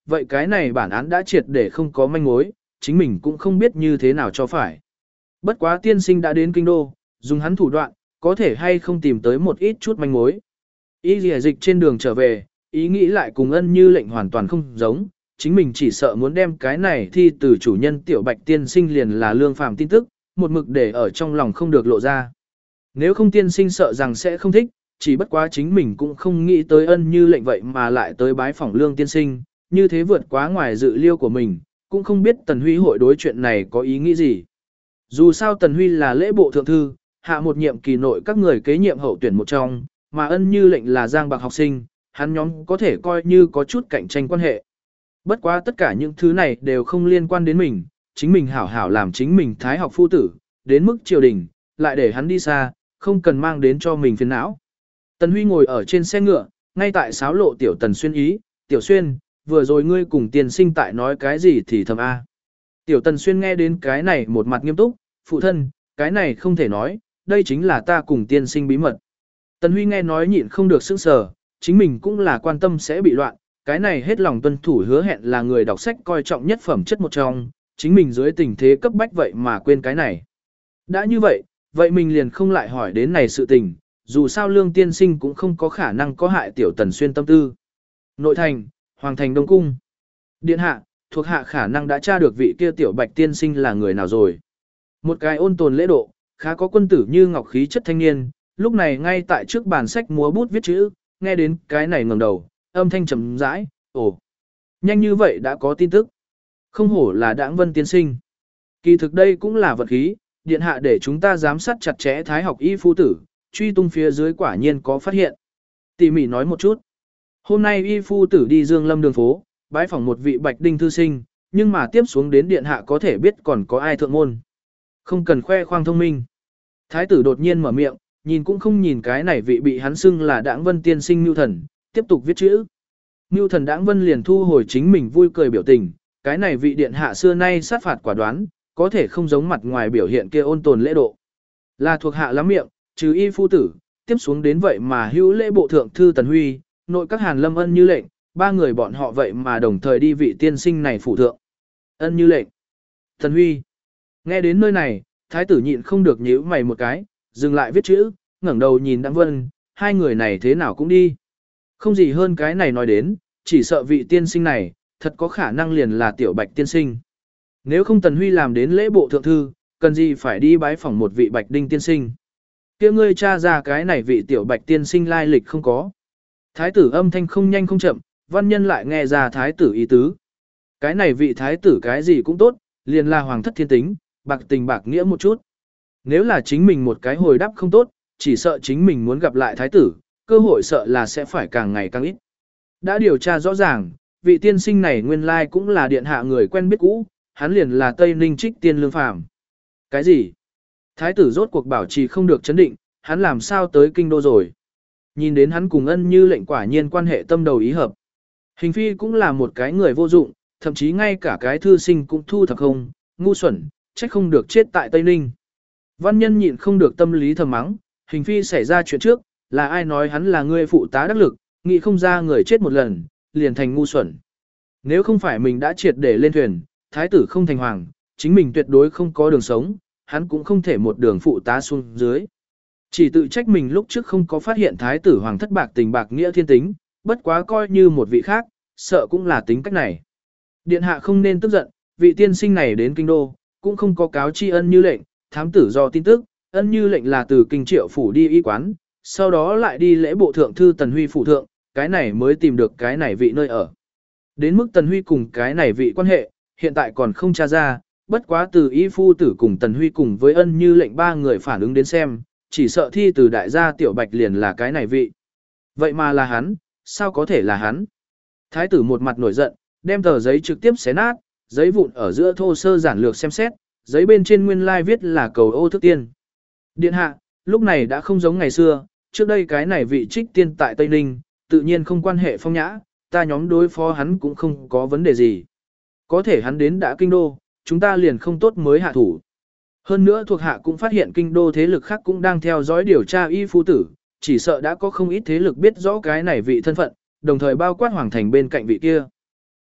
vậy cái này bản án đã triệt để không có manh mối, chính mình cũng không biết như thế nào cho phải. Bất quá tiên sinh đã đến kinh đô, dùng hắn thủ đoạn, có thể hay không tìm tới một ít chút manh mối. Ý lìa dịch trên đường trở về, ý nghĩ lại cùng ân như lệnh hoàn toàn không giống, chính mình chỉ sợ muốn đem cái này thi từ chủ nhân tiểu bạch tiên sinh liền là lương phàm tin tức, một mực để ở trong lòng không được lộ ra. Nếu không tiên sinh sợ rằng sẽ không thích, chỉ bất quá chính mình cũng không nghĩ tới ân như lệnh vậy mà lại tới bái phỏng lương tiên sinh, như thế vượt quá ngoài dự liêu của mình, cũng không biết Tần Huy hội đối chuyện này có ý nghĩ gì. Dù sao Tần Huy là lễ bộ thượng thư, hạ một nhiệm kỳ nội các người kế nhiệm hậu tuyển một trong, mà ân như lệnh là giang bạc học sinh, hắn nhóm có thể coi như có chút cạnh tranh quan hệ. Bất quá tất cả những thứ này đều không liên quan đến mình, chính mình hảo hảo làm chính mình thái học phu tử, đến mức triều đình, lại để hắn đi xa, không cần mang đến cho mình phiền não. Tần Huy ngồi ở trên xe ngựa, ngay tại sáo lộ tiểu Tần Xuyên ý, tiểu Xuyên, vừa rồi ngươi cùng tiên sinh tại nói cái gì thì thầm a. Tiểu Tần Xuyên nghe đến cái này một mặt nghiêm túc, phụ thân, cái này không thể nói, đây chính là ta cùng tiên sinh bí mật. Tần Huy nghe nói nhịn không được sững sờ, chính mình cũng là quan tâm sẽ bị loạn, cái này hết lòng tuân thủ hứa hẹn là người đọc sách coi trọng nhất phẩm chất một trong, chính mình dưới tình thế cấp bách vậy mà quên cái này. Đã như vậy, vậy mình liền không lại hỏi đến này sự tình, dù sao lương tiên sinh cũng không có khả năng có hại tiểu Tần Xuyên tâm tư. Nội thành, Hoàng thành Đông Cung. Điện hạ, thuộc hạ khả năng đã tra được vị kia tiểu bạch tiên sinh là người nào rồi. Một cái ôn tồn lễ độ, khá có quân tử như ngọc khí chất thanh niên, lúc này ngay tại trước bàn sách múa bút viết chữ, nghe đến cái này ngẩng đầu, âm thanh trầm rãi, ồ, nhanh như vậy đã có tin tức. Không hổ là Đãng Vân tiên sinh. Kỳ thực đây cũng là vật khí, điện hạ để chúng ta giám sát chặt chẽ thái học y phu tử, truy tung phía dưới quả nhiên có phát hiện. Tỉ mỉ nói một chút. Hôm nay y phu tử đi Dương Lâm đường phố, bái phỏng một vị bạch đinh thư sinh, nhưng mà tiếp xuống đến điện hạ có thể biết còn có ai thượng môn. Không cần khoe khoang thông minh. Thái tử đột nhiên mở miệng, nhìn cũng không nhìn cái này vị bị hắn xưng là Đãng Vân tiên sinh Mưu Thần, tiếp tục viết chữ. Mưu Thần Đãng Vân liền thu hồi chính mình vui cười biểu tình, cái này vị điện hạ xưa nay sát phạt quả đoán, có thể không giống mặt ngoài biểu hiện kia ôn tồn lễ độ. Là thuộc hạ lắm miệng, trừ y phu tử, tiếp xuống đến vậy mà hữu lễ bộ thượng thư Tần Huy, nội các Hàn Lâm Ân Như lệnh, ba người bọn họ vậy mà đồng thời đi vị tiên sinh này phủ thượng. Ân Như lệnh, Tần Huy. Nghe đến nơi này, thái tử nhịn không được nhíu mày một cái, dừng lại viết chữ, ngẩng đầu nhìn Đãng Vân, hai người này thế nào cũng đi. Không gì hơn cái này nói đến, chỉ sợ vị tiên sinh này, thật có khả năng liền là tiểu bạch tiên sinh. Nếu không Tần Huy làm đến lễ bộ thượng thư, cần gì phải đi bái phỏng một vị bạch đinh tiên sinh. Kia ngươi tra ra cái này vị tiểu bạch tiên sinh lai lịch không có. Thái tử âm thanh không nhanh không chậm, văn nhân lại nghe ra thái tử ý tứ. Cái này vị thái tử cái gì cũng tốt, liền là hoàng thất thiên tính, bạc tình bạc nghĩa một chút. Nếu là chính mình một cái hồi đáp không tốt, chỉ sợ chính mình muốn gặp lại thái tử, cơ hội sợ là sẽ phải càng ngày càng ít. Đã điều tra rõ ràng, vị tiên sinh này nguyên lai cũng là điện hạ người quen biết cũ, hắn liền là Tây Ninh Trích Tiên Lương Phàm. Cái gì? Thái tử rốt cuộc bảo trì không được chấn định, hắn làm sao tới kinh đô rồi? Nhìn đến hắn cùng Ân Như lệnh quả nhiên quan hệ tâm đầu ý hợp. Hình phi cũng là một cái người vô dụng, thậm chí ngay cả cái thư sinh cũng thu thập không, ngu xuẩn, trách không được chết tại Tây Ninh. Văn nhân nhịn không được tâm lý thầm mắng, hình phi xảy ra chuyện trước, là ai nói hắn là người phụ tá đắc lực, nghĩ không ra người chết một lần, liền thành ngu xuẩn. Nếu không phải mình đã triệt để lên thuyền, thái tử không thành hoàng, chính mình tuyệt đối không có đường sống, hắn cũng không thể một đường phụ tá xuống dưới. Chỉ tự trách mình lúc trước không có phát hiện thái tử hoàng thất bạc tình bạc nghĩa thiên tính, bất quá coi như một vị khác, sợ cũng là tính cách này. Điện hạ không nên tức giận, vị tiên sinh này đến kinh đô, cũng không có cáo tri Ân Như lệnh, thám tử do tin tức, Ân Như lệnh là từ kinh triệu phủ đi y quán, sau đó lại đi lễ bộ thượng thư Tần Huy phủ thượng, cái này mới tìm được cái này vị nơi ở. Đến mức Tần Huy cùng cái này vị quan hệ, hiện tại còn không tra ra, bất quá từ y phu tử cùng Tần Huy cùng với Ân Như lệnh ba người phản ứng đến xem, chỉ sợ thi từ đại gia tiểu bạch liền là cái này vị. Vậy mà là hắn, sao có thể là hắn? Thái tử một mặt nổi giận, đem tờ giấy trực tiếp xé nát, giấy vụn ở giữa thô sơ giản lược xem xét, giấy bên trên nguyên lai viết là cầu ô thức tiên. Điện hạ, lúc này đã không giống ngày xưa, trước đây cái này vị trích tiên tại Tây Ninh, tự nhiên không quan hệ phong nhã, ta nhóm đối phó hắn cũng không có vấn đề gì. Có thể hắn đến đã kinh đô, chúng ta liền không tốt mới hạ thủ. Hơn nữa thuộc hạ cũng phát hiện kinh đô thế lực khác cũng đang theo dõi điều tra y phu tử, chỉ sợ đã có không ít thế lực biết rõ cái này vị thân phận, đồng thời bao quát hoàng thành bên cạnh vị kia.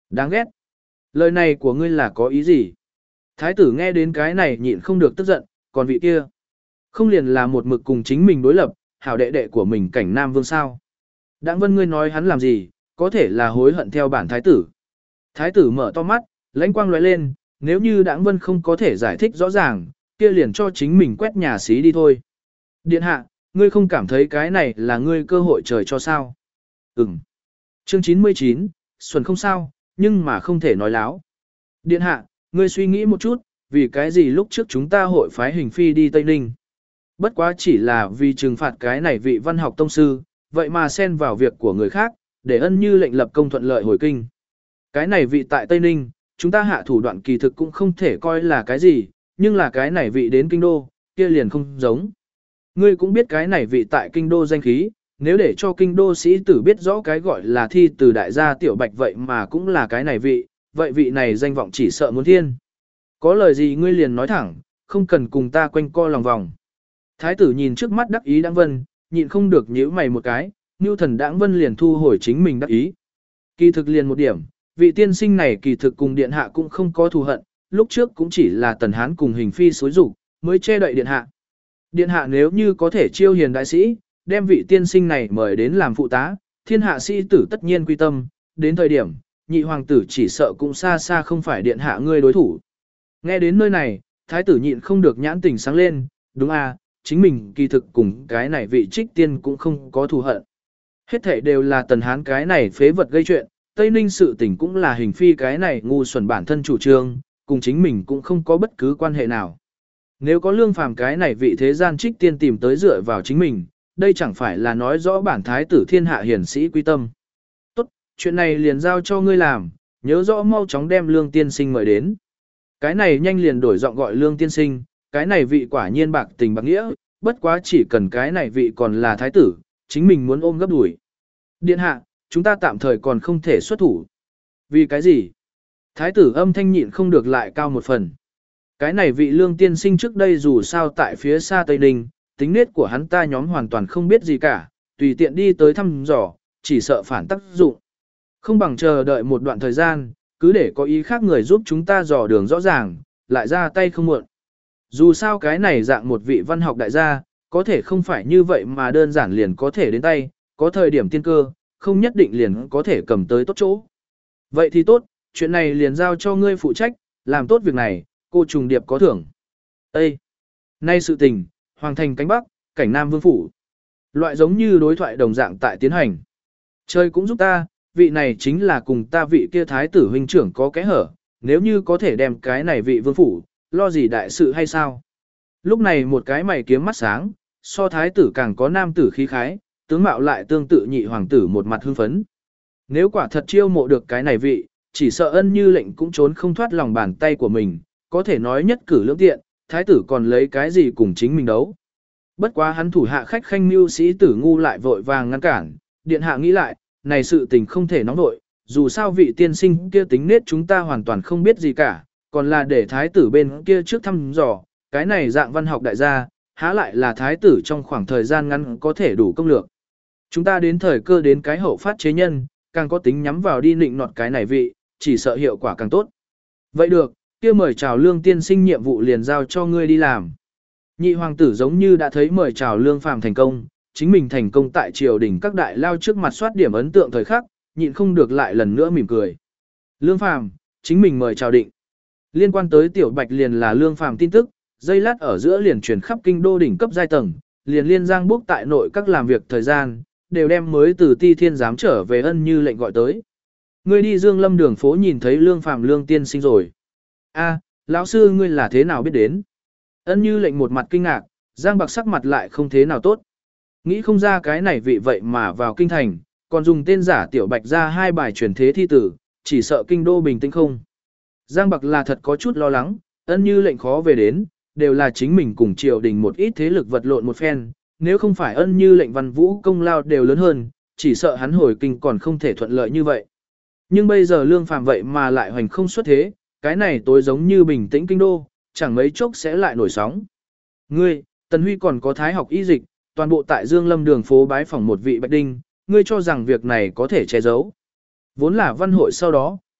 Đáng ghét. Lời này của ngươi là có ý gì? Thái tử nghe đến cái này nhịn không được tức giận, còn vị kia. Không liền là một mực cùng chính mình đối lập, hảo đệ đệ của mình cảnh Nam Vương sao. Đãng Vân ngươi nói hắn làm gì, có thể là hối hận theo bản thái tử. Thái tử mở to mắt, lãnh quang lóe lên, nếu như Đãng Vân không có thể giải thích rõ ràng, kia liền cho chính mình quét nhà xí đi thôi. Điện hạ, ngươi không cảm thấy cái này là ngươi cơ hội trời cho sao? Ừm. Chương chín mươi chín, Xuân không sao, nhưng mà không thể nói láo. Điện hạ, ngươi suy nghĩ một chút, vì cái gì lúc trước chúng ta hội phái hình phi đi Tây Ninh? Bất quá chỉ là vì trừng phạt cái này vị văn học tông sư, vậy mà xen vào việc của người khác, để ân như lệnh lập công thuận lợi hồi kinh. Cái này vị tại Tây Ninh, chúng ta hạ thủ đoạn kỳ thực cũng không thể coi là cái gì, nhưng là cái này vị đến kinh đô, kia liền không giống. Ngươi cũng biết cái này vị tại kinh đô danh khí, nếu để cho kinh đô sĩ tử biết rõ cái gọi là thi từ đại gia tiểu bạch vậy mà cũng là cái này vị, vậy vị này danh vọng chỉ sợ muốn thiên. Có lời gì ngươi liền nói thẳng, không cần cùng ta quanh co lòng vòng. Thái tử nhìn trước mắt đắc ý Đãng Vân, nhịn không được nhíu mày một cái, Nưu thần Đãng Vân liền thu hồi chính mình đắc ý. Kỳ thực liền một điểm, vị tiên sinh này kỳ thực cùng điện hạ cũng không có thù hận, lúc trước cũng chỉ là Tần Hán cùng hình phi xối rủ, mới che đậy điện hạ. Điện hạ nếu như có thể chiêu hiền đại sĩ, đem vị tiên sinh này mời đến làm phụ tá, thiên hạ sĩ tử tất nhiên quy tâm, đến thời điểm, nhị hoàng tử chỉ sợ cũng xa xa không phải điện hạ ngươi đối thủ. Nghe đến nơi này, thái tử nhịn không được nhãn tình sáng lên, đúng à, chính mình kỳ thực cùng cái này vị trích tiên cũng không có thù hận. Hết thảy đều là Tần Hán cái này phế vật gây chuyện, Tây Ninh sự tình cũng là hình phi cái này ngu xuẩn bản thân chủ trương, cùng chính mình cũng không có bất cứ quan hệ nào. Nếu có lương phàm cái này vị thế gian trích tiên tìm tới dựa vào chính mình, đây chẳng phải là nói rõ bản thái tử thiên hạ hiển sĩ quy tâm. Tốt, chuyện này liền giao cho ngươi làm, nhớ rõ mau chóng đem lương tiên sinh mời đến. Cái này nhanh liền đổi giọng gọi lương tiên sinh, cái này vị quả nhiên bạc tình bạc nghĩa, bất quá chỉ cần cái này vị còn là thái tử, chính mình muốn ôm gấp đuổi. Điện hạ, chúng ta tạm thời còn không thể xuất thủ. Vì cái gì? Thái tử âm thanh nhịn không được lại cao một phần. Cái này vị lương tiên sinh trước đây dù sao tại phía xa Tây Ninh, tính nết của hắn ta nhóm hoàn toàn không biết gì cả, tùy tiện đi tới thăm dò, chỉ sợ phản tác dụng. Không bằng chờ đợi một đoạn thời gian, cứ để có ý khác người giúp chúng ta dò đường rõ ràng, lại ra tay không muộn. Dù sao cái này dạng một vị văn học đại gia, có thể không phải như vậy mà đơn giản liền có thể đến tay, có thời điểm tiên cơ, không nhất định liền có thể cầm tới tốt chỗ. Vậy thì tốt, chuyện này liền giao cho ngươi phụ trách, làm tốt việc này, cô trùng điệp có thưởng. Ê! Nay sự tình, Hoàng thành cánh Bắc, cảnh Nam Vương phủ. Loại giống như đối thoại đồng dạng tại tiến hành. Trời cũng giúp ta, vị này chính là cùng ta vị kia thái tử huynh trưởng có kẽ hở, nếu như có thể đem cái này vị vương phủ, lo gì đại sự hay sao? Lúc này một cái mày kiếm mắt sáng, so thái tử càng có nam tử khí khái, tướng mạo lại tương tự nhị hoàng tử một mặt hưng phấn. Nếu quả thật chiêu mộ được cái này vị, chỉ sợ ân như lệnh cũng trốn không thoát lòng bàn tay của mình, có thể nói nhất cử lưỡng tiện, thái tử còn lấy cái gì cùng chính mình đấu. Bất quá hắn thủ hạ khách khanh mưu sĩ tử ngu lại vội vàng ngăn cản, điện hạ nghĩ lại, này sự tình không thể nóng nội, dù sao vị tiên sinh kia tính nết chúng ta hoàn toàn không biết gì cả, còn là để thái tử bên kia trước thăm dò, cái này dạng văn học đại gia, há lại là thái tử trong khoảng thời gian ngắn có thể đủ công lược. Chúng ta đến thời cơ đến cái hậu phát chế nhân, càng có tính nhắm vào đi nịnh nọt cái này vị, chỉ sợ hiệu quả càng tốt. Vậy được, kia mời chào lương tiên sinh nhiệm vụ liền giao cho ngươi đi làm. Nhị hoàng tử giống như đã thấy mời chào lương phàm thành công, chính mình thành công tại triều đình các đại lao trước mặt soát điểm ấn tượng thời khắc, nhịn không được lại lần nữa mỉm cười. Lương phàm, chính mình mời chào định. Liên quan tới tiểu bạch liền là lương phàm tin tức, dây lát ở giữa liền truyền khắp kinh đô đỉnh cấp giai tầng, liền liên giang bước tại nội các làm việc thời gian, đều đem mới từ ti thiên giám trở về ân như lệnh gọi tới. Ngươi đi Dương Lâm đường phố nhìn thấy lương phàm lương tiên sinh rồi. A, lão sư ngươi là thế nào biết đến? Ân như lệnh một mặt kinh ngạc, Giang Bạc sắc mặt lại không thế nào tốt. Nghĩ không ra cái này vị vậy mà vào kinh thành, còn dùng tên giả tiểu bạch ra hai bài truyền thế thi tử, chỉ sợ kinh đô bình tĩnh không. Giang Bạc là thật có chút lo lắng, ân như lệnh khó về đến, đều là chính mình cùng triều đình một ít thế lực vật lộn một phen, nếu không phải ân như lệnh văn vũ công lao đều lớn hơn, chỉ sợ hắn hồi kinh còn không thể thuận lợi như vậy. Nhưng bây giờ lương phàm vậy mà lại hoành không xuất thế, cái này tối giống như bình tĩnh kinh đô, chẳng mấy chốc sẽ lại nổi sóng. Ngươi, Tần Huy còn có thái học y dịch, toàn bộ tại Dương Lâm đường phố bái phỏng một vị bạch đinh, ngươi cho rằng việc này có thể che giấu. Vốn là văn hội sau đó,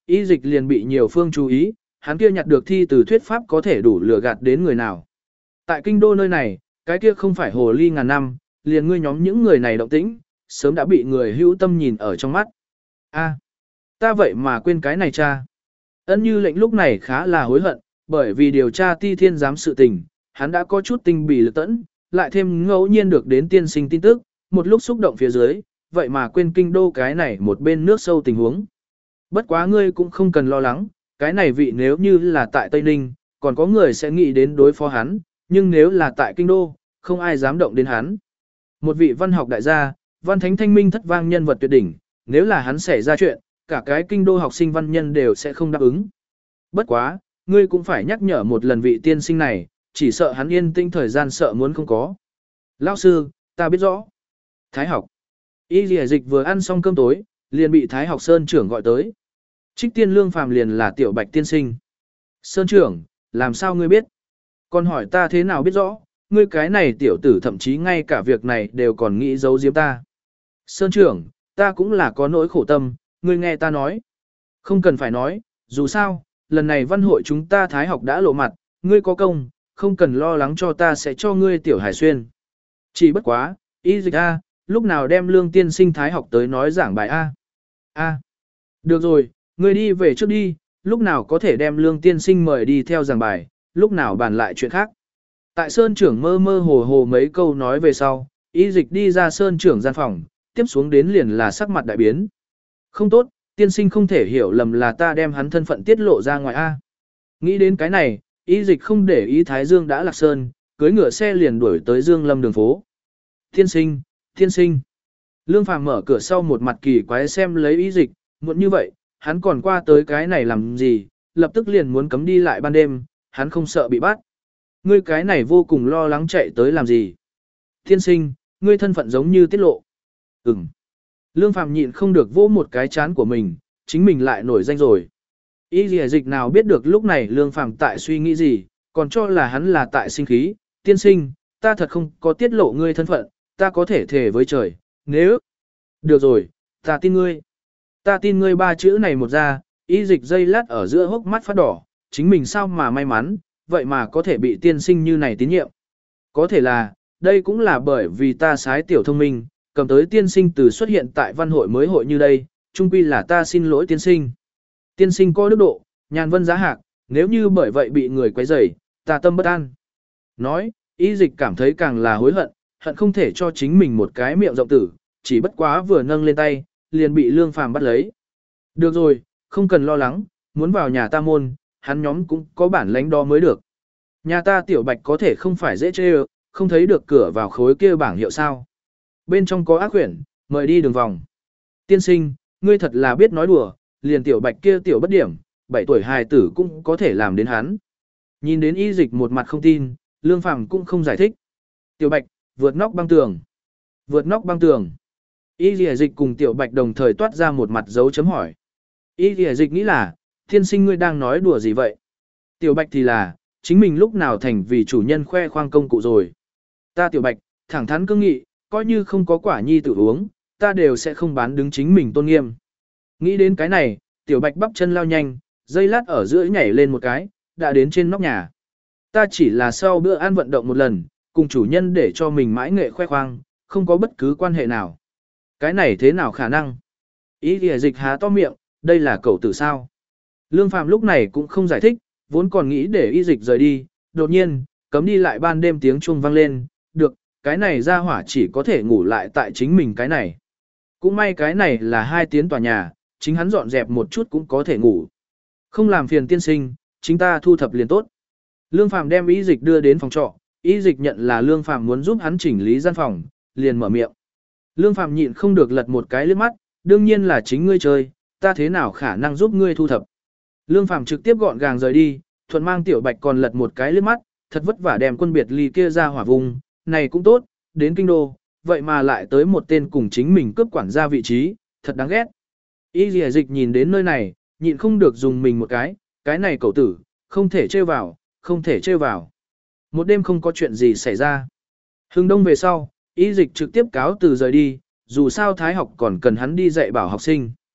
y dịch liền bị nhiều phương chú ý, hắn kia nhặt được thi từ thuyết pháp có thể đủ lừa gạt đến người nào. Tại kinh đô nơi này, cái kia không phải hồ ly ngàn năm, liền ngươi nhóm những người này động tĩnh, sớm đã bị người hữu tâm nhìn ở trong mắt. A, ta vậy mà quên cái này cha. Ân Như Lệnh lúc này khá là hối hận, bởi vì điều tra ti thiên giám sự tình, hắn đã có chút tinh bì lực tẫn, lại thêm ngẫu nhiên được đến tiên sinh tin tức, một lúc xúc động phía dưới, vậy mà quên kinh đô cái này một bên nước sâu tình huống. Bất quá ngươi cũng không cần lo lắng, cái này vị nếu như là tại Tây Ninh, còn có người sẽ nghĩ đến đối phó hắn, nhưng nếu là tại kinh đô, không ai dám động đến hắn. Một vị văn học đại gia, văn thánh thanh minh thất vang nhân vật tuyệt đỉnh, nếu là hắn xảy ra chuyện, cả cái kinh đô học sinh văn nhân đều sẽ không đáp ứng. Bất quá, ngươi cũng phải nhắc nhở một lần vị tiên sinh này, chỉ sợ hắn yên tĩnh thời gian sợ muốn không có. Lão sư, ta biết rõ. Thái học. Y Lìa Dịch vừa ăn xong cơm tối, liền bị Thái học Sơn trưởng gọi tới. Trích Tiên Lương Phàm liền là tiểu Bạch tiên sinh. Sơn trưởng, làm sao ngươi biết? Còn hỏi ta thế nào biết rõ, ngươi cái này tiểu tử thậm chí ngay cả việc này đều còn nghĩ giấu giếm ta. Sơn trưởng, ta cũng là có nỗi khổ tâm, ngươi nghe ta nói. Không cần phải nói, dù sao, lần này văn hội chúng ta Thái học đã lộ mặt, ngươi có công, không cần lo lắng cho ta sẽ cho ngươi tiểu hải xuyên. Chỉ bất quá, Y Dịch A, lúc nào đem Lương tiên sinh Thái học tới nói giảng bài A. A. Được rồi, ngươi đi về trước đi, lúc nào có thể đem Lương tiên sinh mời đi theo giảng bài, lúc nào bàn lại chuyện khác. Tại Sơn trưởng mơ mơ hồ hồ mấy câu nói về sau, Y Dịch đi ra Sơn trưởng gian phòng, tiếp xuống đến liền là sắc mặt đại biến. Không tốt, tiên sinh không thể hiểu lầm là ta đem hắn thân phận tiết lộ ra ngoài A. Nghĩ đến cái này, Y Dịch không để ý Thái Dương đã lạc sơn, cưới ngựa xe liền đuổi tới Dương Lâm đường phố. Tiên sinh, tiên sinh. Lương Phàm mở cửa sau một mặt kỳ quái xem lấy Y Dịch, muộn như vậy, hắn còn qua tới cái này làm gì, lập tức liền muốn cấm đi lại ban đêm, hắn không sợ bị bắt. Ngươi cái này vô cùng lo lắng chạy tới làm gì. Tiên sinh, ngươi thân phận giống như tiết lộ. Ừm. Lương Phàm nhịn không được vỗ một cái chán của mình, chính mình lại nổi danh rồi. Y Lìa Dịch nào biết được lúc này Lương Phàm tại suy nghĩ gì, còn cho là hắn là tại sinh khí. Tiên sinh, ta thật không có tiết lộ ngươi thân phận, ta có thể thề với trời, nếu... Được rồi, ta tin ngươi. Ta tin ngươi ba chữ này một ra, Y Dịch dây lát ở giữa hốc mắt phát đỏ, chính mình sao mà may mắn, vậy mà có thể bị tiên sinh như này tín nhiệm. Có thể là, đây cũng là bởi vì ta sái tiểu thông minh, cầm tới tiên sinh từ xuất hiện tại văn hội mới hội như đây, chung quy là ta xin lỗi tiên sinh. Tiên sinh có đức độ, nhàn vân giá hạc, nếu như bởi vậy bị người quấy rầy, ta tâm bất an. Nói, Y Dịch cảm thấy càng là hối hận, hận không thể cho chính mình một cái miệng rộng tử, chỉ bất quá vừa nâng lên tay, liền bị Lương Phàm bắt lấy. Được rồi, không cần lo lắng, muốn vào nhà ta môn, hắn nhóm cũng có bản lãnh đó mới được. Nhà ta tiểu Bạch có thể không phải dễ chê ơ, không thấy được cửa vào khối kia bảng hiệu sao. Bên trong có ác quyển, mời đi đường vòng. Tiên sinh, ngươi thật là biết nói đùa, liền tiểu Bạch kia tiểu bất điểm, bảy tuổi hài tử cũng có thể làm đến hắn. Nhìn đến Y Dịch một mặt không tin, Lương Phàm cũng không giải thích. Tiểu Bạch, vượt nóc băng tường. Vượt nóc băng tường. Y Lìa Dịch cùng tiểu Bạch đồng thời toát ra một mặt dấu chấm hỏi. Y Lìa Dịch nghĩ là, tiên sinh ngươi đang nói đùa gì vậy? Tiểu Bạch thì là, chính mình lúc nào thành vì chủ nhân khoe khoang công cụ rồi. Ta tiểu Bạch, thẳng thắn cương nghị, coi như không có quả nhi tự uống, ta đều sẽ không bán đứng chính mình tôn nghiêm. Nghĩ đến cái này, tiểu Bạch bắp chân lao nhanh, dây lát ở giữa nhảy lên một cái, đã đến trên nóc nhà. Ta chỉ là sau bữa ăn vận động một lần, cùng chủ nhân để cho mình mãi nghệ khoe khoang, không có bất cứ quan hệ nào. Cái này thế nào khả năng? Y Lìa Dịch há to miệng, đây là cậu tử sao? Lương Phàm lúc này cũng không giải thích, vốn còn nghĩ để Y Dịch rời đi, đột nhiên, cấm đi lại ban đêm tiếng chuông vang lên, được, cái này ra hỏa chỉ có thể ngủ lại tại chính mình cái này. Cũng may cái này là hai tiến tòa nhà, chính hắn dọn dẹp một chút cũng có thể ngủ. Không làm phiền tiên sinh, chính ta thu thập liền tốt. Lương Phàm đem Y Dịch đưa đến phòng trọ, Y Dịch nhận là Lương Phàm muốn giúp hắn chỉnh lý gian phòng, liền mở miệng. Lương Phàm nhịn không được lật một cái liếc mắt, đương nhiên là chính ngươi chơi, ta thế nào khả năng giúp ngươi thu thập. Lương Phàm trực tiếp gọn gàng rời đi, thuận mang tiểu Bạch còn lật một cái liếc mắt, thật vất vả đem quân biệt ly kia ra hỏa vùng, này cũng tốt, đến kinh đô, vậy mà lại tới một tên cùng chính mình cướp quản gia vị trí, thật đáng ghét. Y Lìa Dịch nhìn đến nơi này, nhịn không được dùng mình một cái, cái này cậu tử, không thể trêu vào, không thể trêu vào. Một đêm không có chuyện gì xảy ra. Hưng đông về sau, Y Dịch trực tiếp cáo từ rời đi, dù sao Thái học còn cần hắn đi dạy bảo học sinh.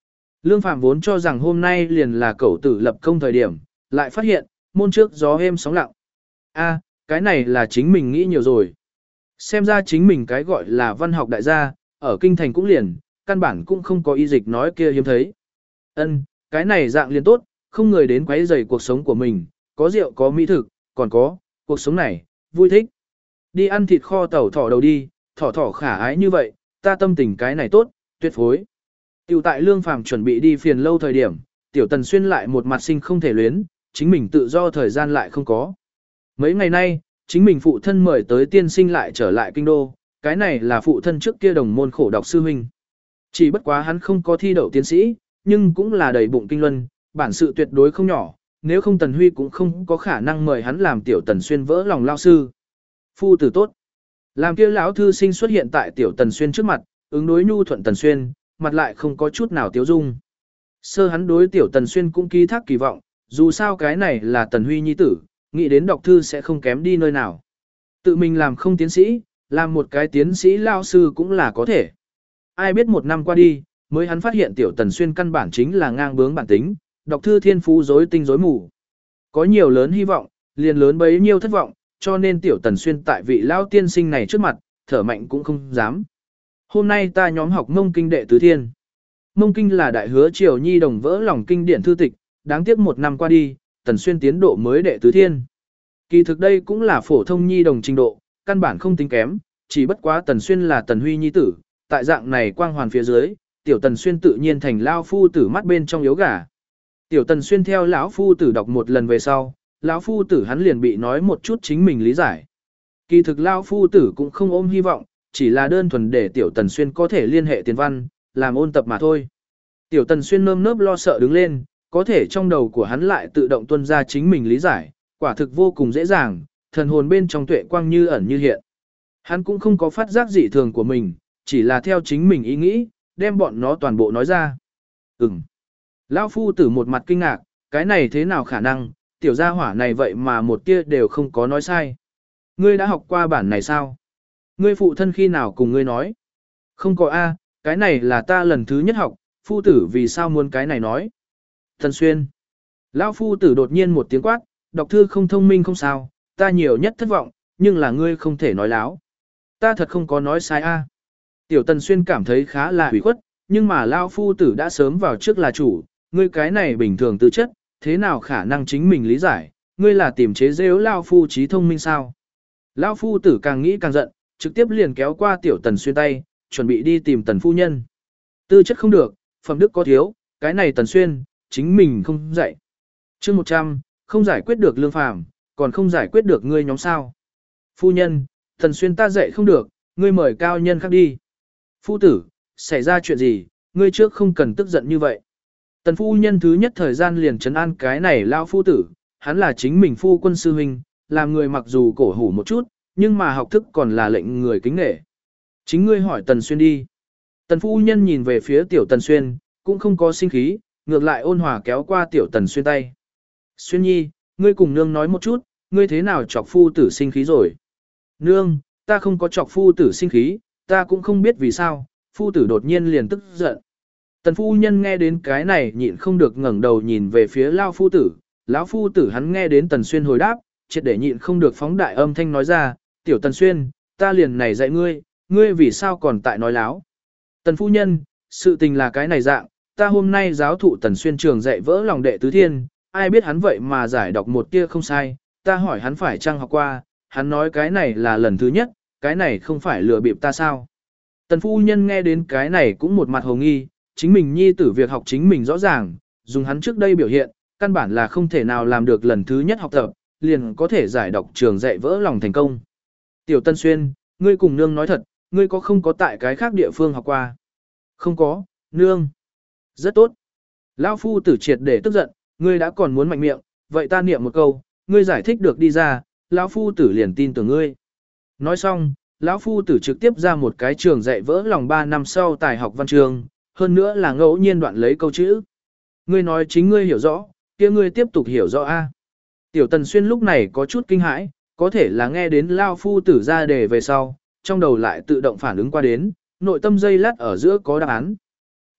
Lương Phạm vốn cho rằng hôm nay liền là cẩu tử lập công thời điểm, lại phát hiện, môn trước gió êm sóng lặng. A, cái này là chính mình nghĩ nhiều rồi. Xem ra chính mình cái gọi là văn học đại gia, ở kinh thành cũng liền, căn bản cũng không có y dịch nói kia hiếm thấy. Ân, cái này dạng liền tốt, không người đến quấy rầy cuộc sống của mình, có rượu có mỹ thực, còn có, cuộc sống này, vui thích. Đi ăn thịt kho tẩu thỏ đầu đi, thỏ thỏ khả ái như vậy, ta tâm tình cái này tốt, tuyệt phối. Tiểu tại Lương Phàm chuẩn bị đi phiền lâu thời điểm, Tiểu Tần Xuyên lại một mặt sinh không thể luyến, chính mình tự do thời gian lại không có. Mấy ngày nay, chính mình phụ thân mời tới tiên sinh lại trở lại kinh đô, cái này là phụ thân trước kia đồng môn khổ đọc sư huynh. Chỉ bất quá hắn không có thi đậu tiến sĩ, nhưng cũng là đầy bụng kinh luân, bản sự tuyệt đối không nhỏ, nếu không Tần Huy cũng không có khả năng mời hắn làm Tiểu Tần Xuyên vỡ lòng lao sư. Phu tử tốt. Làm kia lão thư sinh xuất hiện tại Tiểu Tần Xuyên trước mặt, ứng đối nhu thuận Tần Xuyên, mặt lại không có chút nào tiếu dung. Sơ hắn đối Tiểu Tần Xuyên cũng ký thác kỳ vọng, dù sao cái này là Tần Huy nhi tử, nghĩ đến đọc thư sẽ không kém đi nơi nào. Tự mình làm không tiến sĩ, làm một cái tiến sĩ lao sư cũng là có thể. Ai biết một năm qua đi, mới hắn phát hiện Tiểu Tần Xuyên căn bản chính là ngang bướng bản tính, đọc thư thiên phú rối tinh rối mù. Có nhiều lớn hy vọng, liền lớn bấy nhiêu thất vọng, cho nên Tiểu Tần Xuyên tại vị lao tiên sinh này trước mặt, thở mạnh cũng không dám. Hôm nay ta nhóm học Mông Kinh đệ tứ thiên. Mông Kinh là đại hứa triều nhi đồng vỡ lòng kinh điển thư tịch, đáng tiếc một năm qua đi, Tần Xuyên tiến độ mới đệ tứ thiên. Kỳ thực đây cũng là phổ thông nhi đồng trình độ, căn bản không tính kém, chỉ bất quá Tần Xuyên là Tần Huy nhi tử, tại dạng này quang hoàn phía dưới, Tiểu Tần Xuyên tự nhiên thành lao phu tử mắt bên trong yếu gà. Tiểu Tần Xuyên theo lão phu tử đọc một lần về sau, lão phu tử hắn liền bị nói một chút chính mình lý giải. Kỳ thực lão phu tử cũng không ôm hy vọng, chỉ là đơn thuần để Tiểu Tần Xuyên có thể liên hệ tiền văn, làm ôn tập mà thôi. Tiểu Tần Xuyên nơm nớp lo sợ đứng lên, có thể trong đầu của hắn lại tự động tuân ra chính mình lý giải, quả thực vô cùng dễ dàng, thần hồn bên trong tuệ quang như ẩn như hiện. Hắn cũng không có phát giác dị thường của mình, chỉ là theo chính mình ý nghĩ, đem bọn nó toàn bộ nói ra. Ừm. Lão phu tử một mặt kinh ngạc, cái này thế nào khả năng, tiểu gia hỏa này vậy mà một tia đều không có nói sai. Ngươi đã học qua bản này sao? Ngươi phụ thân khi nào cùng ngươi nói? Không có a, cái này là ta lần thứ nhất học, phu tử vì sao muốn cái này nói? Tần Xuyên. Lão phu tử đột nhiên một tiếng quát, đọc thư không thông minh không sao, ta nhiều nhất thất vọng, nhưng là ngươi không thể nói láo. Ta thật không có nói sai a. Tiểu Tần Xuyên cảm thấy khá là hủy khuất, nhưng mà Lão phu tử đã sớm vào trước là chủ, ngươi cái này bình thường tư chất, thế nào khả năng chính mình lý giải, ngươi là tìm chế giễu Lão phu trí thông minh sao? Lão phu tử càng nghĩ càng giận, trực tiếp liền kéo qua Tiểu Tần Xuyên tay, chuẩn bị đi tìm Tần phu nhân. Tư chất không được, phẩm đức có thiếu, cái này Tần Xuyên, chính mình không dạy. Chương một trăm, không giải quyết được Lương Phàm, còn không giải quyết được ngươi nhóm sao? Phu nhân, Tần Xuyên ta dạy không được, ngươi mời cao nhân khác đi. Phu tử, xảy ra chuyện gì, ngươi trước không cần tức giận như vậy. Tần phu nhân thứ nhất thời gian liền trấn an cái này lao phu tử, hắn là chính mình phu quân sư huynh, làm người mặc dù cổ hủ một chút, nhưng mà học thức còn là lệnh người kính nể. Chính ngươi hỏi Tần Xuyên đi. Tần phu nhân nhìn về phía Tiểu Tần Xuyên, cũng không có sinh khí, ngược lại ôn hòa kéo qua Tiểu Tần Xuyên tay. Xuyên nhi, ngươi cùng nương nói một chút, ngươi thế nào chọc phu tử sinh khí rồi? Nương, ta không có chọc phu tử sinh khí, ta cũng không biết vì sao, phu tử đột nhiên liền tức giận. Tần phu nhân nghe đến cái này nhịn không được ngẩng đầu nhìn về phía lao phu tử, lão phu tử hắn nghe đến Tần Xuyên hồi đáp, triệt để nhịn không được phóng đại âm thanh nói ra, Tiểu Tần Xuyên, ta liền này dạy ngươi, ngươi vì sao còn tại nói láo. Tần phu nhân, sự tình là cái này dạng, ta hôm nay giáo thụ Tần Xuyên trường dạy vỡ lòng đệ tứ thiên, ai biết hắn vậy mà giải đọc một tia không sai, ta hỏi hắn phải chăng học qua, hắn nói cái này là lần thứ nhất, cái này không phải lừa bịp ta sao. Tần phu nhân nghe đến cái này cũng một mặt hồ nghi, chính mình nhi tử việc học chính mình rõ ràng, dùng hắn trước đây biểu hiện, căn bản là không thể nào làm được lần thứ nhất học tập, liền có thể giải đọc trường dạy vỡ lòng thành công. Tiểu Tân Xuyên, ngươi cùng nương nói thật, ngươi có không có tại cái khác địa phương học qua? Không có, nương. Rất tốt. Lão phu tử triệt để tức giận, ngươi đã còn muốn mạnh miệng, vậy ta niệm một câu, ngươi giải thích được đi ra, lão phu tử liền tin tưởng ngươi. Nói xong, lão phu tử trực tiếp ra một cái trường dạy vỡ lòng ba năm sau tài học văn trường, hơn nữa là ngẫu nhiên đoạn lấy câu chữ. Ngươi nói chính ngươi hiểu rõ, kia ngươi tiếp tục hiểu rõ a. Tiểu Tần Xuyên lúc này có chút kinh hãi, có thể là nghe đến lão phu tử ra đề về sau, trong đầu lại tự động phản ứng qua đến, nội tâm dây lát ở giữa có đáp án.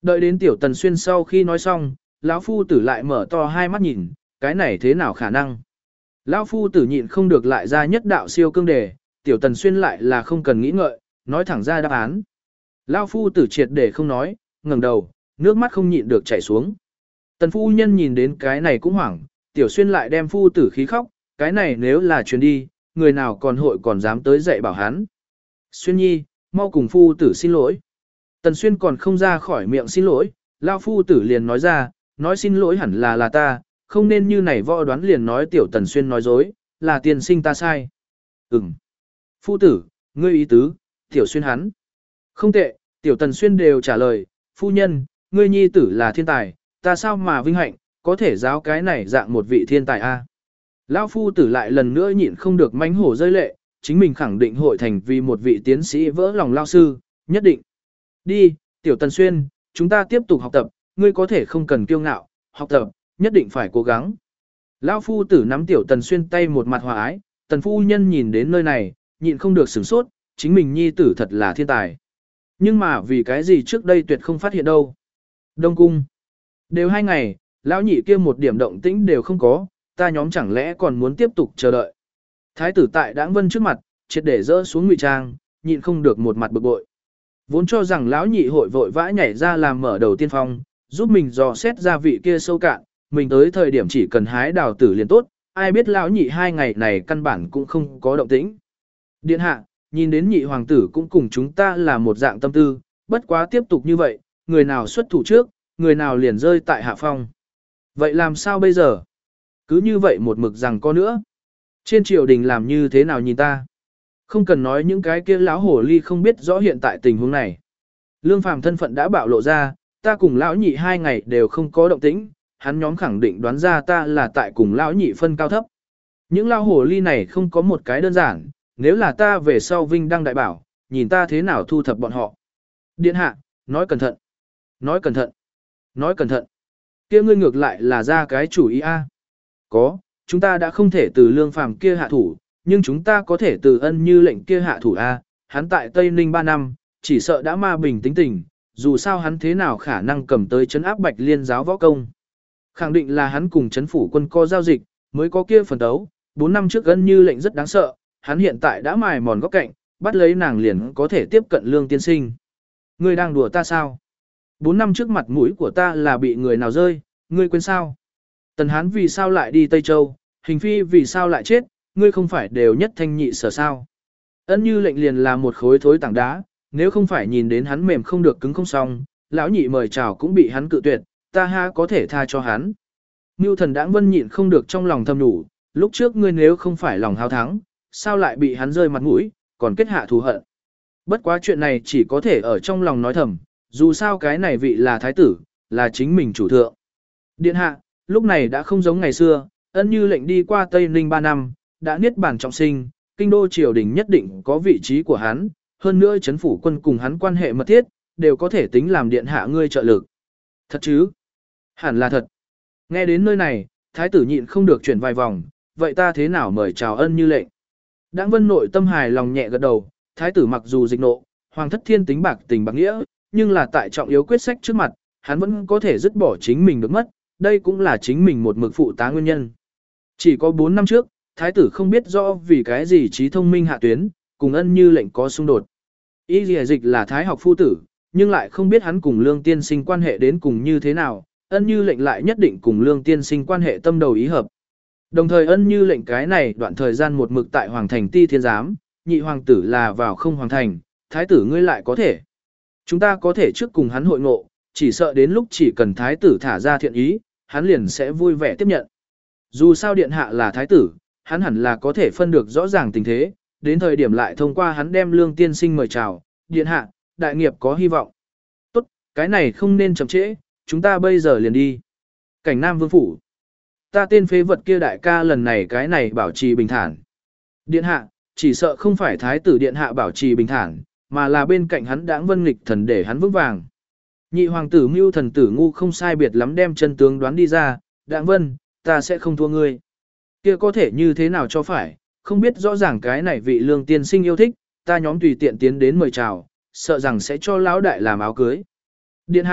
Đợi đến tiểu tần xuyên sau khi nói xong, lão phu tử lại mở to hai mắt nhìn, cái này thế nào khả năng? Lão phu tử nhịn không được lại ra nhất đạo siêu cương đề, tiểu tần xuyên lại là không cần nghĩ ngợi, nói thẳng ra đáp án. Lão phu tử triệt để không nói, ngẩng đầu, nước mắt không nhịn được chảy xuống. Tần phu nhân nhìn đến cái này cũng hoảng, tiểu xuyên lại đem phu tử khí khóc, cái này nếu là truyền đi, người nào còn hội còn dám tới dạy bảo hắn. Xuyên nhi, mau cùng phu tử xin lỗi. Tần xuyên còn không ra khỏi miệng xin lỗi, lão phu tử liền nói ra, nói xin lỗi hẳn là là ta, không nên như này võ đoán liền nói tiểu tần xuyên nói dối, là tiền sinh ta sai. Ừm. Phu tử, ngươi ý tứ, tiểu xuyên hắn. Không tệ, tiểu tần xuyên đều trả lời, phu nhân, ngươi nhi tử là thiên tài, ta sao mà vinh hạnh, có thể giáo cái này dạng một vị thiên tài a. Lão phu tử lại lần nữa nhịn không được mánh hổ rơi lệ, chính mình khẳng định hội thành vì một vị tiến sĩ vỡ lòng lao sư, nhất định. Đi, tiểu tần xuyên, chúng ta tiếp tục học tập, ngươi có thể không cần kiêu ngạo, học tập, nhất định phải cố gắng. Lão phu tử nắm tiểu tần xuyên tay một mặt hòa ái, tần phu nhân nhìn đến nơi này, nhịn không được sửng sốt, chính mình nhi tử thật là thiên tài. Nhưng mà vì cái gì trước đây tuyệt không phát hiện đâu. Đông cung. Đều hai ngày, lão nhị kia một điểm động tĩnh đều không có, ta nhóm chẳng lẽ còn muốn tiếp tục chờ đợi. Thái tử tại Đãng Vân trước mặt, triệt để dỡ xuống ngụy trang, nhịn không được một mặt bực bội. Vốn cho rằng lão nhị hội vội vã nhảy ra làm mở đầu tiên phong, giúp mình dò xét ra vị kia sâu cạn, mình tới thời điểm chỉ cần hái đào tử liền tốt, ai biết lão nhị hai ngày này căn bản cũng không có động tĩnh. Điện hạ, nhìn đến nhị hoàng tử cũng cùng chúng ta là một dạng tâm tư, bất quá tiếp tục như vậy, người nào xuất thủ trước, người nào liền rơi tại hạ phong. Vậy làm sao bây giờ? Cứ như vậy một mực rằng có nữa. Trên triều đình làm như thế nào nhìn ta? Không cần nói những cái kia lão hổ ly không biết rõ hiện tại tình huống này. Lương Phàm thân phận đã bạo lộ ra, ta cùng lão nhị hai ngày đều không có động tĩnh, hắn nhóm khẳng định đoán ra ta là tại cùng lão nhị phân cao thấp. Những lão hổ ly này không có một cái đơn giản, nếu là ta về sau vinh đăng đại bảo, nhìn ta thế nào thu thập bọn họ. Điện hạ, nói cẩn thận, nói cẩn thận, nói cẩn thận. Kia ngươi ngược lại là ra cái chủ ý a. Có, chúng ta đã không thể từ Lương Phàm kia hạ thủ, nhưng chúng ta có thể từ Ân Như lệnh kia hạ thủ a. Hắn tại Tây Ninh ba năm, chỉ sợ đã ma bình tính tình, dù sao hắn thế nào khả năng cầm tới trấn áp Bạch Liên giáo võ công. Khẳng định là hắn cùng trấn phủ quân co giao dịch, mới có kia phần đấu. Bốn năm trước Ân Như lệnh rất đáng sợ, hắn hiện tại đã mài mòn góc cạnh, bắt lấy nàng liền có thể tiếp cận Lương tiên sinh. Ngươi đang đùa ta sao? Bốn năm trước mặt mũi của ta là bị người nào rơi, ngươi quên sao? Tần Hán vì sao lại đi Tây Châu, Hình Phi vì sao lại chết, ngươi không phải đều nhất thanh nhị sở sao? Ân Như lệnh liền là một khối thối tảng đá, nếu không phải nhìn đến hắn mềm không được cứng không xong, lão nhị mời chào cũng bị hắn cự tuyệt, ta ha có thể tha cho hắn. Mưu Thần Đãng Vân nhịn không được trong lòng thầm nhủ, lúc trước ngươi nếu không phải lòng háo thắng, sao lại bị hắn rơi mặt mũi, còn kết hạ thù hận. Bất quá chuyện này chỉ có thể ở trong lòng nói thầm, dù sao cái này vị là thái tử, là chính mình chủ thượng. Điện hạ, lúc này đã không giống ngày xưa, Ân Như lệnh đi qua Tây Ninh ba năm, đã niết bàn trọng sinh, kinh đô triều đình nhất định có vị trí của hắn, hơn nữa chấn phủ quân cùng hắn quan hệ mật thiết, đều có thể tính làm điện hạ ngươi trợ lực. Thật chứ? Hẳn là thật. Nghe đến nơi này, thái tử nhịn không được chuyển vài vòng, vậy ta thế nào mời chào Ân Như lệnh? Đãng Vân nội tâm hài lòng nhẹ gật đầu, thái tử mặc dù dịch nộ, hoàng thất thiên tính bạc tình bạc nghĩa, nhưng là tại trọng yếu quyết sách trước mặt, hắn vẫn có thể dứt bỏ chính mình được mất, đây cũng là chính mình một mực phụ tá nguyên nhân. Chỉ có bốn năm trước, thái tử không biết rõ vì cái gì trí thông minh hạ tuyến, cùng Ân Như lệnh có xung đột. Y Lìa Dịch là thái học phu tử, nhưng lại không biết hắn cùng Lương tiên sinh quan hệ đến cùng như thế nào, Ân Như lệnh lại nhất định cùng Lương tiên sinh quan hệ tâm đầu ý hợp. Đồng thời Ân Như lệnh cái này đoạn thời gian một mực tại hoàng thành ti thiên giám, nhị hoàng tử là vào không hoàng thành, thái tử ngươi lại có thể. Chúng ta có thể trước cùng hắn hội ngộ, chỉ sợ đến lúc chỉ cần thái tử thả ra thiện ý, hắn liền sẽ vui vẻ tiếp nhận. Dù sao điện hạ là thái tử, hắn hẳn là có thể phân được rõ ràng tình thế, đến thời điểm lại thông qua hắn đem Lương tiên sinh mời chào, điện hạ, đại nghiệp có hy vọng. Tốt, cái này không nên chậm trễ, chúng ta bây giờ liền đi. Cảnh Nam Vương phủ. Ta tên phế vật kia đại ca lần này cái này bảo trì bình thản. Điện hạ, chỉ sợ không phải thái tử điện hạ bảo trì bình thản, mà là bên cạnh hắn Đãng Vân nghịch thần để hắn vững vàng. Nhị hoàng tử Mưu Thần tử ngu không sai biệt lắm đem chân tướng đoán đi ra, Đãng Vân, ta sẽ không thua ngươi. Kia có thể như thế nào cho phải, không biết rõ ràng cái này vị Lương tiên sinh yêu thích, ta nhóm tùy tiện tiến đến mời chào, sợ rằng sẽ cho lão đại làm áo cưới. Điện hạ,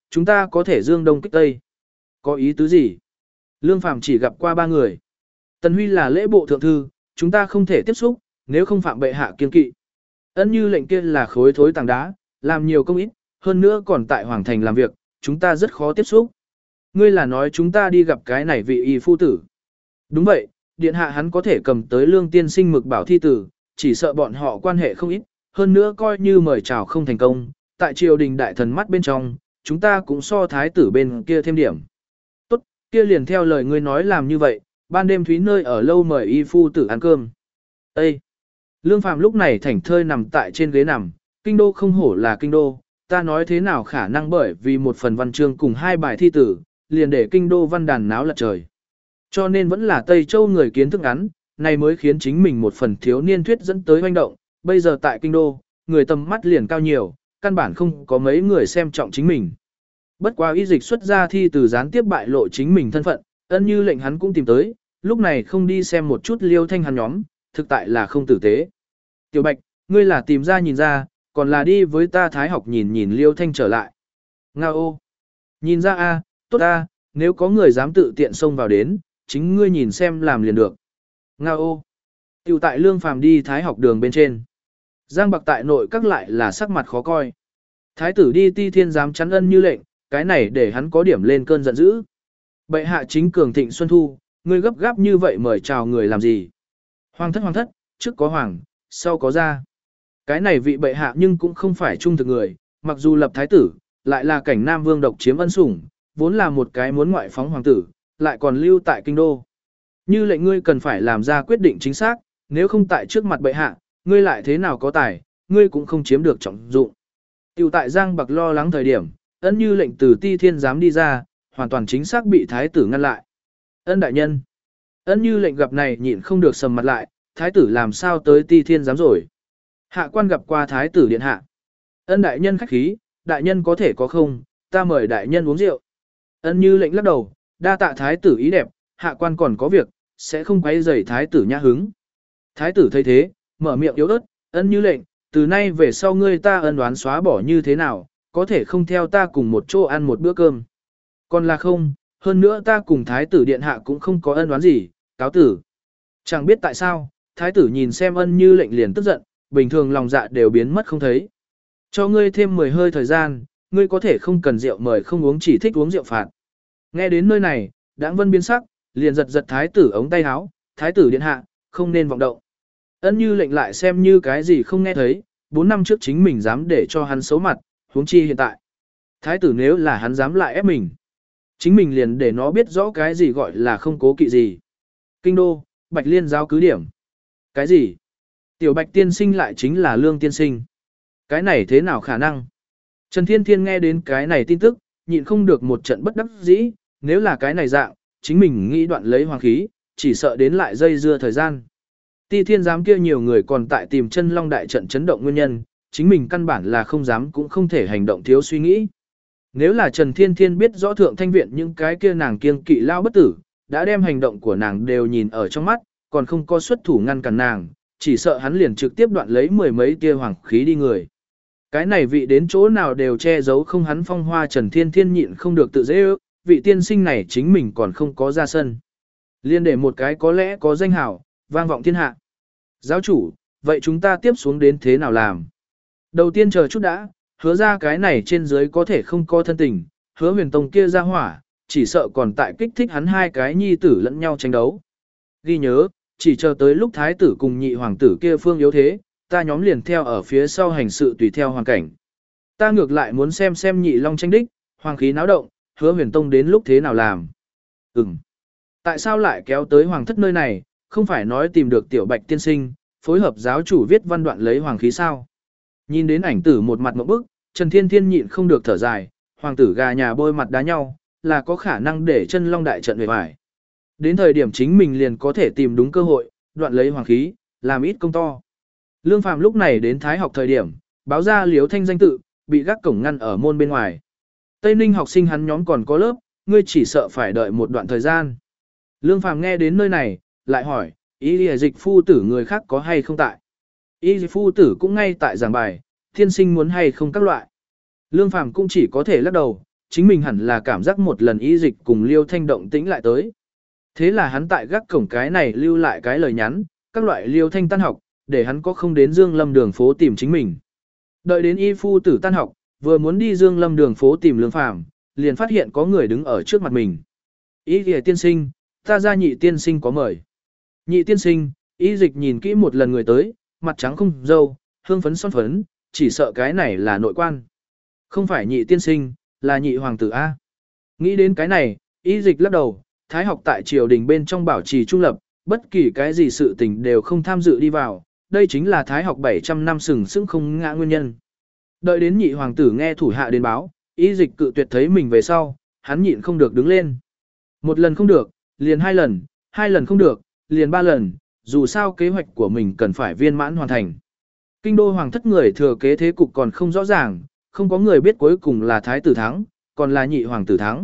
chúng ta có thể dương đông kích tây. Có ý tứ gì? Lương Phàm chỉ gặp qua ba người. Tần Huy là lễ bộ thượng thư, chúng ta không thể tiếp xúc, nếu không phạm bệ hạ kiên kỵ. Ân Như Lệnh kia là khối thối tảng đá, làm nhiều công ít, hơn nữa còn tại Hoàng Thành làm việc, chúng ta rất khó tiếp xúc. Ngươi là nói chúng ta đi gặp cái này vị y phu tử. Đúng vậy, điện hạ hắn có thể cầm tới Lương tiên sinh mực bảo thi tử, chỉ sợ bọn họ quan hệ không ít, hơn nữa coi như mời chào không thành công, tại triều đình đại thần mắt bên trong, chúng ta cũng so thái tử bên kia thêm điểm. Tốt, kia liền theo lời ngươi nói làm như vậy, ban đêm Thúy nơi ở lâu mời y phu tử ăn cơm. Ê! Lương Phàm lúc này thảnh thơi nằm tại trên ghế nằm, kinh đô không hổ là kinh đô, ta nói thế nào khả năng bởi vì một phần văn chương cùng hai bài thi tử, liền để kinh đô văn đàn náo lật trời. Cho nên vẫn là Tây Châu người kiến thức ngắn, này mới khiến chính mình một phần thiếu niên thuyết dẫn tới hoành động, bây giờ tại kinh đô, người tầm mắt liền cao nhiều, căn bản không có mấy người xem trọng chính mình. Bất quá y dịch xuất ra thi từ gián tiếp bại lộ chính mình thân phận, Ân Như Lệnh hắn cũng tìm tới, lúc này không đi xem một chút Liêu Thanh hắn nhóm, thực tại là không tử tế. Tiểu Bạch, ngươi là tìm ra nhìn ra, còn là đi với ta thái học nhìn nhìn Liêu Thanh trở lại. Nga ô! Nhìn ra a, tốt a, nếu có người dám tự tiện xông vào đến, chính ngươi nhìn xem làm liền được. Nga ô! Tiểu tại Lương Phàm đi thái học đường bên trên. Giang Bạc tại nội các lại là sắc mặt khó coi. Thái tử đi Ti Thiên dám chắn Ân Như Lệnh, cái này để hắn có điểm lên cơn giận dữ. Bệ hạ chính cường thịnh xuân thu, ngươi gấp gáp như vậy mời chào người làm gì? Hoàng thất hoàng thất, trước có hoàng, sau có gia. Cái này vị bệ hạ nhưng cũng không phải trung thực người, mặc dù lập thái tử, lại là cảnh Nam Vương độc chiếm ân sủng, vốn là một cái muốn ngoại phóng hoàng tử, lại còn lưu tại kinh đô. Như Lệnh ngươi cần phải làm ra quyết định chính xác, nếu không tại trước mặt bệ hạ, ngươi lại thế nào có tài, ngươi cũng không chiếm được trọng dụng. Tiểu tại Giang Bạc lo lắng thời điểm, Ân Như Lệnh từ Ti Thiên giám đi ra, hoàn toàn chính xác bị thái tử ngăn lại. Ân đại nhân. Ân Như Lệnh gặp này nhịn không được sầm mặt lại, thái tử làm sao tới Ti Thiên giám rồi. Hạ quan gặp qua thái tử điện hạ. Ân đại nhân khách khí, đại nhân có thể có không, ta mời đại nhân uống rượu. Ân Như Lệnh lắc đầu, đa tạ thái tử ý đẹp, hạ quan còn có việc, sẽ không quấy rầy thái tử nhã hứng. Thái tử thấy thế, mở miệng yếu ớt, Ân Như Lệnh, từ nay về sau ngươi ta ân đoán xóa bỏ như thế nào, có thể không theo ta cùng một chỗ ăn một bữa cơm. Còn là không, hơn nữa ta cùng thái tử điện hạ cũng không có ân đoán gì, cáo tử. Chẳng biết tại sao, thái tử nhìn xem Ân Như Lệnh liền tức giận, bình thường lòng dạ đều biến mất không thấy. Cho ngươi thêm mười hơi thời gian, ngươi có thể không cần rượu mời không uống chỉ thích uống rượu phạt. Nghe đến nơi này, Đãng Vân biến sắc, liền giật giật thái tử ống tay áo, thái tử điện hạ, không nên vọng động. Ân Như Lệnh lại xem như cái gì không nghe thấy, bốn năm trước chính mình dám để cho hắn xấu mặt, huống chi hiện tại. Thái tử nếu là hắn dám lại ép mình, chính mình liền để nó biết rõ cái gì gọi là không cố kỵ gì. Kinh đô, Bạch Liên giáo cứ điểm. Cái gì? Tiểu Bạch tiên sinh lại chính là Lương tiên sinh. Cái này thế nào khả năng? Trần Thiên Thiên nghe đến cái này tin tức, nhịn không được một trận bất đắc dĩ, nếu là cái này dạng, chính mình nghĩ đoạn lấy hoàng khí, chỉ sợ đến lại dây dưa thời gian. Ti Thiên giám kia nhiều người còn tại tìm chân long đại trận chấn động nguyên nhân, chính mình căn bản là không dám cũng không thể hành động thiếu suy nghĩ. Nếu là Trần Thiên Thiên biết rõ thượng thanh viện những cái kia nàng kiêng kỵ lao bất tử, đã đem hành động của nàng đều nhìn ở trong mắt, còn không có xuất thủ ngăn cản nàng, chỉ sợ hắn liền trực tiếp đoạn lấy mười mấy tia hoàng khí đi người. Cái này vị đến chỗ nào đều che giấu không hắn phong hoa Trần Thiên Thiên nhịn không được tự dễ ước, vị tiên sinh này chính mình còn không có ra sân. Liên để một cái có lẽ có danh hảo, vang vọng thiên hạ. Giáo chủ, vậy chúng ta tiếp xuống đến thế nào làm? Đầu tiên chờ chút đã, hứa ra cái này trên dưới có thể không có thân tình, hứa huyền tông kia ra hỏa, chỉ sợ còn tại kích thích hắn hai cái nhi tử lẫn nhau tranh đấu. Ghi nhớ, chỉ chờ tới lúc thái tử cùng nhị hoàng tử kia phương yếu thế, ta nhóm liền theo ở phía sau hành sự tùy theo hoàn cảnh. Ta ngược lại muốn xem xem nhị long tranh đích, hoàng khí náo động, hứa huyền tông đến lúc thế nào làm. Ừm. Tại sao lại kéo tới hoàng thất nơi này, không phải nói tìm được tiểu Bạch tiên sinh, phối hợp giáo chủ viết văn đoạn lấy hoàng khí sao? Nhìn đến ảnh tử một mặt ngộp bức, Trần Thiên Thiên nhịn không được thở dài, hoàng tử gà nhà bôi mặt đá nhau, là có khả năng để chân long đại trận về vải. Đến thời điểm chính mình liền có thể tìm đúng cơ hội, đoạn lấy hoàng khí, làm ít công to. Lương Phàm lúc này đến Thái học thời điểm, báo ra Liếu Thanh danh tự, bị gác cổng ngăn ở môn bên ngoài. Tây Ninh học sinh hắn nhóm còn có lớp, ngươi chỉ sợ phải đợi một đoạn thời gian. Lương Phàm nghe đến nơi này, lại hỏi, ý lìa dịch phu tử người khác có hay không tại? Ý dịch phu tử cũng ngay tại giảng bài, thiên sinh muốn hay không các loại. Lương Phàm cũng chỉ có thể lắc đầu, chính mình hẳn là cảm giác một lần y dịch cùng Liêu Thanh động tĩnh lại tới. Thế là hắn tại gác cổng cái này lưu lại cái lời nhắn, các loại Liêu Thanh tan học, để hắn có không đến Dương Lâm đường phố tìm chính mình. Đợi đến y phu tử tan học, vừa muốn đi Dương Lâm đường phố tìm Lương Phàm, liền phát hiện có người đứng ở trước mặt mình. Y kìa tiên sinh, ta ra nhị tiên sinh có mời. Nhị tiên sinh, y dịch nhìn kỹ một lần người tới, mặt trắng không râu, hương phấn son phấn, chỉ sợ cái này là nội quan. Không phải nhị tiên sinh, là nhị hoàng tử A. Nghĩ đến cái này, y dịch lắc đầu, thái học tại triều đình bên trong bảo trì trung lập, bất kỳ cái gì sự tình đều không tham dự đi vào, đây chính là thái học bảy trăm năm sừng sững không ngã nguyên nhân. Đợi đến nhị hoàng tử nghe thủ hạ đến báo, y dịch cự tuyệt thấy mình về sau, hắn nhịn không được đứng lên. Một lần không được, liền hai lần, hai lần không được, liền ba lần, dù sao kế hoạch của mình cần phải viên mãn hoàn thành. Kinh đô hoàng thất người thừa kế thế cục còn không rõ ràng, không có người biết cuối cùng là thái tử thắng, còn là nhị hoàng tử thắng.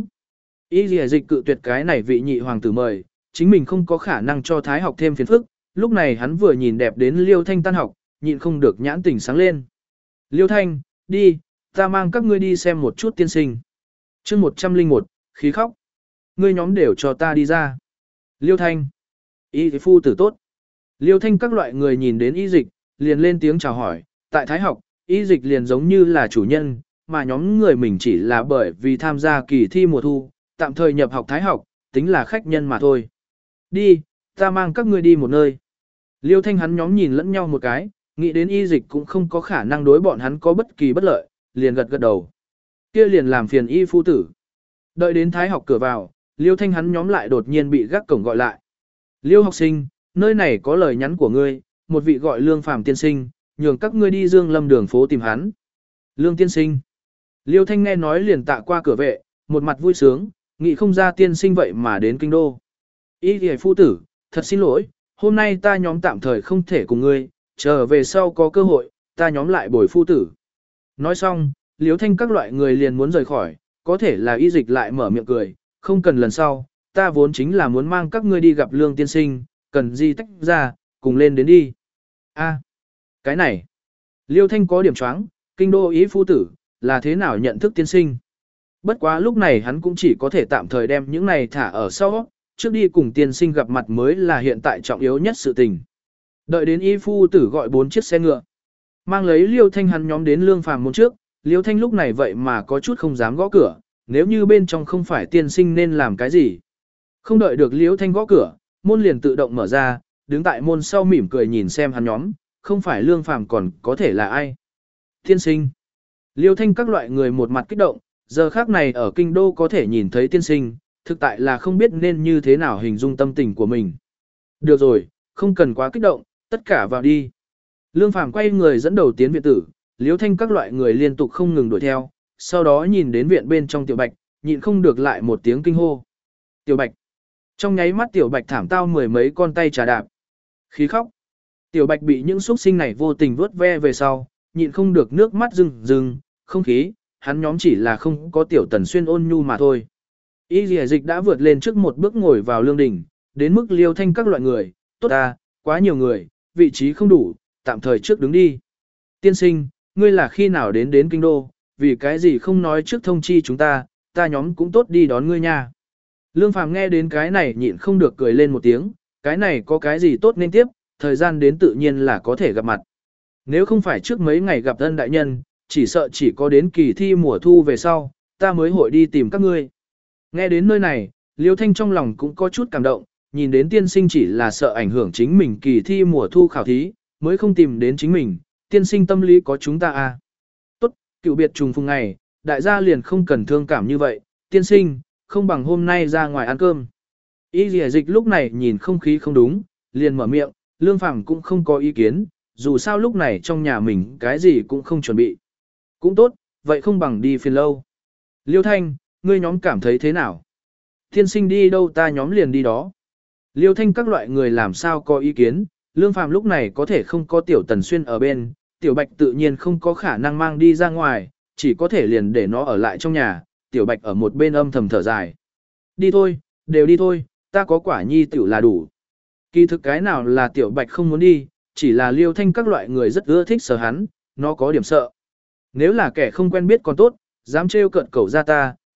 Y dì dịch cự tuyệt cái này vị nhị hoàng tử mời, chính mình không có khả năng cho thái học thêm phiền phức, lúc này hắn vừa nhìn đẹp đến Liêu Thanh tan học, nhịn không được nhãn tỉnh sáng lên. Liêu Thanh, đi, ta mang các ngươi đi xem một chút tiên sinh. chương một trăm lẻ một, khí khóc. Ngươi nhóm đều cho ta đi ra. Liêu Thanh, y phu tử tốt. Liêu Thanh các loại người nhìn đến y dịch, liền lên tiếng chào hỏi, tại thái học, y dịch liền giống như là chủ nhân, mà nhóm người mình chỉ là bởi vì tham gia kỳ thi mùa thu, tạm thời nhập học thái học, tính là khách nhân mà thôi. Đi, ta mang các ngươi đi một nơi. Liêu Thanh hắn nhóm nhìn lẫn nhau một cái, nghĩ đến y dịch cũng không có khả năng đối bọn hắn có bất kỳ bất lợi, liền gật gật đầu. Kia liền làm phiền y phu tử. Đợi đến thái học cửa vào, Liêu Thanh hắn nhóm lại đột nhiên bị gác cổng gọi lại. Liêu học sinh, nơi này có lời nhắn của ngươi, một vị gọi Lương Phàm tiên sinh, nhường các ngươi đi Dương Lâm đường phố tìm hắn. Lương tiên sinh. Liêu Thanh nghe nói liền tạ qua cửa vệ, một mặt vui sướng, nghĩ không ra tiên sinh vậy mà đến kinh đô. Y kìa phu tử, thật xin lỗi, hôm nay ta nhóm tạm thời không thể cùng ngươi, chờ về sau có cơ hội, ta nhóm lại bồi phu tử. Nói xong, Liêu Thanh các loại người liền muốn rời khỏi, có thể là y dịch lại mở miệng cười, không cần lần sau, ta vốn chính là muốn mang các ngươi đi gặp Lương tiên sinh, cần gì tách ra, cùng lên đến đi. A, cái này, Liêu Thanh có điểm choáng, kinh đô ý phu tử, là thế nào nhận thức tiên sinh. Bất quá lúc này hắn cũng chỉ có thể tạm thời đem những này thả ở sau, trước đi cùng tiên sinh gặp mặt mới là hiện tại trọng yếu nhất sự tình. Đợi đến y phu tử gọi bốn chiếc xe ngựa, mang lấy Liêu Thanh hắn nhóm đến Lương Phàm môn trước, Liêu Thanh lúc này vậy mà có chút không dám gõ cửa, nếu như bên trong không phải tiên sinh nên làm cái gì. Không đợi được Liêu Thanh gõ cửa, môn liền tự động mở ra, đứng tại môn sau mỉm cười nhìn xem hắn nhóm, không phải Lương Phàm còn có thể là ai. Tiên sinh. Liêu Thanh các loại người một mặt kích động, giờ khác này ở kinh đô có thể nhìn thấy tiên sinh, thực tại là không biết nên như thế nào hình dung tâm tình của mình. Được rồi, không cần quá kích động, tất cả vào đi. Lương Phàm quay người dẫn đầu tiến viện tử, Liêu Thanh các loại người liên tục không ngừng đuổi theo, sau đó nhìn đến viện bên trong Tiểu Bạch, nhịn không được lại một tiếng kinh hô. Tiểu Bạch. Trong nháy mắt Tiểu Bạch thảm tao mười mấy con tay trà đạp. Khí khóc. Tiểu Bạch bị những xuất sinh này vô tình vớt ve về sau, nhịn không được nước mắt rưng rưng, không khí, hắn nhóm chỉ là không có Tiểu Tần Xuyên ôn nhu mà thôi. Y Lìa Dịch đã vượt lên trước một bước ngồi vào lương đỉnh, đến mức Liêu Thanh các loại người, tốt ta, quá nhiều người, vị trí không đủ, tạm thời trước đứng đi. Tiên sinh, ngươi là khi nào đến đến kinh đô, vì cái gì không nói trước thông chi chúng ta, ta nhóm cũng tốt đi đón ngươi nha. Lương Phàm nghe đến cái này nhịn không được cười lên một tiếng, cái này có cái gì tốt nên tiếp, thời gian đến tự nhiên là có thể gặp mặt. Nếu không phải trước mấy ngày gặp ân đại nhân, chỉ sợ chỉ có đến kỳ thi mùa thu về sau, ta mới hội đi tìm các ngươi. Nghe đến nơi này, Liêu Thanh trong lòng cũng có chút cảm động, nhìn đến tiên sinh chỉ là sợ ảnh hưởng chính mình kỳ thi mùa thu khảo thí, mới không tìm đến chính mình, tiên sinh tâm lý có chúng ta à. Tốt, cựu biệt trùng phùng ngày, đại gia liền không cần thương cảm như vậy, tiên sinh, không bằng hôm nay ra ngoài ăn cơm. Y Lìa Dịch lúc này nhìn không khí không đúng, liền mở miệng, Lương Phàm cũng không có ý kiến, dù sao lúc này trong nhà mình cái gì cũng không chuẩn bị. Cũng tốt, vậy không bằng đi phiền lâu. Liêu Thanh, ngươi nhóm cảm thấy thế nào? Tiên sinh đi đâu ta nhóm liền đi đó. Liêu Thanh các loại người làm sao có ý kiến, Lương Phàm lúc này có thể không có Tiểu Tần Xuyên ở bên, Tiểu Bạch tự nhiên không có khả năng mang đi ra ngoài, chỉ có thể liền để nó ở lại trong nhà, Tiểu Bạch ở một bên âm thầm thở dài. Đi thôi, đều đi thôi, ta có quả nhi tiểu là đủ. Kỳ thực cái nào là Tiểu Bạch không muốn đi, chỉ là Liêu Thanh các loại người rất ưa thích sờ hắn, nó có điểm sợ. Nếu là kẻ không quen biết còn tốt, dám trêu cợt cẩu ra ta,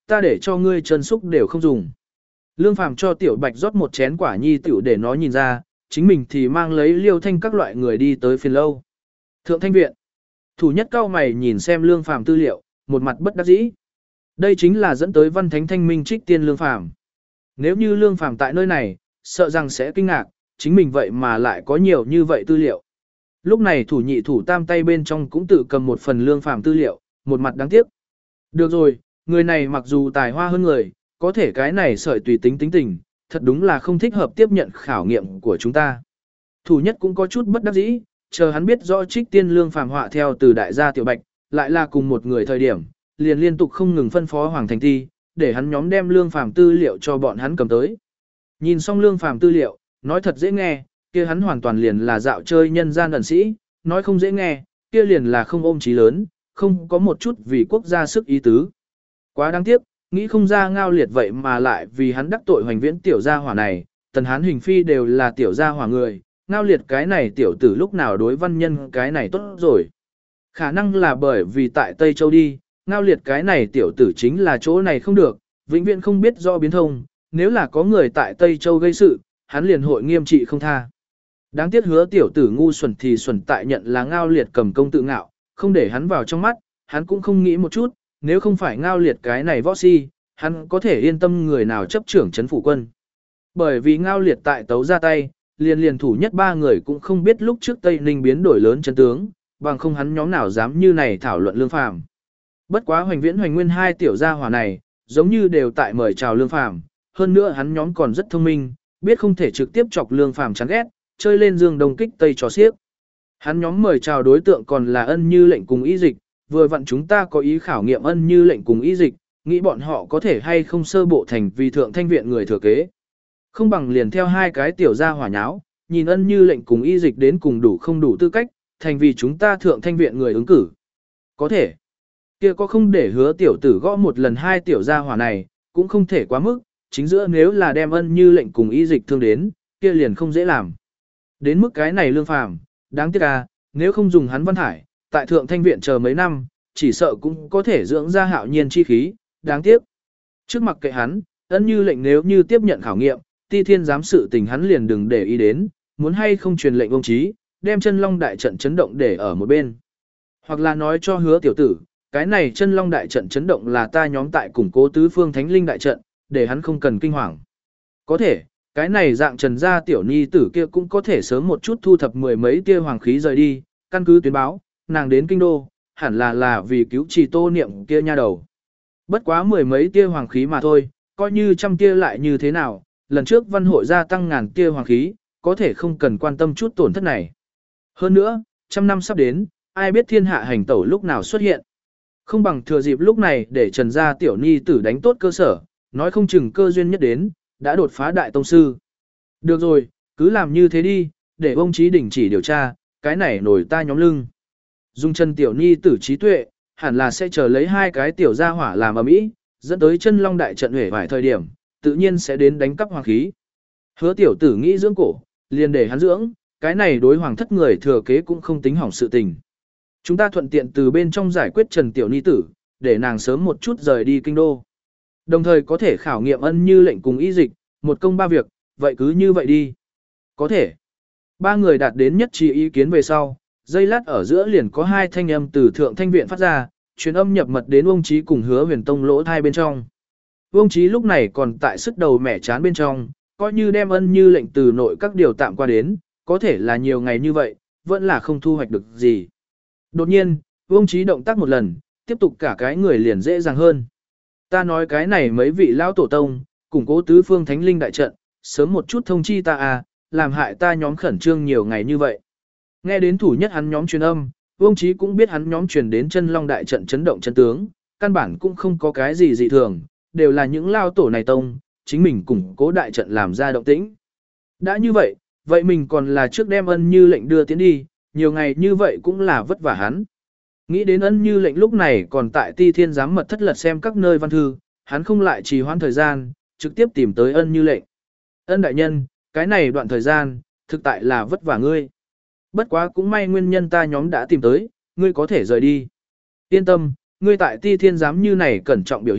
ta để cho ngươi chân xúc đều không dùng. Lương Phàm cho Tiểu Bạch rót một chén quả nhi tiểu để nó nhìn ra, chính mình thì mang lấy Liêu Thanh các loại người đi tới phiền lâu. Thượng Thanh viện. Thủ nhất cao mày nhìn xem Lương Phàm tư liệu, một mặt bất đắc dĩ. Đây chính là dẫn tới Văn Thánh Thanh Minh trích tiên Lương Phàm. Nếu như Lương Phàm tại nơi này, sợ rằng sẽ kinh ngạc, chính mình vậy mà lại có nhiều như vậy tư liệu. Lúc này thủ nhị thủ tam tay bên trong cũng tự cầm một phần Lương Phàm tư liệu, một mặt đáng tiếc. Được rồi, người này mặc dù tài hoa hơn người, có thể cái này sợi tùy tính tính tình, thật đúng là không thích hợp tiếp nhận khảo nghiệm của chúng ta. Thủ nhất cũng có chút bất đắc dĩ, chờ hắn biết rõ trích tiên Lương Phàm họa theo từ đại gia Tiểu Bạch, lại là cùng một người thời điểm, liền liên tục không ngừng phân phó Hoàng Thành Ti, để hắn nhóm đem Lương Phàm tư liệu cho bọn hắn cầm tới. Nhìn xong Lương Phàm tư liệu, nói thật dễ nghe, kia hắn hoàn toàn liền là dạo chơi nhân gian ẩn sĩ, nói không dễ nghe, kia liền là không ôm chí lớn, không có một chút vì quốc gia sức ý tứ. Quá đáng tiếc, nghĩ không ra Ngao Liệt vậy mà lại vì hắn đắc tội Hoành Viễn tiểu gia hỏa này, Tần Hán Hình Phi đều là tiểu gia hỏa người, Ngao Liệt cái này tiểu tử lúc nào đối văn nhân cái này tốt rồi. Khả năng là bởi vì tại Tây Châu đi, Ngao Liệt cái này tiểu tử chính là chỗ này không được, vĩnh viễn không biết rõ biến thông, nếu là có người tại Tây Châu gây sự, hắn liền hội nghiêm trị không tha. Đáng tiếc Hứa tiểu tử ngu xuẩn thì xuẩn tại nhận là Ngao Liệt cầm công tự ngạo, không để hắn vào trong mắt, hắn cũng không nghĩ một chút, nếu không phải Ngao Liệt cái này võ si, hắn có thể yên tâm người nào chấp trưởng trấn phủ quân. Bởi vì Ngao Liệt tại tấu ra tay, liền liền thủ nhất ba người cũng không biết lúc trước Tây Ninh biến đổi lớn chân tướng, bằng không hắn nhóm nào dám như này thảo luận Lương Phàm. Bất quá Hoành Viễn Hoành Nguyên hai tiểu gia hỏa này, giống như đều tại mời chào Lương Phàm, hơn nữa hắn nhóm còn rất thông minh, biết không thể trực tiếp chọc Lương Phàm chán ghét, chơi lên dương đông kích tây trò xiếc. Hắn nhóm mời chào đối tượng còn là Ân Như Lệnh cùng Y Dịch, vừa vặn chúng ta có ý khảo nghiệm Ân Như Lệnh cùng Y Dịch, nghĩ bọn họ có thể hay không sơ bộ thành vì Thượng Thanh viện người thừa kế. Không bằng liền theo hai cái tiểu gia hỏa nháo, nhìn Ân Như Lệnh cùng Y Dịch đến cùng đủ không đủ tư cách, thành vì chúng ta Thượng Thanh viện người ứng cử. Có thể. Kia có không để Hứa tiểu tử gõ một lần hai tiểu gia hỏa này, cũng không thể quá mức, chính giữa nếu là đem Ân Như Lệnh cùng Y Dịch thương đến, kia liền không dễ làm. Đến mức cái này Lương Phàm, đáng tiếc à, nếu không dùng hắn Văn Hải, tại Thượng Thanh viện chờ mấy năm, chỉ sợ cũng có thể dưỡng ra hạo nhiên chi khí, đáng tiếc. Trước mặc kệ hắn, Ân Như Lệnh nếu như tiếp nhận khảo nghiệm, Ti Thiên giám sự tình hắn liền đừng để ý đến, muốn hay không truyền lệnh ông trí, đem Chân Long đại trận chấn động để ở một bên. Hoặc là nói cho Hứa tiểu tử, cái này Chân Long đại trận chấn động là ta nhóm tại củng cố tứ phương thánh linh đại trận, để hắn không cần kinh hoàng. Có thể, cái này dạng Trần gia tiểu nhi tử kia cũng có thể sớm một chút thu thập mười mấy tia hoàng khí rời đi, căn cứ tuyên báo, nàng đến kinh đô, hẳn là là vì cứu trì Tô Niệm kia nha đầu. Bất quá mười mấy tia hoàng khí mà thôi, coi như trăm tia lại như thế nào, lần trước văn hội gia tăng ngàn tia hoàng khí, có thể không cần quan tâm chút tổn thất này. Hơn nữa, trăm năm sắp đến, ai biết thiên hạ hành tẩu lúc nào xuất hiện. Không bằng thừa dịp lúc này để Trần gia tiểu nhi tử đánh tốt cơ sở, nói không chừng cơ duyên nhất đến, đã đột phá đại tông sư. Được rồi, cứ làm như thế đi, để ông trí đình chỉ điều tra, cái này nổi ta nhóm lưng. Dung Trần tiểu nhi tử trí tuệ, hẳn là sẽ chờ lấy hai cái tiểu gia hỏa làm ầm ĩ, dẫn tới Chân Long đại trận hể vài thời điểm, tự nhiên sẽ đến đánh cắp hoàng khí. Hứa tiểu tử nghĩ dưỡng cổ, liền để hắn dưỡng, cái này đối hoàng thất người thừa kế cũng không tính hỏng sự tình. Chúng ta thuận tiện từ bên trong giải quyết Trần tiểu nhi tử, để nàng sớm một chút rời đi kinh đô. Đồng thời có thể khảo nghiệm Ân Như Lệnh cùng Y Dịch, một công ba việc, vậy cứ như vậy đi. Có thể. Ba người đạt đến nhất trí ý kiến về sau, giây lát ở giữa liền có hai thanh âm từ Thượng Thanh viện phát ra, truyền âm nhập mật đến Ông Chí cùng Hứa Huyền Tông lỗ thai bên trong. Ông Chí lúc này còn tại sức đầu mẻ chán bên trong, coi như đem Ân Như Lệnh từ nội các điều tạm qua đến, có thể là nhiều ngày như vậy, vẫn là không thu hoạch được gì. Đột nhiên, Ông Chí động tác một lần, tiếp tục cả cái người liền dễ dàng hơn. Ta nói cái này mấy vị lão tổ tông, củng cố tứ phương thánh linh đại trận, sớm một chút thông chi ta à, làm hại ta nhóm khẩn trương nhiều ngày như vậy. Nghe đến thủ nhất hắn nhóm truyền âm, Vương Chí cũng biết hắn nhóm truyền đến Chân Long đại trận chấn động chân tướng, căn bản cũng không có cái gì dị thường, đều là những lao tổ này tông, chính mình củng cố đại trận làm ra động tĩnh. Đã như vậy, vậy mình còn là trước đem Ân Như Lệnh đưa tiến đi, nhiều ngày như vậy cũng là vất vả hắn. Nghĩ đến Ân Như Lệnh lúc này còn tại Ti Thiên giám mật thất lật xem các nơi văn thư, hắn không lại trì hoãn thời gian, trực tiếp tìm tới Ân Như Lệnh. Ân đại nhân, cái này đoạn thời gian, thực tại là vất vả ngươi. Bất quá cũng may nguyên nhân ta nhóm đã tìm tới, ngươi có thể rời đi. Yên tâm, ngươi tại Ti Thiên giám như này cẩn trọng biểu hiện,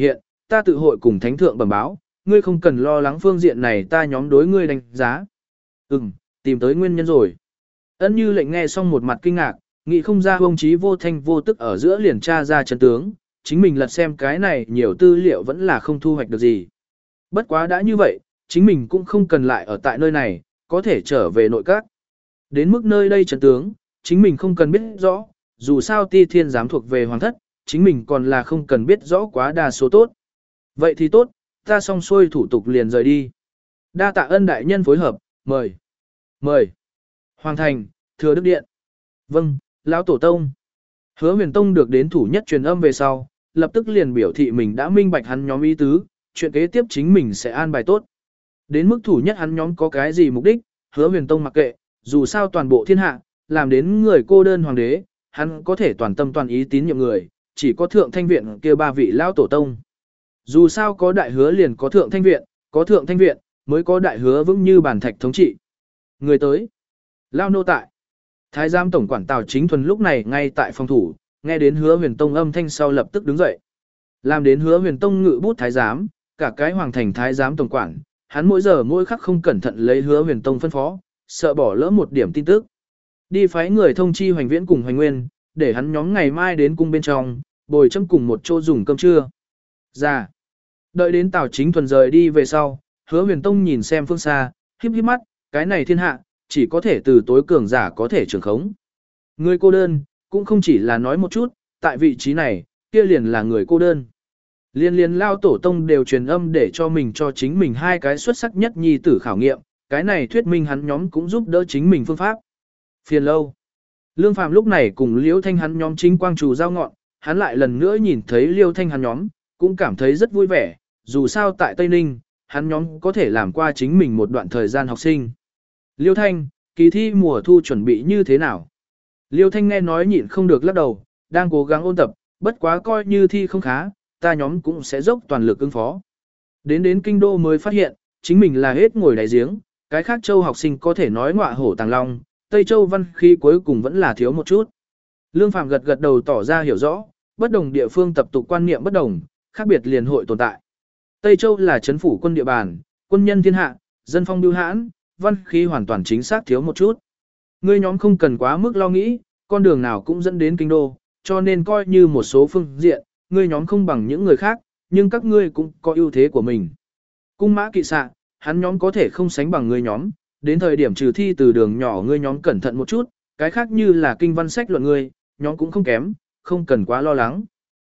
ta tự hội cùng thánh thượng bẩm báo, ngươi không cần lo lắng phương diện này ta nhóm đối ngươi đánh giá. Ừm, tìm tới nguyên nhân rồi. Ân Như lệnh nghe xong một mặt kinh ngạc, nghĩ không ra ông chí vô thanh vô tức ở giữa liền tra ra chân tướng, chính mình lật xem cái này nhiều tư liệu vẫn là không thu hoạch được gì. Bất quá đã như vậy, chính mình cũng không cần lại ở tại nơi này, có thể trở về nội các. Đến mức nơi đây chân tướng, chính mình không cần biết rõ, dù sao ti thiên giám thuộc về hoàng thất, chính mình còn là không cần biết rõ quá đa số tốt. Vậy thì tốt, ta xong xuôi thủ tục liền rời đi. Đa tạ Ân đại nhân phối hợp, mời. Mời. Hoàng thành, thừa đức điện. Vâng, lão tổ tông. Hứa huyền tông được đến thủ nhất truyền âm về sau, lập tức liền biểu thị mình đã minh bạch hắn nhóm ý tứ, chuyện kế tiếp chính mình sẽ an bài tốt. Đến mức thủ nhất hắn nhóm có cái gì mục đích, hứa huyền tông mặc kệ, dù sao toàn bộ thiên hạ, làm đến người cô đơn hoàng đế, hắn có thể toàn tâm toàn ý tín nhiệm người, chỉ có thượng thanh viện kia ba vị lão tổ tông. Dù sao có đại hứa liền có thượng thanh viện, có thượng thanh viện, mới có đại hứa vững như bản thạch thống trị. Người tới. Lao nô tại. Thái giám tổng quản Tào Chính Thuần lúc này ngay tại phòng thủ, nghe đến hứa huyền tông âm thanh sau lập tức đứng dậy. Làm đến hứa huyền tông ngự bút thái giám, cả cái hoàng thành thái giám tổng quản, hắn mỗi giờ mỗi khắc không cẩn thận lấy hứa huyền tông phân phó, sợ bỏ lỡ một điểm tin tức. Đi phái người thông chi Hoành Viễn cùng Hoành Nguyên, để hắn nhóm ngày mai đến cung bên trong, bồi châm cùng một chỗ dùng cơm trưa. Ra. Đợi đến Tào Chính Thuần rời đi về sau, hứa huyền tông nhìn xem phương xa, híp híp mắt, cái này thiên hạ, chỉ có thể từ tối cường giả có thể trường khống. Người cô đơn, cũng không chỉ là nói một chút, tại vị trí này, kia liền là người cô đơn. Liên liên lao tổ tông đều truyền âm để cho mình cho chính mình hai cái xuất sắc nhất nhi tử khảo nghiệm, cái này thuyết minh hắn nhóm cũng giúp đỡ chính mình phương pháp. Phiền lâu. Lương Phàm lúc này cùng Liễu Thanh hắn nhóm chính quang trù giao ngọn, hắn lại lần nữa nhìn thấy Liễu Thanh hắn nhóm, cũng cảm thấy rất vui vẻ, dù sao tại Tây Ninh, hắn nhóm có thể làm qua chính mình một đoạn thời gian học sinh. Liêu Thanh, kỳ thi mùa thu chuẩn bị như thế nào? Liêu Thanh nghe nói nhịn không được lắc đầu, đang cố gắng ôn tập, bất quá coi như thi không khá, ta nhóm cũng sẽ dốc toàn lực ứng phó. Đến đến kinh đô mới phát hiện, chính mình là hết ngồi đáy giếng, cái khác châu học sinh có thể nói ngọa hổ tàng long, Tây Châu văn khi cuối cùng vẫn là thiếu một chút. Lương Phàm gật gật đầu tỏ ra hiểu rõ, bất đồng địa phương tập tục quan niệm bất đồng, khác biệt liền hội tồn tại. Tây Châu là trấn phủ quân địa bàn, quân nhân thiên hạ, dân phong bưu hãn, văn khí hoàn toàn chính xác thiếu một chút. Ngươi nhóm không cần quá mức lo nghĩ, con đường nào cũng dẫn đến kinh đô, cho nên coi như một số phương diện, ngươi nhóm không bằng những người khác, nhưng các ngươi cũng có ưu thế của mình. Cung mã kỵ xạ, hắn nhóm có thể không sánh bằng ngươi nhóm, đến thời điểm trừ thi từ đường nhỏ ngươi nhóm cẩn thận một chút, cái khác như là kinh văn sách luận ngươi, nhóm cũng không kém, không cần quá lo lắng.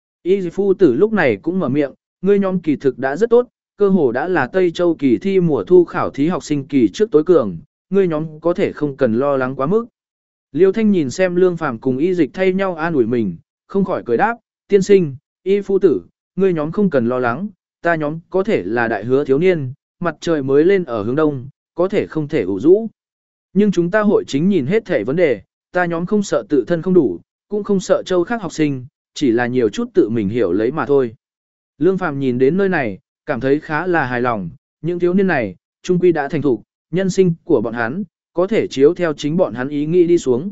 Y phu tử lúc này cũng mở miệng, ngươi nhóm kỳ thực đã rất tốt, cơ hồ đã là Tây Châu kỳ thi mùa thu khảo thí học sinh kỳ trước tối cường, ngươi nhóm có thể không cần lo lắng quá mức. Liêu Thanh nhìn xem Lương Phàm cùng Y Dịch thay nhau an ủi mình, không khỏi cười đáp, tiên sinh, Y phu tử, ngươi nhóm không cần lo lắng, ta nhóm có thể là đại hứa thiếu niên, mặt trời mới lên ở hướng đông, có thể không thể ủ rũ. Nhưng chúng ta hội chính nhìn hết thể vấn đề, ta nhóm không sợ tự thân không đủ, cũng không sợ châu khác học sinh, chỉ là nhiều chút tự mình hiểu lấy mà thôi. Lương Phàm nhìn đến nơi này, cảm thấy khá là hài lòng, những thiếu niên này, trung quy đã thành thục, nhân sinh của bọn hắn, có thể chiếu theo chính bọn hắn ý nghĩ đi xuống.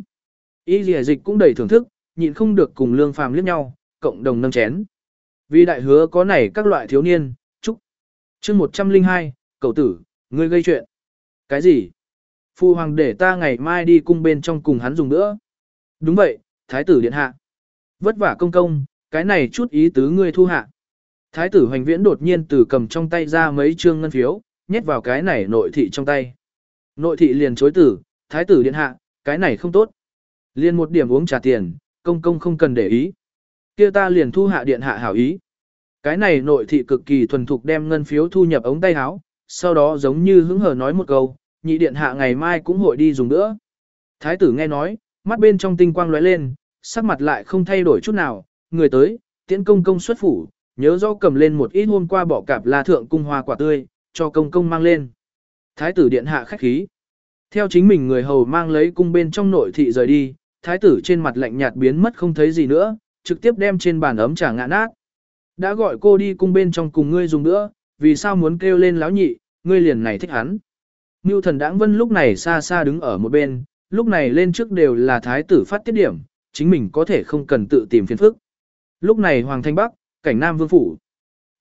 Y Lìa Dịch cũng đầy thưởng thức, nhịn không được cùng Lương Phàm liếc nhau, cộng đồng nâng chén. Vì đại hứa có này các loại thiếu niên, chúc. Chương một trăm lẻ hai, cậu tử, ngươi gây chuyện. Cái gì? Phu hoàng để ta ngày mai đi cung bên trong cùng hắn dùng nữa. Đúng vậy, thái tử điện hạ. Vất vả công công, cái này chút ý tứ ngươi thu hạ. Thái tử Hoành Viễn đột nhiên từ cầm trong tay ra mấy trương ngân phiếu, nhét vào cái này nội thị trong tay. Nội thị liền chối tử, thái tử điện hạ, cái này không tốt. Liền một điểm uống trà tiền, công công không cần để ý. Kia ta liền thu hạ điện hạ hảo ý. Cái này nội thị cực kỳ thuần thục đem ngân phiếu thu nhập ống tay áo, sau đó giống như hứng hờ nói một câu, nhị điện hạ ngày mai cũng hội đi dùng nữa. Thái tử nghe nói, mắt bên trong tinh quang lóe lên, sắc mặt lại không thay đổi chút nào, người tới, tiễn công công xuất phủ, nhớ rõ cầm lên một ít hôm qua bỏ cạp la thượng cung hoa quả tươi, cho công công mang lên. Thái tử điện hạ khách khí. Theo chính mình người hầu mang lấy cung bên trong nội thị rời đi, thái tử trên mặt lạnh nhạt biến mất không thấy gì nữa, trực tiếp đem trên bàn ấm trà ngã nát. Đã gọi cô đi cung bên trong cùng ngươi dùng nữa, vì sao muốn kêu lên láo nhị, ngươi liền này thích hắn. Mưu thần Đãng Vân lúc này xa xa đứng ở một bên, lúc này lên trước đều là thái tử phát tiết điểm, chính mình có thể không cần tự tìm phiền phức. Lúc này Hoàng Thanh Bắc, cảnh Nam Vương Phủ.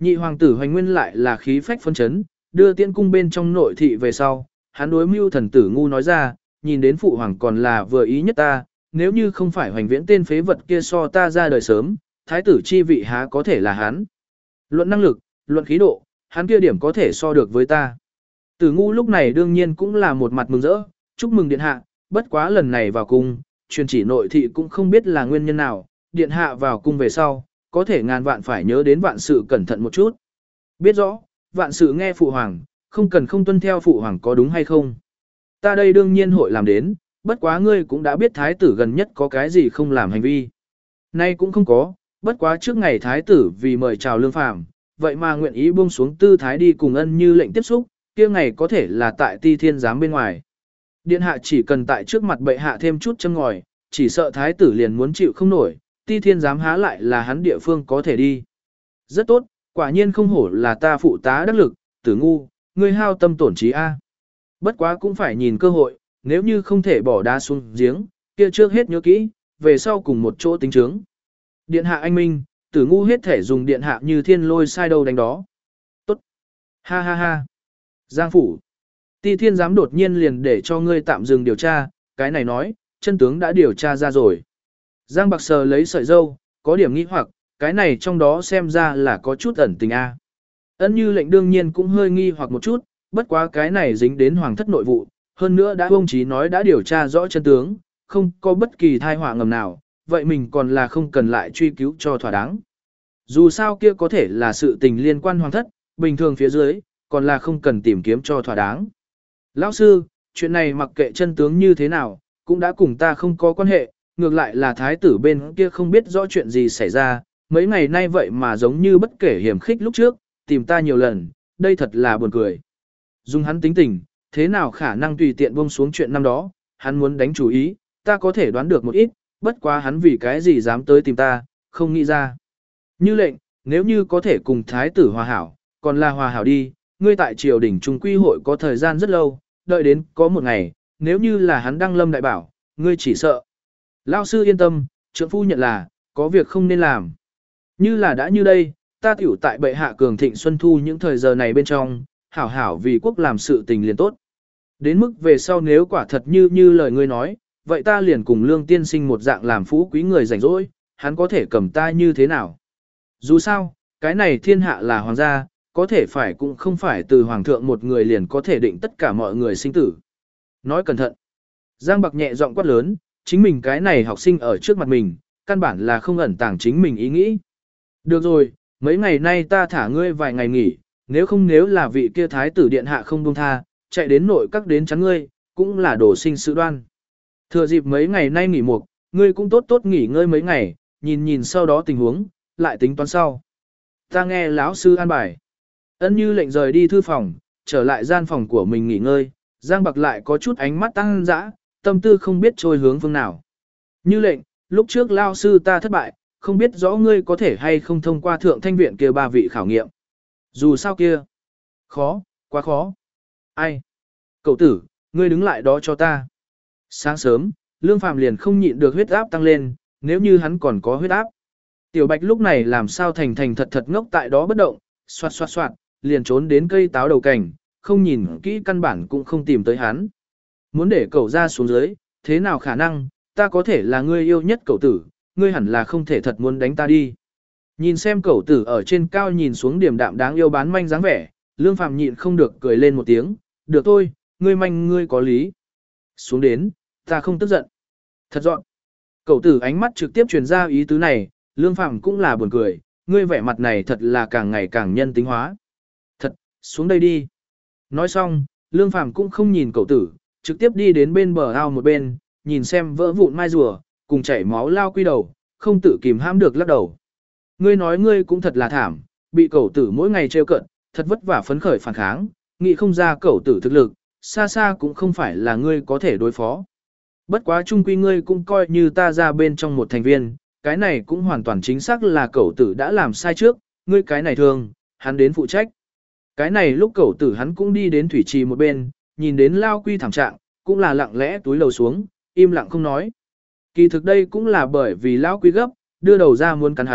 Nhị hoàng tử Hoành Nguyên lại là khí phách phân chấn, đưa tiễn cung bên trong nội thị về sau, hắn đối Mưu thần tử ngu nói ra, nhìn đến phụ hoàng còn là vừa ý nhất ta, nếu như không phải Hoành Viễn tên phế vật kia so ta ra đời sớm, thái tử chi vị há có thể là hắn. Luận năng lực, luận khí độ, hắn kia điểm có thể so được với ta. Tử ngu lúc này đương nhiên cũng là một mặt mừng rỡ, chúc mừng điện hạ, bất quá lần này vào cung, truyền chỉ nội thị cũng không biết là nguyên nhân nào, điện hạ vào cung về sau, có thể ngàn vạn phải nhớ đến vạn sự cẩn thận một chút. Biết rõ, vạn sự nghe phụ hoàng, không cần không tuân theo phụ hoàng có đúng hay không. Ta đây đương nhiên hội làm đến, bất quá ngươi cũng đã biết thái tử gần nhất có cái gì không làm hành vi. Nay cũng không có, bất quá trước ngày thái tử vì mời chào Lương Phàm, vậy mà nguyện ý buông xuống tư thái đi cùng Ân Như lệnh tiếp xúc, kia ngày có thể là tại Ti Thiên giám bên ngoài. Điện hạ chỉ cần tại trước mặt bệ hạ thêm chút châm ngòi, chỉ sợ thái tử liền muốn chịu không nổi, Ti Thiên giám há lại là hắn địa phương có thể đi. Rất tốt, quả nhiên không hổ là ta phụ tá đắc lực, Tử ngu, ngươi hao tâm tổn trí a. Bất quá cũng phải nhìn cơ hội, nếu như không thể bỏ đá xuống giếng, kia trước hết nhớ kỹ, về sau cùng một chỗ tính chứng. Điện hạ anh minh, Tử ngu hết thể dùng điện hạ như thiên lôi sai đâu đánh đó. Tốt. Ha ha ha. Giang phủ. Ti Thiên giám đột nhiên liền để cho ngươi tạm dừng điều tra, cái này nói, chân tướng đã điều tra ra rồi. Giang Bạc sờ lấy sợi dâu, có điểm nghi hoặc, cái này trong đó xem ra là có chút ẩn tình a. Ân Như lệnh đương nhiên cũng hơi nghi hoặc một chút, bất quá cái này dính đến hoàng thất nội vụ, hơn nữa đã ông chí nói đã điều tra rõ chân tướng, không có bất kỳ thai họa ngầm nào, vậy mình còn là không cần lại truy cứu cho thỏa đáng. Dù sao kia có thể là sự tình liên quan hoàng thất, bình thường phía dưới, còn là không cần tìm kiếm cho thỏa đáng. Lão sư, chuyện này mặc kệ chân tướng như thế nào, cũng đã cùng ta không có quan hệ, ngược lại là thái tử bên kia không biết rõ chuyện gì xảy ra, mấy ngày nay vậy mà giống như bất kể hiểm khích lúc trước, tìm ta nhiều lần, đây thật là buồn cười. Dùng hắn tính tình, thế nào khả năng tùy tiện buông xuống chuyện năm đó, hắn muốn đánh chủ ý, ta có thể đoán được một ít, bất quá hắn vì cái gì dám tới tìm ta, không nghĩ ra. Như lệnh, nếu như có thể cùng thái tử hòa hảo, còn là hòa hảo đi, ngươi tại triều đình trung quy hội có thời gian rất lâu, đợi đến có một ngày, nếu như là hắn đăng lâm đại bảo, ngươi chỉ sợ. Lão sư yên tâm, trượng phu nhận là, có việc không nên làm. Như là đã như đây, ta tiểu tại bệ hạ cường thịnh xuân thu những thời giờ này bên trong, hảo hảo vì quốc làm sự tình liền tốt. Đến mức về sau nếu quả thật như như lời ngươi nói, vậy ta liền cùng lương tiên sinh một dạng làm phú quý người rảnh rỗi, hắn có thể cầm ta như thế nào. Dù sao, cái này thiên hạ là hoàng gia, có thể phải cũng không phải từ hoàng thượng một người liền có thể định tất cả mọi người sinh tử. Nói cẩn thận. Giang Bạc nhẹ giọng quát lớn, chính mình cái này học sinh ở trước mặt mình, căn bản là không ẩn tàng chính mình ý nghĩ. Được rồi, mấy ngày nay ta thả ngươi vài ngày nghỉ, nếu không nếu là vị kia thái tử điện hạ không buông tha, chạy đến nội các đến chắn ngươi, cũng là đổ sinh sự đoan. Thừa dịp mấy ngày nay nghỉ mục, ngươi cũng tốt tốt nghỉ ngơi mấy ngày, nhìn nhìn sau đó tình huống, lại tính toán sau. Ta nghe lão sư an bài. Ân Như lệnh rời đi thư phòng, trở lại gian phòng của mình nghỉ ngơi, Giang Bạc lại có chút ánh mắt tăng dã, tâm tư không biết trôi hướng phương nào. Như lệnh, lúc trước lao sư ta thất bại, không biết rõ ngươi có thể hay không thông qua thượng thanh viện kia ba vị khảo nghiệm. Dù sao kia, khó, quá khó. Ai? Cậu tử, ngươi đứng lại đó cho ta. Sáng sớm, Lương Phàm liền không nhịn được huyết áp tăng lên, nếu như hắn còn có huyết áp. Tiểu Bạch lúc này làm sao thành thành thật thật ngốc tại đó bất động, xoạt xoạt xoạt, liền trốn đến cây táo đầu cảnh, không nhìn kỹ căn bản cũng không tìm tới hắn. Muốn để cậu ra xuống dưới, thế nào khả năng, ta có thể là ngươi yêu nhất cậu tử, ngươi hẳn là không thể thật muốn đánh ta đi. Nhìn xem cậu tử ở trên cao nhìn xuống điểm đạm đáng yêu bán manh dáng vẻ, Lương Phàm nhịn không được cười lên một tiếng, được thôi, ngươi manh ngươi có lý. Xuống đến, ta không tức giận. Thật dọn. Cậu tử ánh mắt trực tiếp truyền ra ý tứ này, Lương Phàm cũng là buồn cười, ngươi vẻ mặt này thật là càng ngày càng nhân tính hóa. Thật, xuống đây đi. Nói xong, Lương Phàm cũng không nhìn cậu tử, trực tiếp đi đến bên bờ ao một bên, nhìn xem vỡ vụn mai rùa, cùng chảy máu lao quy đầu, không tự kìm hãm được lắc đầu. Ngươi nói ngươi cũng thật là thảm, bị cậu tử mỗi ngày trêu cận, thật vất vả phấn khởi phản kháng, nghĩ không ra cậu tử thực lực, xa xa cũng không phải là ngươi có thể đối phó. Bất quá chung quy ngươi cũng coi như ta ra bên trong một thành viên, cái này cũng hoàn toàn chính xác là cậu tử đã làm sai trước, ngươi cái này thường, hắn đến phụ trách. Cái này lúc cậu tử hắn cũng đi đến thủy trì một bên, nhìn đến lao quy thảm trạng, cũng là lặng lẽ túi lầu xuống, im lặng không nói. Kỳ thực đây cũng là bởi vì lao quy gấp, đưa đầu ra muốn cắn hắn,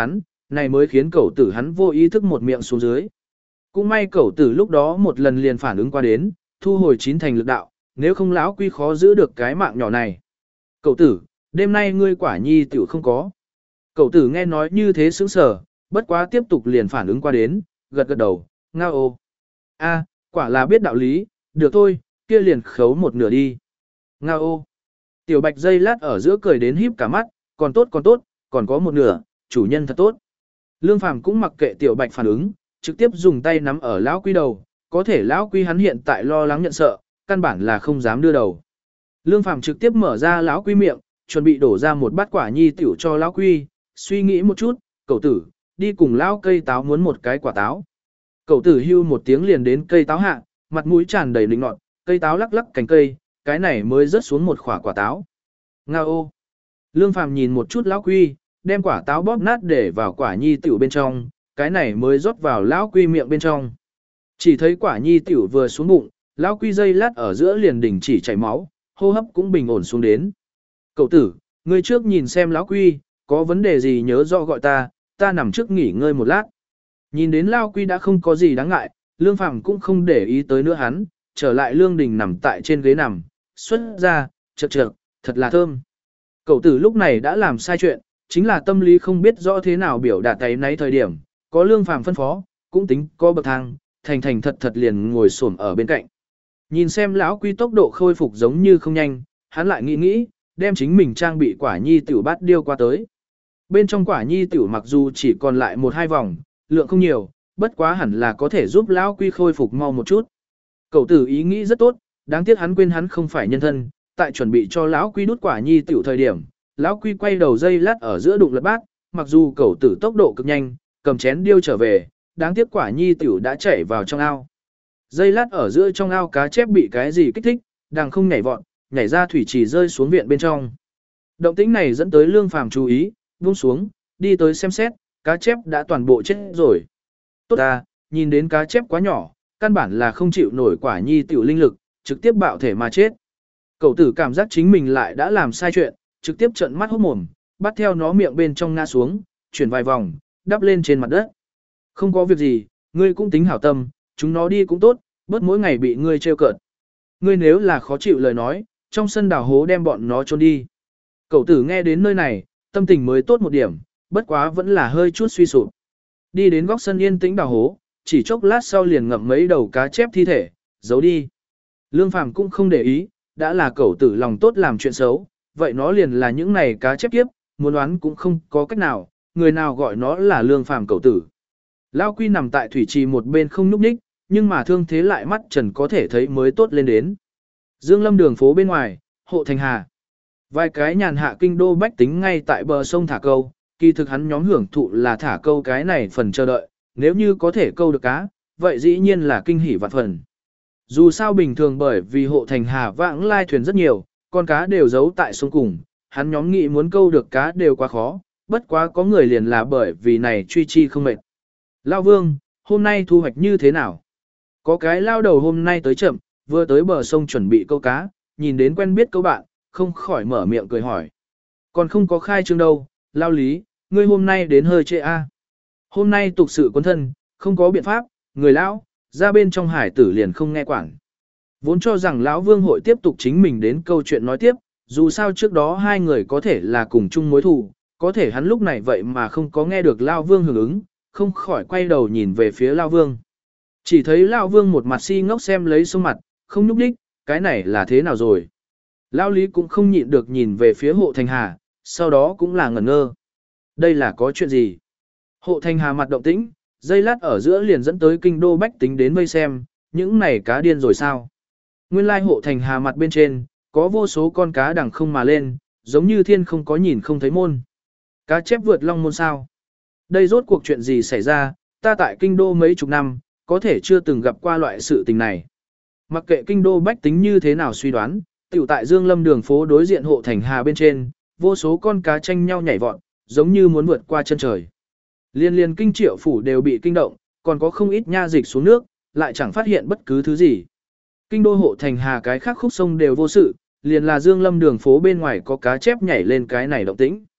này mới khiến cẩu tử hắn vô ý thức một miệng xuống dưới. Cũng may cẩu tử lúc đó một lần liền phản ứng qua đến, thu hồi chín thành lực đạo, nếu không lão quy khó giữ được cái mạng nhỏ này. Cẩu tử, đêm nay ngươi quả nhi tiểu không có. Cẩu tử nghe nói như thế sững sờ, bất quá tiếp tục liền phản ứng qua đến, gật gật đầu, ngao ô. A, quả là biết đạo lý, được thôi, kia liền khấu một nửa đi. Ngao ô. Tiểu bạch dây lát ở giữa cười đến híp cả mắt, còn tốt còn tốt, còn có một nửa, chủ nhân thật tốt. Lương Phàm cũng mặc kệ tiểu bạch phản ứng, trực tiếp dùng tay nắm ở lão quy đầu, có thể lão quy hắn hiện tại lo lắng nhận sợ, căn bản là không dám đưa đầu. Lương Phàm trực tiếp mở ra lão quy miệng, chuẩn bị đổ ra một bát quả nhi tiểu cho lão quy, suy nghĩ một chút, cậu tử, đi cùng lão cây táo muốn một cái quả táo. Cậu tử hưu một tiếng liền đến cây táo hạ, mặt mũi tràn đầy linh nọt, cây táo lắc lắc cành cây, cái này mới rớt xuống một quả quả táo. Nga ô! Lương Phàm nhìn một chút lão quy, đem quả táo bóp nát để vào quả nhi tiểu bên trong, cái này mới rót vào lão quy miệng bên trong. Chỉ thấy quả nhi tiểu vừa xuống bụng, lão quy dây lát ở giữa liền đình chỉ chảy máu, hô hấp cũng bình ổn xuống đến. Cậu tử, ngươi trước nhìn xem lão quy, có vấn đề gì nhớ rõ gọi ta, ta nằm trước nghỉ ngơi một lát. Nhìn đến lão quy đã không có gì đáng ngại, Lương Phàm cũng không để ý tới nữa hắn, trở lại Lương Đình nằm tại trên ghế nằm, xuất ra, chậc chậc, thật là thơm. Cậu tử lúc này đã làm sai chuyện, chính là tâm lý không biết rõ thế nào biểu đạt tay nấy thời điểm, có Lương Phàm phân phó, cũng tính có bậc thang, thành thành thật thật liền ngồi xổm ở bên cạnh. Nhìn xem lão quy tốc độ khôi phục giống như không nhanh, hắn lại nghĩ nghĩ, đem chính mình trang bị quả nhi tiểu bát điêu qua tới. Bên trong quả nhi tiểu mặc dù chỉ còn lại một hai vòng, lượng không nhiều, bất quá hẳn là có thể giúp lão quy khôi phục mau một chút. Cậu tử ý nghĩ rất tốt, đáng tiếc hắn quên hắn không phải nhân thân, tại chuẩn bị cho lão quy đút quả nhi tiểu thời điểm, lão quy quay đầu dây lát ở giữa đụng lật bát, mặc dù cậu tử tốc độ cực nhanh, cầm chén điêu trở về, đáng tiếc quả nhi tiểu đã chảy vào trong ao. Dây lát ở giữa trong ao cá chép bị cái gì kích thích, đang không nhảy vọt, nhảy ra thủy chỉ rơi xuống viện bên trong. Động tĩnh này dẫn tới Lương Phàm chú ý, buông xuống, đi tới xem xét, cá chép đã toàn bộ chết rồi. Tốt ta, nhìn đến cá chép quá nhỏ, căn bản là không chịu nổi quả nhi tiểu linh lực, trực tiếp bạo thể mà chết. Cậu tử cảm giác chính mình lại đã làm sai chuyện, trực tiếp trợn mắt hốt mồm, bắt theo nó miệng bên trong ngã xuống, chuyển vài vòng, đắp lên trên mặt đất. Không có việc gì, ngươi cũng tính hảo tâm, chúng nó đi cũng tốt, bớt mỗi ngày bị ngươi trêu cợt. Ngươi nếu là khó chịu lời nói, trong sân đào hố đem bọn nó trôn đi. Cậu tử nghe đến nơi này, tâm tình mới tốt một điểm, bất quá vẫn là hơi chút suy sụp. Đi đến góc sân yên tĩnh đào hố, chỉ chốc lát sau liền ngậm mấy đầu cá chép thi thể, giấu đi. Lương Phàm cũng không để ý, đã là cậu tử lòng tốt làm chuyện xấu, vậy nó liền là những này cá chép kiếp, muốn đoán cũng không có cách nào, người nào gọi nó là Lương Phàm cậu tử. Lao Quy nằm tại thủy trì một bên không nhúc nhích, nhưng mà thương thế lại mắt trần có thể thấy mới tốt lên đến. Dương Lâm đường phố bên ngoài, hộ thành hà. Vài cái nhàn hạ kinh đô bách tính ngay tại bờ sông thả câu, kỳ thực hắn nhóm hưởng thụ là thả câu cái này phần chờ đợi, nếu như có thể câu được cá, vậy dĩ nhiên là kinh hỉ vạn phần. Dù sao bình thường bởi vì hộ thành hà vãng lai thuyền rất nhiều, con cá đều giấu tại sông cùng, hắn nhóm nghĩ muốn câu được cá đều quá khó, bất quá có người liền là bởi vì này truy chi không mệt. Lao Vương, hôm nay thu hoạch như thế nào? Có cái lao đầu hôm nay tới chậm, vừa tới bờ sông chuẩn bị câu cá, nhìn đến quen biết câu bạn, không khỏi mở miệng cười hỏi. Còn không có khai trương đâu, Lao Lý, ngươi hôm nay đến hơi trễ a. Hôm nay tục sự quân thân, không có biện pháp, người lão, ra bên trong hải tử liền không nghe quản. Vốn cho rằng lão Vương hội tiếp tục chính mình đến câu chuyện nói tiếp, dù sao trước đó hai người có thể là cùng chung mối thù, có thể hắn lúc này vậy mà không có nghe được Lao Vương hưởng ứng, không khỏi quay đầu nhìn về phía Lao Vương. Chỉ thấy Lao Vương một mặt si ngốc xem lấy sông mặt, không nhúc đích, cái này là thế nào rồi? Lao Lý cũng không nhịn được nhìn về phía hộ thành hà, sau đó cũng là ngẩn ngơ. Đây là có chuyện gì? Hộ thành hà mặt động tĩnh, dây lát ở giữa liền dẫn tới kinh đô bách tính đến vây xem, những này cá điên rồi sao? Nguyên lai hộ thành hà mặt bên trên, có vô số con cá đằng không mà lên, giống như thiên không có nhìn không thấy môn. Cá chép vượt long môn sao? Đây rốt cuộc chuyện gì xảy ra, ta tại kinh đô mấy chục năm, có thể chưa từng gặp qua loại sự tình này. Mặc kệ kinh đô bách tính như thế nào suy đoán, tiểu tại Dương Lâm đường phố đối diện hộ thành hà bên trên, vô số con cá tranh nhau nhảy vọt, giống như muốn vượt qua chân trời. Liên liên kinh triệu phủ đều bị kinh động, còn có không ít nha dịch xuống nước, lại chẳng phát hiện bất cứ thứ gì. Kinh đô hộ thành hà cái khác khúc sông đều vô sự, liền là Dương Lâm đường phố bên ngoài có cá chép nhảy lên cái này động tĩnh.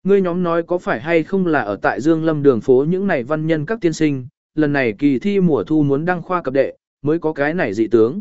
Ngươi nhóm nói có phải hay không là ở tại Dương Lâm đường phố những này văn nhân các tiên sinh, lần này kỳ thi mùa thu muốn đăng khoa cập đệ, mới có cái này dị tướng.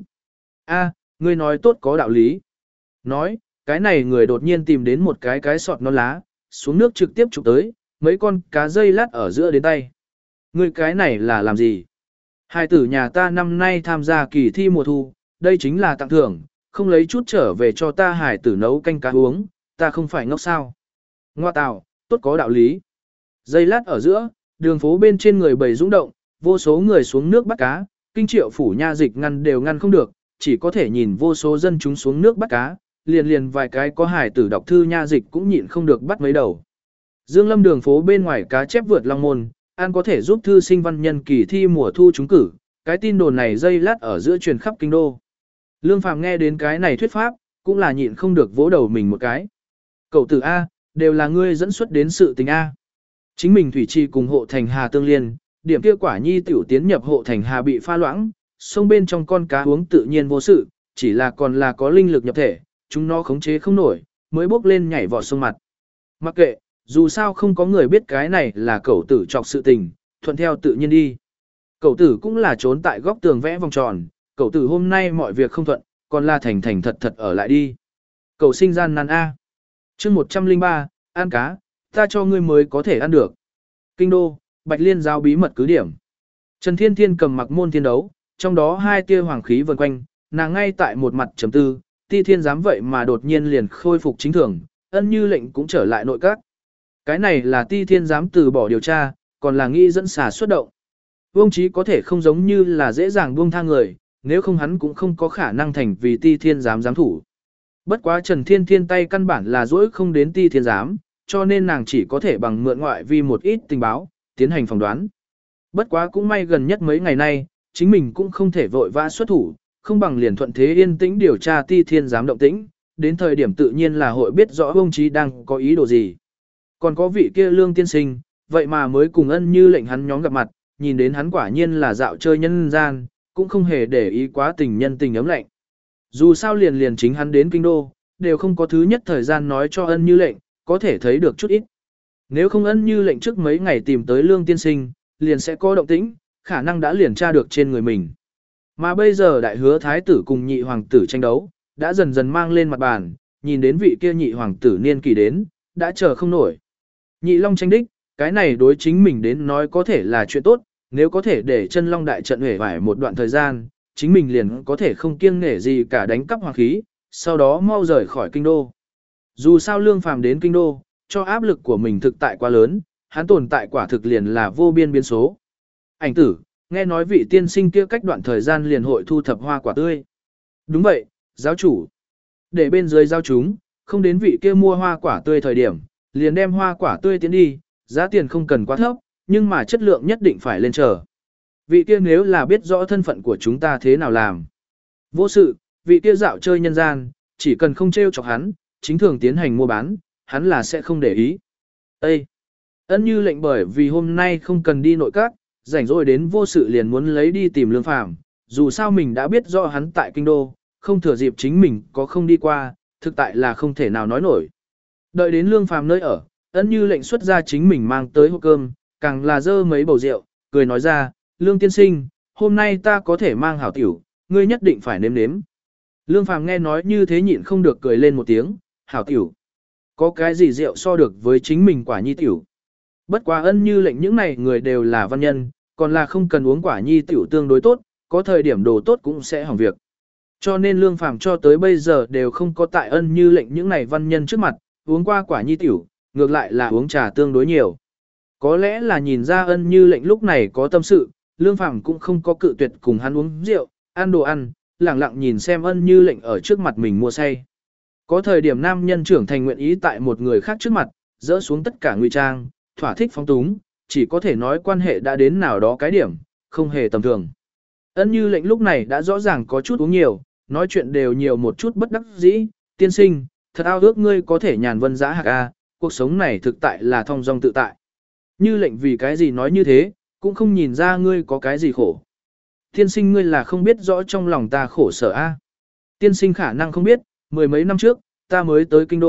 A, ngươi nói tốt có đạo lý. Nói, cái này người đột nhiên tìm đến một cái cái sọt non lá, xuống nước trực tiếp chụp tới, mấy con cá dây lát ở giữa đến tay. Ngươi cái này là làm gì? Hai tử nhà ta năm nay tham gia kỳ thi mùa thu, đây chính là tặng thưởng, không lấy chút trở về cho ta hải tử nấu canh cá uống, ta không phải ngốc sao. Ngoa tào, tốt có đạo lý. Dây lát ở giữa, đường phố bên trên người bầy rung động, vô số người xuống nước bắt cá, kinh triệu phủ nha dịch ngăn đều ngăn không được, chỉ có thể nhìn vô số dân chúng xuống nước bắt cá, liền liền vài cái có hải tử đọc thư nha dịch cũng nhịn không được bắt mấy đầu. Dương Lâm đường phố bên ngoài cá chép vượt long môn, an có thể giúp thư sinh văn nhân kỳ thi mùa thu trúng cử, cái tin đồn này dây lát ở giữa truyền khắp kinh đô. Lương Phàm nghe đến cái này thuyết pháp, cũng là nhịn không được vỗ đầu mình một cái. Cậu tử A, đều là ngươi dẫn xuất đến sự tình A. Chính mình thủy trì cùng hộ thành hà tương liên, điểm kia quả nhi tiểu tiến nhập hộ thành hà bị pha loãng, sông bên trong con cá uống tự nhiên vô sự, chỉ là còn là có linh lực nhập thể, chúng nó khống chế không nổi, mới bốc lên nhảy vọt sông mặt. Mặc kệ, dù sao không có người biết cái này là cậu tử trọc sự tình, thuận theo tự nhiên đi. Cậu tử cũng là trốn tại góc tường vẽ vòng tròn, cậu tử hôm nay mọi việc không thuận, còn là thành thành thật thật ở lại đi. Cậu sinh gian nan A. chương một trăm lẻ ba, ăn cá, ta cho ngươi mới có thể ăn được. Kinh đô, Bạch Liên giáo bí mật cứ điểm. Trần Thiên Thiên cầm mặc môn thiên đấu, trong đó hai tia hoàng khí vần quanh, nàng ngay tại một mặt chấm tư, Ti Thiên giám vậy mà đột nhiên liền khôi phục chính thường, ân như lệnh cũng trở lại nội các. Cái này là Ti Thiên giám từ bỏ điều tra, còn là nghĩ dẫn xà xuất động. Vương Chí có thể không giống như là dễ dàng buông tha người, nếu không hắn cũng không có khả năng thành vì Ti Thiên giám giám thủ. Bất quá Trần Thiên Thiên tay căn bản là dỗi không đến Ti Thiên giám, cho nên nàng chỉ có thể bằng mượn ngoại vi một ít tình báo, tiến hành phỏng đoán. Bất quá cũng may gần nhất mấy ngày nay, chính mình cũng không thể vội vã xuất thủ, không bằng liền thuận thế yên tĩnh điều tra Ti Thiên giám động tĩnh, đến thời điểm tự nhiên là hội biết rõ Vương Chí đang có ý đồ gì. Còn có vị kia Lương tiên sinh, vậy mà mới cùng ân như lệnh hắn nhóm gặp mặt, nhìn đến hắn quả nhiên là dạo chơi nhân gian, cũng không hề để ý quá tình nhân tình ấm lạnh. Dù sao liền liền chính hắn đến kinh đô, đều không có thứ nhất thời gian nói cho ân như lệnh, có thể thấy được chút ít. Nếu không ân như lệnh trước mấy ngày tìm tới Lương tiên sinh, liền sẽ có động tĩnh, khả năng đã liền tra được trên người mình. Mà bây giờ đại hứa thái tử cùng nhị hoàng tử tranh đấu, đã dần dần mang lên mặt bàn, nhìn đến vị kia nhị hoàng tử niên kỳ đến, đã chờ không nổi. Nhị long tranh đích, cái này đối chính mình đến nói có thể là chuyện tốt, nếu có thể để chân long đại trận hể vải một đoạn thời gian, chính mình liền có thể không kiêng nể gì cả đánh cắp hoàng khí, sau đó mau rời khỏi kinh đô. Dù sao Lương Phàm đến kinh đô, cho áp lực của mình thực tại quá lớn, hắn tồn tại quả thực liền là vô biên biến số. Ảnh tử, nghe nói vị tiên sinh kia cách đoạn thời gian liền hội thu thập hoa quả tươi. Đúng vậy, giáo chủ. Để bên dưới giao chúng, không đến vị kia mua hoa quả tươi thời điểm, liền đem hoa quả tươi tiến đi, giá tiền không cần quá thấp, nhưng mà chất lượng nhất định phải lên trở. Vị kia nếu là biết rõ thân phận của chúng ta thế nào làm. Vô sự, vị kia dạo chơi nhân gian, chỉ cần không trêu chọc hắn, chính thường tiến hành mua bán, hắn là sẽ không để ý. Ê! Ân như lệnh bởi vì hôm nay không cần đi nội các, rảnh rỗi đến vô sự liền muốn lấy đi tìm Lương Phàm, dù sao mình đã biết rõ hắn tại kinh đô, không thừa dịp chính mình có không đi qua, thực tại là không thể nào nói nổi. Đợi đến Lương Phàm nơi ở, ân như lệnh xuất ra chính mình mang tới hộp cơm, càng là dơ mấy bầu rượu, cười nói ra, Lương tiên sinh, hôm nay ta có thể mang hảo tiểu, ngươi nhất định phải nếm nếm. Lương Phàm nghe nói như thế nhịn không được cười lên một tiếng, hảo tiểu. Có cái gì rượu so được với chính mình quả nhi tiểu. Bất quá ân như lệnh những này người đều là văn nhân, còn là không cần uống quả nhi tiểu tương đối tốt, có thời điểm đồ tốt cũng sẽ hỏng việc. Cho nên Lương Phàm cho tới bây giờ đều không có tại ân như lệnh những này văn nhân trước mặt, uống qua quả nhi tiểu, ngược lại là uống trà tương đối nhiều. Có lẽ là nhìn ra ân như lệnh lúc này có tâm sự, Lương Phàm cũng không có cự tuyệt cùng hắn uống rượu, ăn đồ ăn, lặng lặng nhìn xem ân như lệnh ở trước mặt mình mua say. Có thời điểm nam nhân trưởng thành nguyện ý tại một người khác trước mặt, dỡ xuống tất cả ngụy trang, thỏa thích phóng túng, chỉ có thể nói quan hệ đã đến nào đó cái điểm, không hề tầm thường. Ân như lệnh lúc này đã rõ ràng có chút uống nhiều, nói chuyện đều nhiều một chút bất đắc dĩ, tiên sinh, thật ao ước ngươi có thể nhàn vân dã hạc a, cuộc sống này thực tại là thong dong tự tại. Như lệnh vì cái gì nói như thế, cũng không nhìn ra ngươi có cái gì khổ. Tiên sinh ngươi là không biết rõ trong lòng ta khổ sở a. Tiên sinh khả năng không biết, mười mấy năm trước, ta mới tới kinh đô,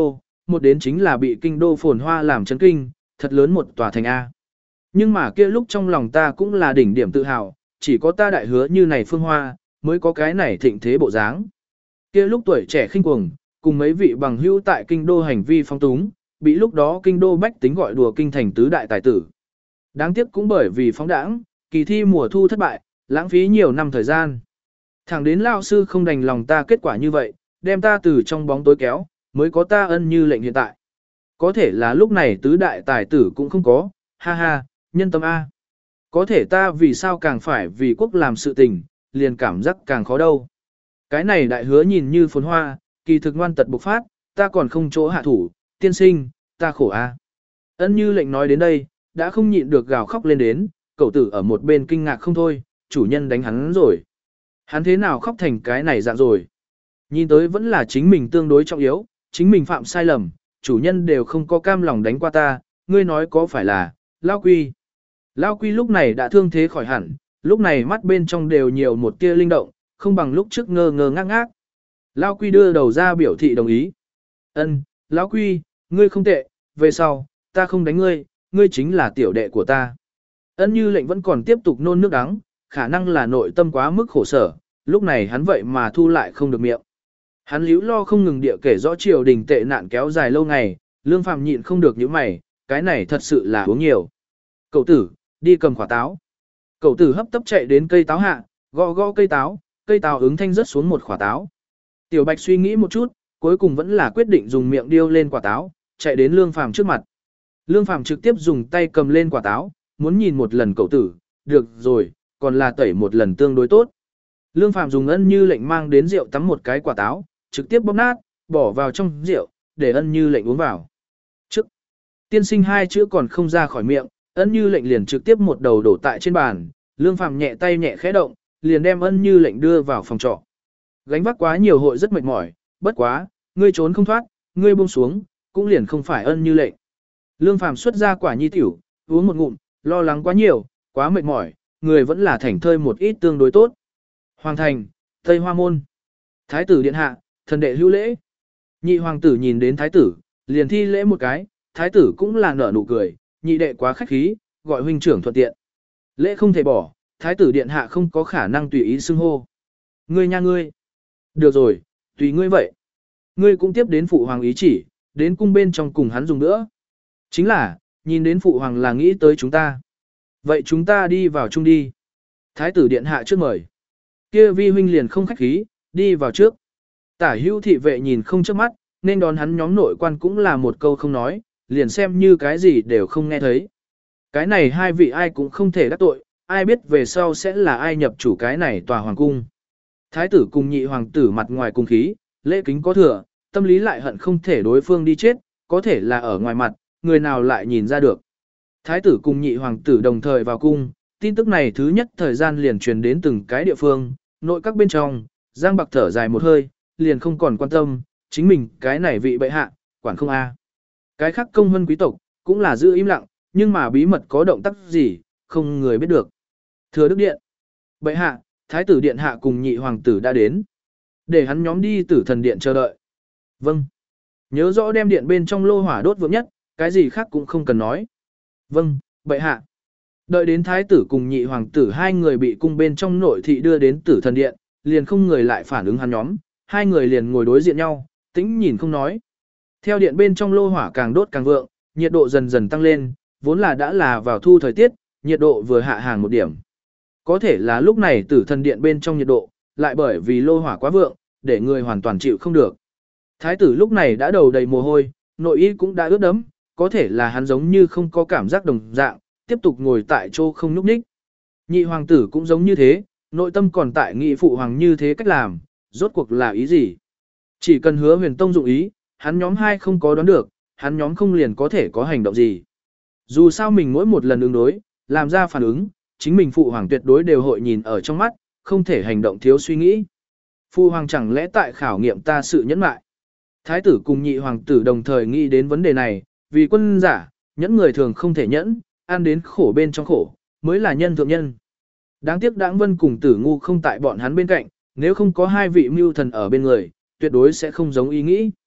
một đến chính là bị kinh đô phồn hoa làm chấn kinh, thật lớn một tòa thành A. Nhưng mà kia lúc trong lòng ta cũng là đỉnh điểm tự hào, chỉ có ta đại hứa như này phương hoa, mới có cái này thịnh thế bộ dáng. Kia lúc tuổi trẻ khinh cuồng, cùng mấy vị bằng hữu tại kinh đô hành vi phong túng, bị lúc đó kinh đô bách tính gọi đùa kinh thành tứ đại tài tử. Đáng tiếc cũng bởi vì phóng đãng, kỳ thi mùa thu thất bại, lãng phí nhiều năm thời gian. Thẳng đến lao sư không đành lòng ta kết quả như vậy, đem ta từ trong bóng tối kéo, mới có ta ân như lệnh hiện tại. Có thể là lúc này tứ đại tài tử cũng không có, ha ha, nhân tâm A. Có thể ta vì sao càng phải vì quốc làm sự tình, liền cảm giác càng khó đâu. Cái này đại hứa nhìn như phồn hoa, kỳ thực ngoan tật bộc phát, ta còn không chỗ hạ thủ, tiên sinh, ta khổ A. Ân như lệnh nói đến đây, đã không nhịn được gào khóc lên đến, cậu tử ở một bên kinh ngạc không thôi, chủ nhân đánh hắn rồi. Hắn thế nào khóc thành cái này dạng rồi. Nhìn tới vẫn là chính mình tương đối trọng yếu, chính mình phạm sai lầm, chủ nhân đều không có cam lòng đánh qua ta, ngươi nói có phải là, Lao Quy. Lao Quy lúc này đã thương thế khỏi hẳn, lúc này mắt bên trong đều nhiều một tia linh động, không bằng lúc trước ngơ ngơ ngác ngác. Lao Quy đưa đầu ra biểu thị đồng ý. Ân, Lão Quy, ngươi không tệ, về sau, ta không đánh ngươi, ngươi chính là tiểu đệ của ta. Ân như lệnh vẫn còn tiếp tục nôn nước đắng, khả năng là nội tâm quá mức khổ sở, lúc này hắn vậy mà thu lại không được miệng. Hắn líu lo không ngừng địa kể rõ triều đình tệ nạn kéo dài lâu ngày, Lương Phàm nhịn không được những mày, cái này thật sự là uống nhiều. Cậu tử, đi cầm quả táo. Cậu tử hấp tấp chạy đến cây táo hạ, gõ gõ cây táo, cây táo ứng thanh rớt xuống một quả táo. Tiểu Bạch suy nghĩ một chút, cuối cùng vẫn là quyết định dùng miệng điêu lên quả táo, chạy đến Lương Phàm trước mặt. Lương Phàm trực tiếp dùng tay cầm lên quả táo, muốn nhìn một lần cậu tử, được rồi, còn là tẩy một lần tương đối tốt. Lương Phàm dùng ân như lệnh mang đến rượu tắm một cái quả táo, trực tiếp bóp nát, bỏ vào trong rượu, để ân như lệnh uống vào. Trước, tiên sinh hai chữ còn không ra khỏi miệng, ân như lệnh liền trực tiếp một đầu đổ tại trên bàn, Lương Phàm nhẹ tay nhẹ khẽ động, liền đem ân như lệnh đưa vào phòng trọ. Gánh vác quá nhiều hội rất mệt mỏi, bất quá, ngươi trốn không thoát, ngươi buông xuống, cũng liền không phải ân như lệnh. Lương Phàm xuất ra quả nhi tiểu, uống một ngụm, lo lắng quá nhiều, quá mệt mỏi, người vẫn là thảnh thơi một ít tương đối tốt. Hoàng thành, Tây Hoa Môn. Thái tử điện hạ, thần đệ hữu lễ. Nhị hoàng tử nhìn đến thái tử, liền thi lễ một cái, thái tử cũng là nở nụ cười, nhị đệ quá khách khí, gọi huynh trưởng thuận tiện. Lễ không thể bỏ, thái tử điện hạ không có khả năng tùy ý xưng hô. Ngươi nha ngươi. Được rồi, tùy ngươi vậy. Ngươi cũng tiếp đến phụ hoàng ý chỉ, đến cung bên trong cùng hắn dùng nữa. Chính là, nhìn đến phụ hoàng là nghĩ tới chúng ta. Vậy chúng ta đi vào chung đi. Thái tử điện hạ trước mời. Kia vi huynh liền không khách khí, đi vào trước. Tả hữu thị vệ nhìn không chớp mắt, nên đón hắn nhóm nội quan cũng là một câu không nói, liền xem như cái gì đều không nghe thấy. Cái này hai vị ai cũng không thể đắc tội, ai biết về sau sẽ là ai nhập chủ cái này tòa hoàng cung. Thái tử cùng nhị hoàng tử mặt ngoài cung khí, lễ kính có thừa, tâm lý lại hận không thể đối phương đi chết, có thể là ở ngoài mặt, người nào lại nhìn ra được. Thái tử cùng nhị hoàng tử đồng thời vào cung, tin tức này thứ nhất thời gian liền truyền đến từng cái địa phương, nội các bên trong, Giang Bạc thở dài một hơi, liền không còn quan tâm, chính mình cái này vị bệ hạ, quản không a. Cái khác công hơn quý tộc, cũng là giữ im lặng, nhưng mà bí mật có động tác gì, không người biết được. Thừa Đức Điện, bệ hạ, Thái tử điện hạ cùng nhị hoàng tử đã đến. Để hắn nhóm đi tử thần điện chờ đợi. Vâng. Nhớ rõ đem điện bên trong lô hỏa đốt vượng nhất, cái gì khác cũng không cần nói. Vâng, bệ hạ. Đợi đến thái tử cùng nhị hoàng tử hai người bị cung bên trong nội thị đưa đến tử thần điện, liền không người lại phản ứng hắn nhóm, hai người liền ngồi đối diện nhau, tĩnh nhìn không nói. Theo điện bên trong lô hỏa càng đốt càng vượng, nhiệt độ dần dần tăng lên, vốn là đã là vào thu thời tiết, nhiệt độ vừa hạ hàng một điểm. Có thể là lúc này tử thần điện bên trong nhiệt độ, lại bởi vì lô hỏa quá vượng, để người hoàn toàn chịu không được. Thái tử lúc này đã đầu đầy mồ hôi, nội y cũng đã ướt đẫm, có thể là hắn giống như không có cảm giác đồng dạng, tiếp tục ngồi tại chỗ không nhúc nhích. Nhị hoàng tử cũng giống như thế, nội tâm còn tại nghị phụ hoàng như thế cách làm, rốt cuộc là ý gì? Chỉ cần hứa huyền tông dụng ý, hắn nhóm hai không có đoán được, hắn nhóm không liền có thể có hành động gì. Dù sao mình mỗi một lần ứng đối, làm ra phản ứng, chính mình phụ hoàng tuyệt đối đều hội nhìn ở trong mắt, không thể hành động thiếu suy nghĩ. Phụ hoàng chẳng lẽ tại khảo nghiệm ta sự nhẫn mại? Thái tử cùng nhị hoàng tử đồng thời nghĩ đến vấn đề này, vì quân giả, nhẫn người thường không thể nhẫn, ăn đến khổ bên trong khổ, mới là nhân thượng nhân. Đáng tiếc Đãng Vân cùng Tử Ngu không tại bọn hắn bên cạnh, nếu không có hai vị mưu thần ở bên người, tuyệt đối sẽ không giống ý nghĩ.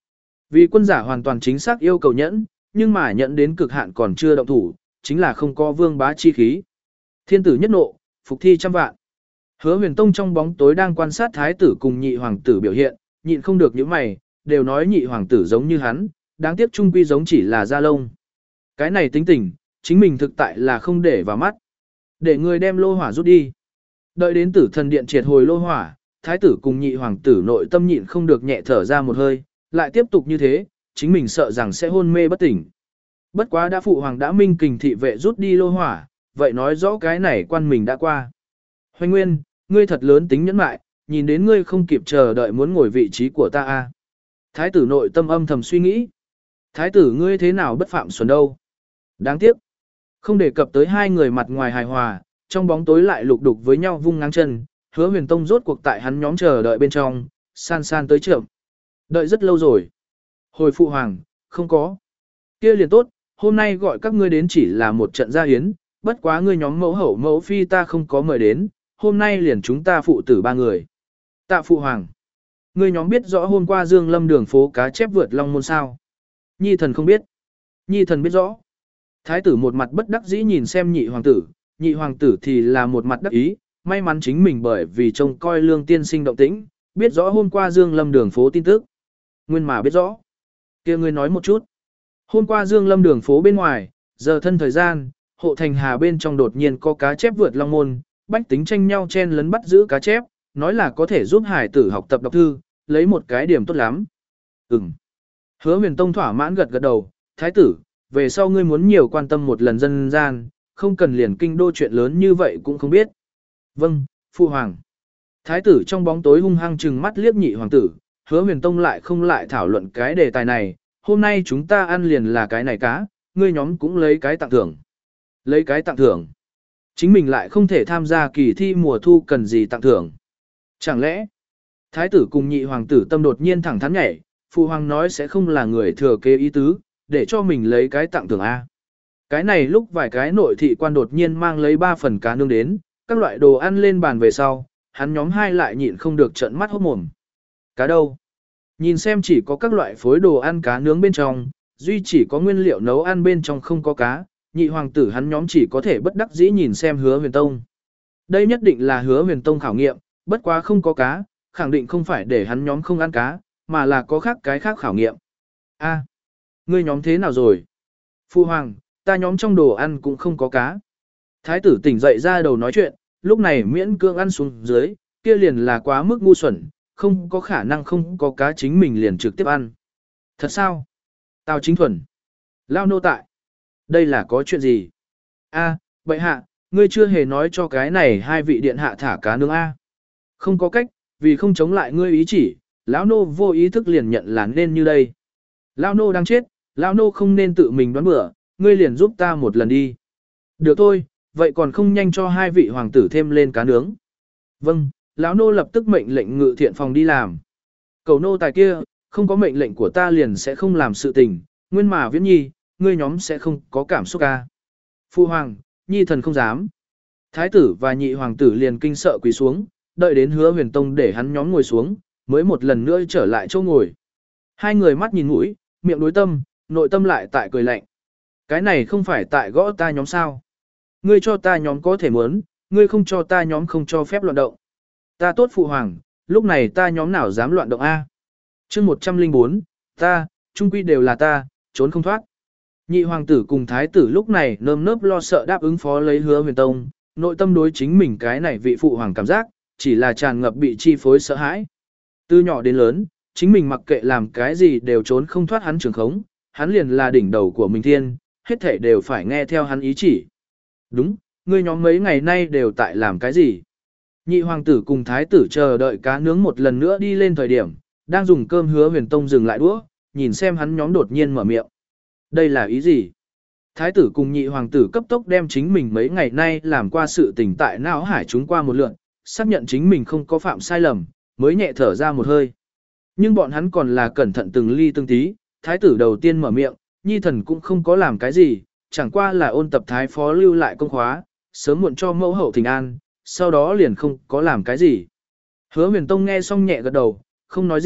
Vì quân giả hoàn toàn chính xác yêu cầu nhẫn, nhưng mà nhẫn đến cực hạn còn chưa động thủ, chính là không có vương bá chi khí. Thiên tử nhất nộ, phục thi trăm vạn. Hứa Huyền Tông trong bóng tối đang quan sát thái tử cùng nhị hoàng tử biểu hiện, nhịn không được những mày, đều nói nhị hoàng tử giống như hắn, đáng tiếc trung quy giống chỉ là da lông. Cái này tính tình, chính mình thực tại là không để vào mắt. Để người đem lô hỏa rút đi. Đợi đến tử thần điện triệt hồi lô hỏa, thái tử cùng nhị hoàng tử nội tâm nhịn không được nhẹ thở ra một hơi, lại tiếp tục như thế, chính mình sợ rằng sẽ hôn mê bất tỉnh. Bất quá đã phụ hoàng đã minh kình thị vệ rút đi lô hỏa, vậy nói rõ cái này quan mình đã qua. Hoành Nguyên, ngươi thật lớn tính nhẫn mại, nhìn đến ngươi không kịp chờ đợi muốn ngồi vị trí của ta a. Thái tử nội tâm âm thầm suy nghĩ. Thái tử ngươi thế nào bất phạm xuân đâu. Đáng tiếc. Không đề cập tới hai người mặt ngoài hài hòa, trong bóng tối lại lục đục với nhau vung ngang chân, Hứa Huyền Tông rốt cuộc tại hắn nhóm chờ đợi bên trong, san san tới trưởng. Đợi rất lâu rồi. Hồi phụ hoàng, không có. Kia liền tốt, hôm nay gọi các ngươi đến chỉ là một trận gia hiến, bất quá ngươi nhóm mẫu hậu mẫu phi ta không có mời đến, hôm nay liền chúng ta phụ tử ba người. Tạ phụ hoàng. Ngươi nhóm biết rõ hôm qua Dương Lâm đường phố cá chép vượt long môn sao? Nhi thần không biết. Nhi thần biết rõ. Thái tử một mặt bất đắc dĩ nhìn xem nhị hoàng tử, nhị hoàng tử thì là một mặt đắc ý, may mắn chính mình bởi vì trông coi lương tiên sinh động tĩnh, biết rõ hôm qua Dương Lâm đường phố tin tức. Nguyên mà biết rõ. Kia ngươi nói một chút. Hôm qua Dương Lâm đường phố bên ngoài, giờ thân thời gian, hộ thành hà bên trong đột nhiên có cá chép vượt long môn, bách tính tranh nhau chen lấn bắt giữ cá chép, nói là có thể giúp hải tử học tập đọc thư, lấy một cái điểm tốt lắm. Ừm. Hứa Huyền Tông thỏa mãn gật gật đầu, thái tử, về sau ngươi muốn nhiều quan tâm một lần dân gian, không cần liền kinh đô chuyện lớn như vậy cũng không biết. Vâng, phụ hoàng. Thái tử trong bóng tối hung hăng trừng mắt liếc nhị hoàng tử, Hứa Huyền Tông lại không lại thảo luận cái đề tài này, hôm nay chúng ta ăn liền là cái này cá, ngươi nhóm cũng lấy cái tặng thưởng. Lấy cái tặng thưởng. Chính mình lại không thể tham gia kỳ thi mùa thu cần gì tặng thưởng. Chẳng lẽ, thái tử cùng nhị hoàng tử tâm đột nhiên thẳng thắn nhảy, phụ hoàng nói sẽ không là người thừa kế ý tứ, để cho mình lấy cái tặng thưởng A. Cái này lúc vài cái nội thị quan đột nhiên mang lấy ba phần cá nướng đến, các loại đồ ăn lên bàn về sau, hắn nhóm hai lại nhịn không được trợn mắt hốt mồm. Cá đâu? Nhìn xem chỉ có các loại phối đồ ăn cá nướng bên trong, duy chỉ có nguyên liệu nấu ăn bên trong không có cá, nhị hoàng tử hắn nhóm chỉ có thể bất đắc dĩ nhìn xem Hứa Huyền Tông. Đây nhất định là Hứa Huyền Tông khảo nghiệm, bất quá không có cá, khẳng định không phải để hắn nhóm không ăn cá, mà là có khác cái khác khảo nghiệm. A, ngươi nhóm thế nào rồi? Phu hoàng, ta nhóm trong đồ ăn cũng không có cá. Thái tử tỉnh dậy ra đầu nói chuyện, lúc này miễn cưỡng ăn xuống dưới, kia liền là quá mức ngu xuẩn, không có khả năng không có cá chính mình liền trực tiếp ăn. Thật sao? Tào Chính Thuần. Lao nô tại. Đây là có chuyện gì? A, bệ hạ, ngươi chưa hề nói cho cái này hai vị điện hạ thả cá nướng A. Không có cách, vì không chống lại ngươi ý chỉ, lão nô vô ý thức liền nhận là nên như đây. Lão nô đang chết, lão nô không nên tự mình đoán bữa, ngươi liền giúp ta một lần đi. Được thôi, vậy còn không nhanh cho hai vị hoàng tử thêm lên cá nướng. Vâng, lão nô lập tức mệnh lệnh ngự thiện phòng đi làm. Cầu nô tài kia, không có mệnh lệnh của ta liền sẽ không làm sự tình, nguyên mà viễn nhi, ngươi nhóm sẽ không có cảm xúc ca. Phu hoàng, nhi thần không dám. Thái tử và nhị hoàng tử liền kinh sợ quỳ xuống, đợi đến Hứa Huyền Tông để hắn nhóm ngồi xuống, mới một lần nữa trở lại chỗ ngồi. Hai người mắt nhìn mũi, miệng đối tâm, nội tâm lại tại cười lạnh. Cái này không phải tại gõ ta nhóm sao. Ngươi cho ta nhóm có thể muốn, ngươi không cho ta nhóm không cho phép loạn động. Ta tốt phụ hoàng, lúc này ta nhóm nào dám loạn động A. chương một trăm lẻ bốn, ta, trung quy đều là ta, trốn không thoát. Nhị hoàng tử cùng thái tử lúc này nơm nớp lo sợ đáp ứng phó lấy Hứa Huyền Tông, nội tâm đối chính mình cái này vị phụ hoàng cảm giác, chỉ là tràn ngập bị chi phối sợ hãi. Từ nhỏ đến lớn, chính mình mặc kệ làm cái gì đều trốn không thoát hắn trường khống, hắn liền là đỉnh đầu của mình thiên, hết thể đều phải nghe theo hắn ý chỉ. Đúng, ngươi nhóm mấy ngày nay đều tại làm cái gì? Nhị hoàng tử cùng thái tử chờ đợi cá nướng một lần nữa đi lên thời điểm, đang dùng cơm Hứa Huyền Tông dừng lại đũa, nhìn xem hắn nhóm đột nhiên mở miệng. Đây là ý gì? Thái tử cùng nhị hoàng tử cấp tốc đem chính mình mấy ngày nay làm qua sự tình tại não hải chúng qua một lượt, xác nhận chính mình không có phạm sai lầm, mới nhẹ thở ra một hơi. Nhưng bọn hắn còn là cẩn thận từng ly từng tí, thái tử đầu tiên mở miệng, nhi thần cũng không có làm cái gì, chẳng qua là ôn tập thái phó lưu lại công khóa, sớm muộn cho mẫu hậu thỉnh an, sau đó liền không có làm cái gì. Hứa Huyền Tông nghe xong nhẹ gật đầu, không nói gì,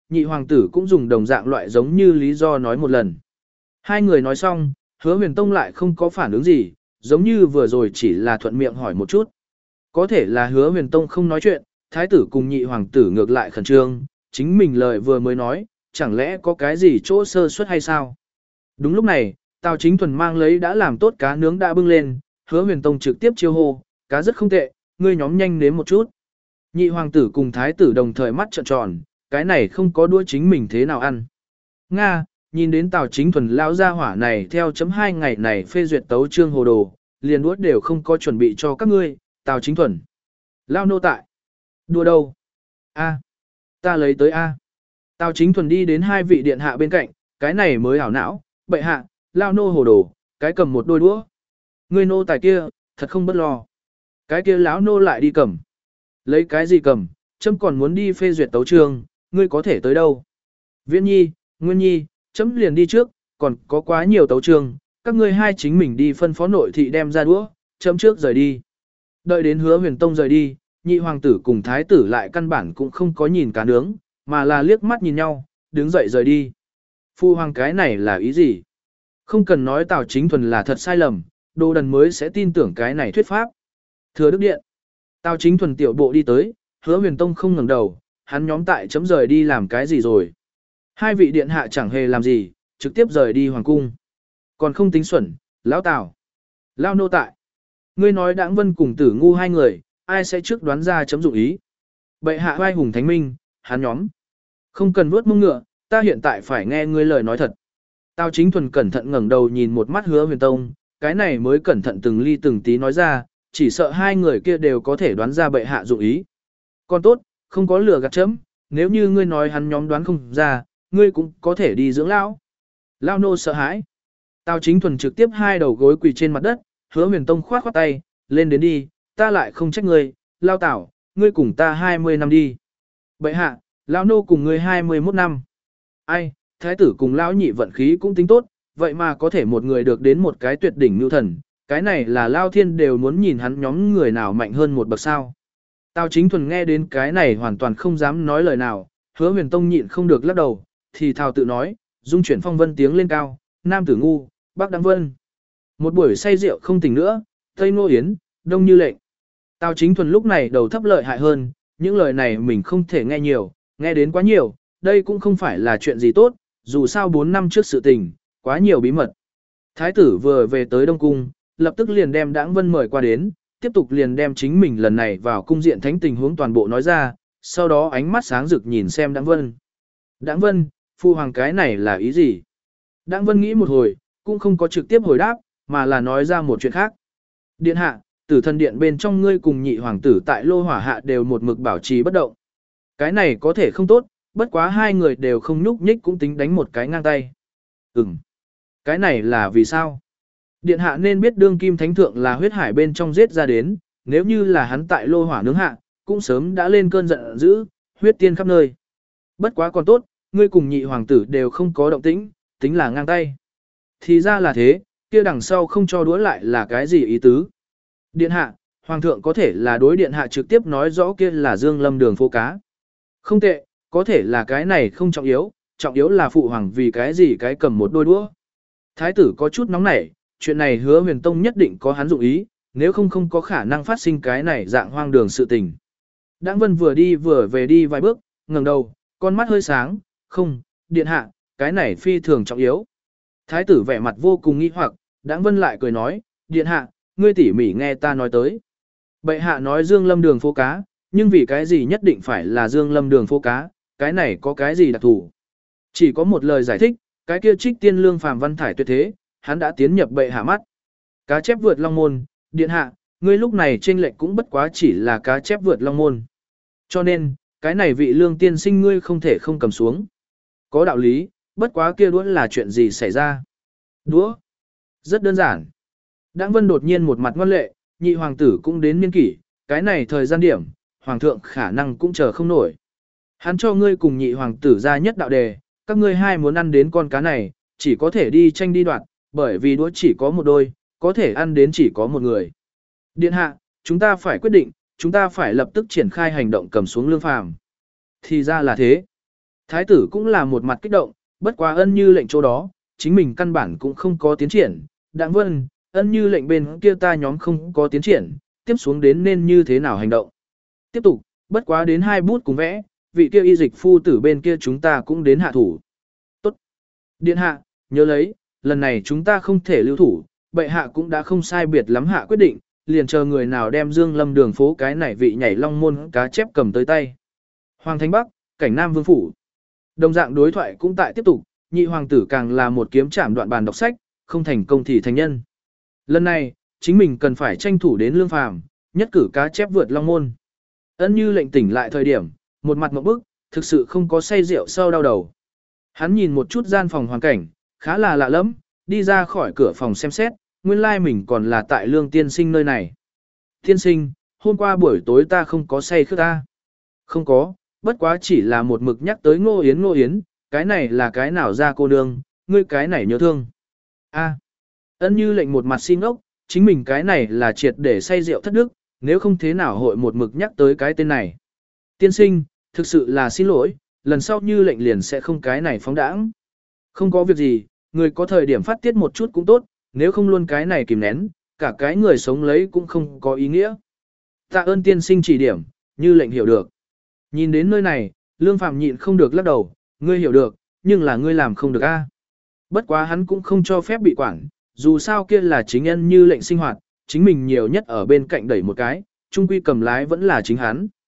nhị hoàng tử cũng dùng đồng dạng loại giống như lý do nói một lần. Hai người nói xong, Hứa Huyền Tông lại không có phản ứng gì, giống như vừa rồi chỉ là thuận miệng hỏi một chút. Có thể là Hứa Huyền Tông không nói chuyện, thái tử cùng nhị hoàng tử ngược lại khẩn trương, chính mình lời vừa mới nói, chẳng lẽ có cái gì chỗ sơ suất hay sao? Đúng lúc này, Tào Chính Thuần mang lấy đã làm tốt cá nướng đã bưng lên, Hứa Huyền Tông trực tiếp chiêu hô, cá rất không tệ, ngươi nhóm nhanh nếm một chút. Nhị hoàng tử cùng thái tử đồng thời mắt trợn tròn, cái này không có đũa chính mình thế nào ăn. Nga, nhìn đến Tào Chính Thuần lão gia hỏa này theo chấm hai ngày này phê duyệt tấu chương hồ đồ, liền đũa đều không có chuẩn bị cho các ngươi, Tào Chính Thuần. Lao nô tại. Đua đâu? A, ta lấy tới A. Tào Chính Thuần đi đến hai vị điện hạ bên cạnh, cái này mới hảo não, bệ hạ, lao nô hồ đồ, cái cầm một đôi đũa. Ngươi nô tài kia, thật không bất lo. Cái kia lão nô lại đi cầm. Lấy cái gì cầm, chấm còn muốn đi phê duyệt tấu chương, ngươi có thể tới đâu? Viễn Nhi, Nguyên Nhi, chấm liền đi trước, còn có quá nhiều tấu chương, các ngươi hai chính mình đi phân phó nội thị đem ra đũa, chấm trước rời đi. Đợi đến Hứa Huyền Tông rời đi, nhị hoàng tử cùng thái tử lại căn bản cũng không có nhìn cá nướng, mà là liếc mắt nhìn nhau, đứng dậy rời đi. Phu hoàng cái này là ý gì? Không cần nói Tào Chính Thuần là thật sai lầm, Đồ Đần mới sẽ tin tưởng cái này thuyết pháp. Thừa Đức Điện. Tào Chính Thuần tiểu bộ đi tới, Hứa Huyền Tông không ngẩng đầu, hắn nhóm tại chấm rời đi làm cái gì rồi? Hai vị điện hạ chẳng hề làm gì, trực tiếp rời đi hoàng cung. Còn không tính xuẩn, lão Tào. Lao nô tại. Ngươi nói Đãng Vân cùng Tử Ngu hai người, ai sẽ trước đoán ra chấm dụng ý? Bệ hạ oai hùng thánh minh, hắn nhóm. Không cần vuốt mông ngựa, ta hiện tại phải nghe ngươi lời nói thật. Tào Chính Thuần cẩn thận ngẩng đầu nhìn một mắt Hứa Huyền Tông, cái này mới cẩn thận từng ly từng tí nói ra, chỉ sợ hai người kia đều có thể đoán ra bệ hạ dụng ý. Còn tốt, không có lừa gạt chấm, nếu như ngươi nói hắn nhóm đoán không ra, ngươi cũng có thể đi dưỡng lão. Lao nô sợ hãi. Tào Chính Thuần trực tiếp hai đầu gối quỳ trên mặt đất, Hứa Huyền Tông khoát khoát tay, lên đến đi, ta lại không trách ngươi, Lao Tào, ngươi cùng ta hai mươi năm đi. Bệ hạ, Lao nô cùng ngươi hai mươi mốt năm. Ai, thái tử cùng lão nhị vận khí cũng tính tốt, vậy mà có thể một người được đến một cái tuyệt đỉnh nhu thần, cái này là Lao Thiên đều muốn nhìn hắn nhóm người nào mạnh hơn một bậc sao. Tào Chính Thuần nghe đến cái này hoàn toàn không dám nói lời nào, Hứa Huyền Tông nhịn không được lắc đầu, thì thào tự nói, dung chuyển phong vân tiếng lên cao, Nam Tử Ngu, Bắc Đăng Vân. Một buổi say rượu không tỉnh nữa, Tây Nô Yến, Đông Như Lệnh. Tào Chính Thuần lúc này đầu thấp lợi hại hơn, những lời này mình không thể nghe nhiều, nghe đến quá nhiều, đây cũng không phải là chuyện gì tốt, dù sao bốn năm trước sự tình, quá nhiều bí mật. Thái tử vừa về tới Đông Cung, lập tức liền đem Đãng Vân mời qua đến, tiếp tục liền đem chính mình lần này vào cung diện thánh tình huống toàn bộ nói ra, sau đó ánh mắt sáng rực nhìn xem Đãng Vân. Đãng Vân, phu hoàng cái này là ý gì? Đãng Vân nghĩ một hồi, cũng không có trực tiếp hồi đáp, mà là nói ra một chuyện khác. Điện hạ, Tử Thần Điện bên trong ngươi cùng nhị hoàng tử tại Lô Hỏa hạ đều một mực bảo trì bất động. Cái này có thể không tốt, bất quá hai người đều không nhúc nhích cũng tính đánh một cái ngang tay. Ừm. Cái này là vì sao? Điện hạ nên biết đương kim thánh thượng là huyết hải bên trong giết ra đến, nếu như là hắn tại Lô Hỏa nướng hạ, cũng sớm đã lên cơn giận dữ, huyết tiên khắp nơi. Bất quá còn tốt, ngươi cùng nhị hoàng tử đều không có động tĩnh, tính là ngang tay. Thì ra là thế, kia đằng sau không cho đũa lại là cái gì ý tứ? Điện hạ, hoàng thượng có thể là đối điện hạ trực tiếp nói rõ kia là Dương Lâm đường phố cá. Không tệ, có thể là cái này không trọng yếu, trọng yếu là phụ hoàng vì cái gì cái cầm một đôi đũa. Thái tử có chút nóng nảy, chuyện này Hứa Huyền Tông nhất định có hắn dụng ý, nếu không không có khả năng phát sinh cái này dạng hoang đường sự tình. Đãng Vân vừa đi vừa về đi vài bước, ngẩng đầu, con mắt hơi sáng, không, điện hạ, cái này phi thường trọng yếu. Thái tử vẻ mặt vô cùng nghi hoặc, Đãng Vân lại cười nói, điện hạ, ngươi tỉ mỉ nghe ta nói tới. Bệ hạ nói Dương Lâm đường phố cá, nhưng vì cái gì nhất định phải là Dương Lâm đường phố cá, cái này có cái gì đặc thù? Chỉ có một lời giải thích, cái kia Trích Tiên Lương phàm văn thải tuyệt thế, hắn đã tiến nhập bệ hạ mắt. Cá chép vượt long môn, điện hạ, ngươi lúc này chênh lệch cũng bất quá chỉ là cá chép vượt long môn. Cho nên, cái này vị lương tiên sinh ngươi không thể không cầm xuống. Có đạo lý, bất quá kia đũa là chuyện gì xảy ra? Đũa? Rất đơn giản. Đãng Vân đột nhiên một mặt ngoan lệ, nhị hoàng tử cũng đến niên kỷ, cái này thời gian điểm, hoàng thượng khả năng cũng chờ không nổi. Hắn cho ngươi cùng nhị hoàng tử ra nhất đạo đề, các ngươi hai muốn ăn đến con cá này, chỉ có thể đi tranh đi đoạt, bởi vì đũa chỉ có một đôi, có thể ăn đến chỉ có một người. Điện hạ, chúng ta phải quyết định, chúng ta phải lập tức triển khai hành động cầm xuống Lương Phàm. Thì ra là thế. Thái tử cũng là một mặt kích động, bất quá ân như lệnh chỗ đó, chính mình căn bản cũng không có tiến triển. Đặng vân, ân như lệnh bên kia ta nhóm không có tiến triển, tiếp xuống đến nên như thế nào hành động. Tiếp tục, bất quá đến hai bút cùng vẽ, vị kia y dịch phu tử bên kia chúng ta cũng đến hạ thủ. Tốt. Điện hạ, nhớ lấy, lần này chúng ta không thể lưu thủ, bệ hạ cũng đã không sai biệt lắm hạ quyết định, liền chờ người nào đem Dương Lâm đường phố cái này vị nhảy long môn cá chép cầm tới tay. Hoàng Thánh Bắc, cảnh Nam Vương Phủ. Đồng dạng đối thoại cũng tại tiếp tục, nhị hoàng tử càng là một kiếm chạm đoạn bàn đọc sách, không thành công thì thành nhân. Lần này, chính mình cần phải tranh thủ đến lương phàm, nhất cử cá chép vượt long môn. Ân như lệnh tỉnh lại thời điểm, một mặt ngộp bức, thực sự không có say rượu sau đau đầu. Hắn nhìn một chút gian phòng hoàn cảnh, khá là lạ lẫm, đi ra khỏi cửa phòng xem xét, nguyên lai mình còn là tại lương tiên sinh nơi này. Tiên sinh, hôm qua buổi tối ta không có say khước ta. Không có, bất quá chỉ là một mực nhắc tới Ngô Yến Ngô Yến, cái này là cái nào ra cô nương, ngươi cái này nhớ thương. A. Ân như lệnh một mặt xin ốc, chính mình cái này là triệt để say rượu thất đức, nếu không thế nào hội một mực nhắc tới cái tên này. Tiên sinh, thực sự là xin lỗi, lần sau như lệnh liền sẽ không cái này phóng đãng. Không có việc gì, người có thời điểm phát tiết một chút cũng tốt, nếu không luôn cái này kìm nén, cả cái người sống lấy cũng không có ý nghĩa. Tạ ơn tiên sinh chỉ điểm, như lệnh hiểu được. Nhìn đến nơi này, Lương Phạm nhịn không được lắc đầu, ngươi hiểu được, nhưng là ngươi làm không được a. Bất quá hắn cũng không cho phép bị quản, dù sao kia là chính nhân như lệnh sinh hoạt, chính mình nhiều nhất ở bên cạnh đẩy một cái, trung quy cầm lái vẫn là chính hắn.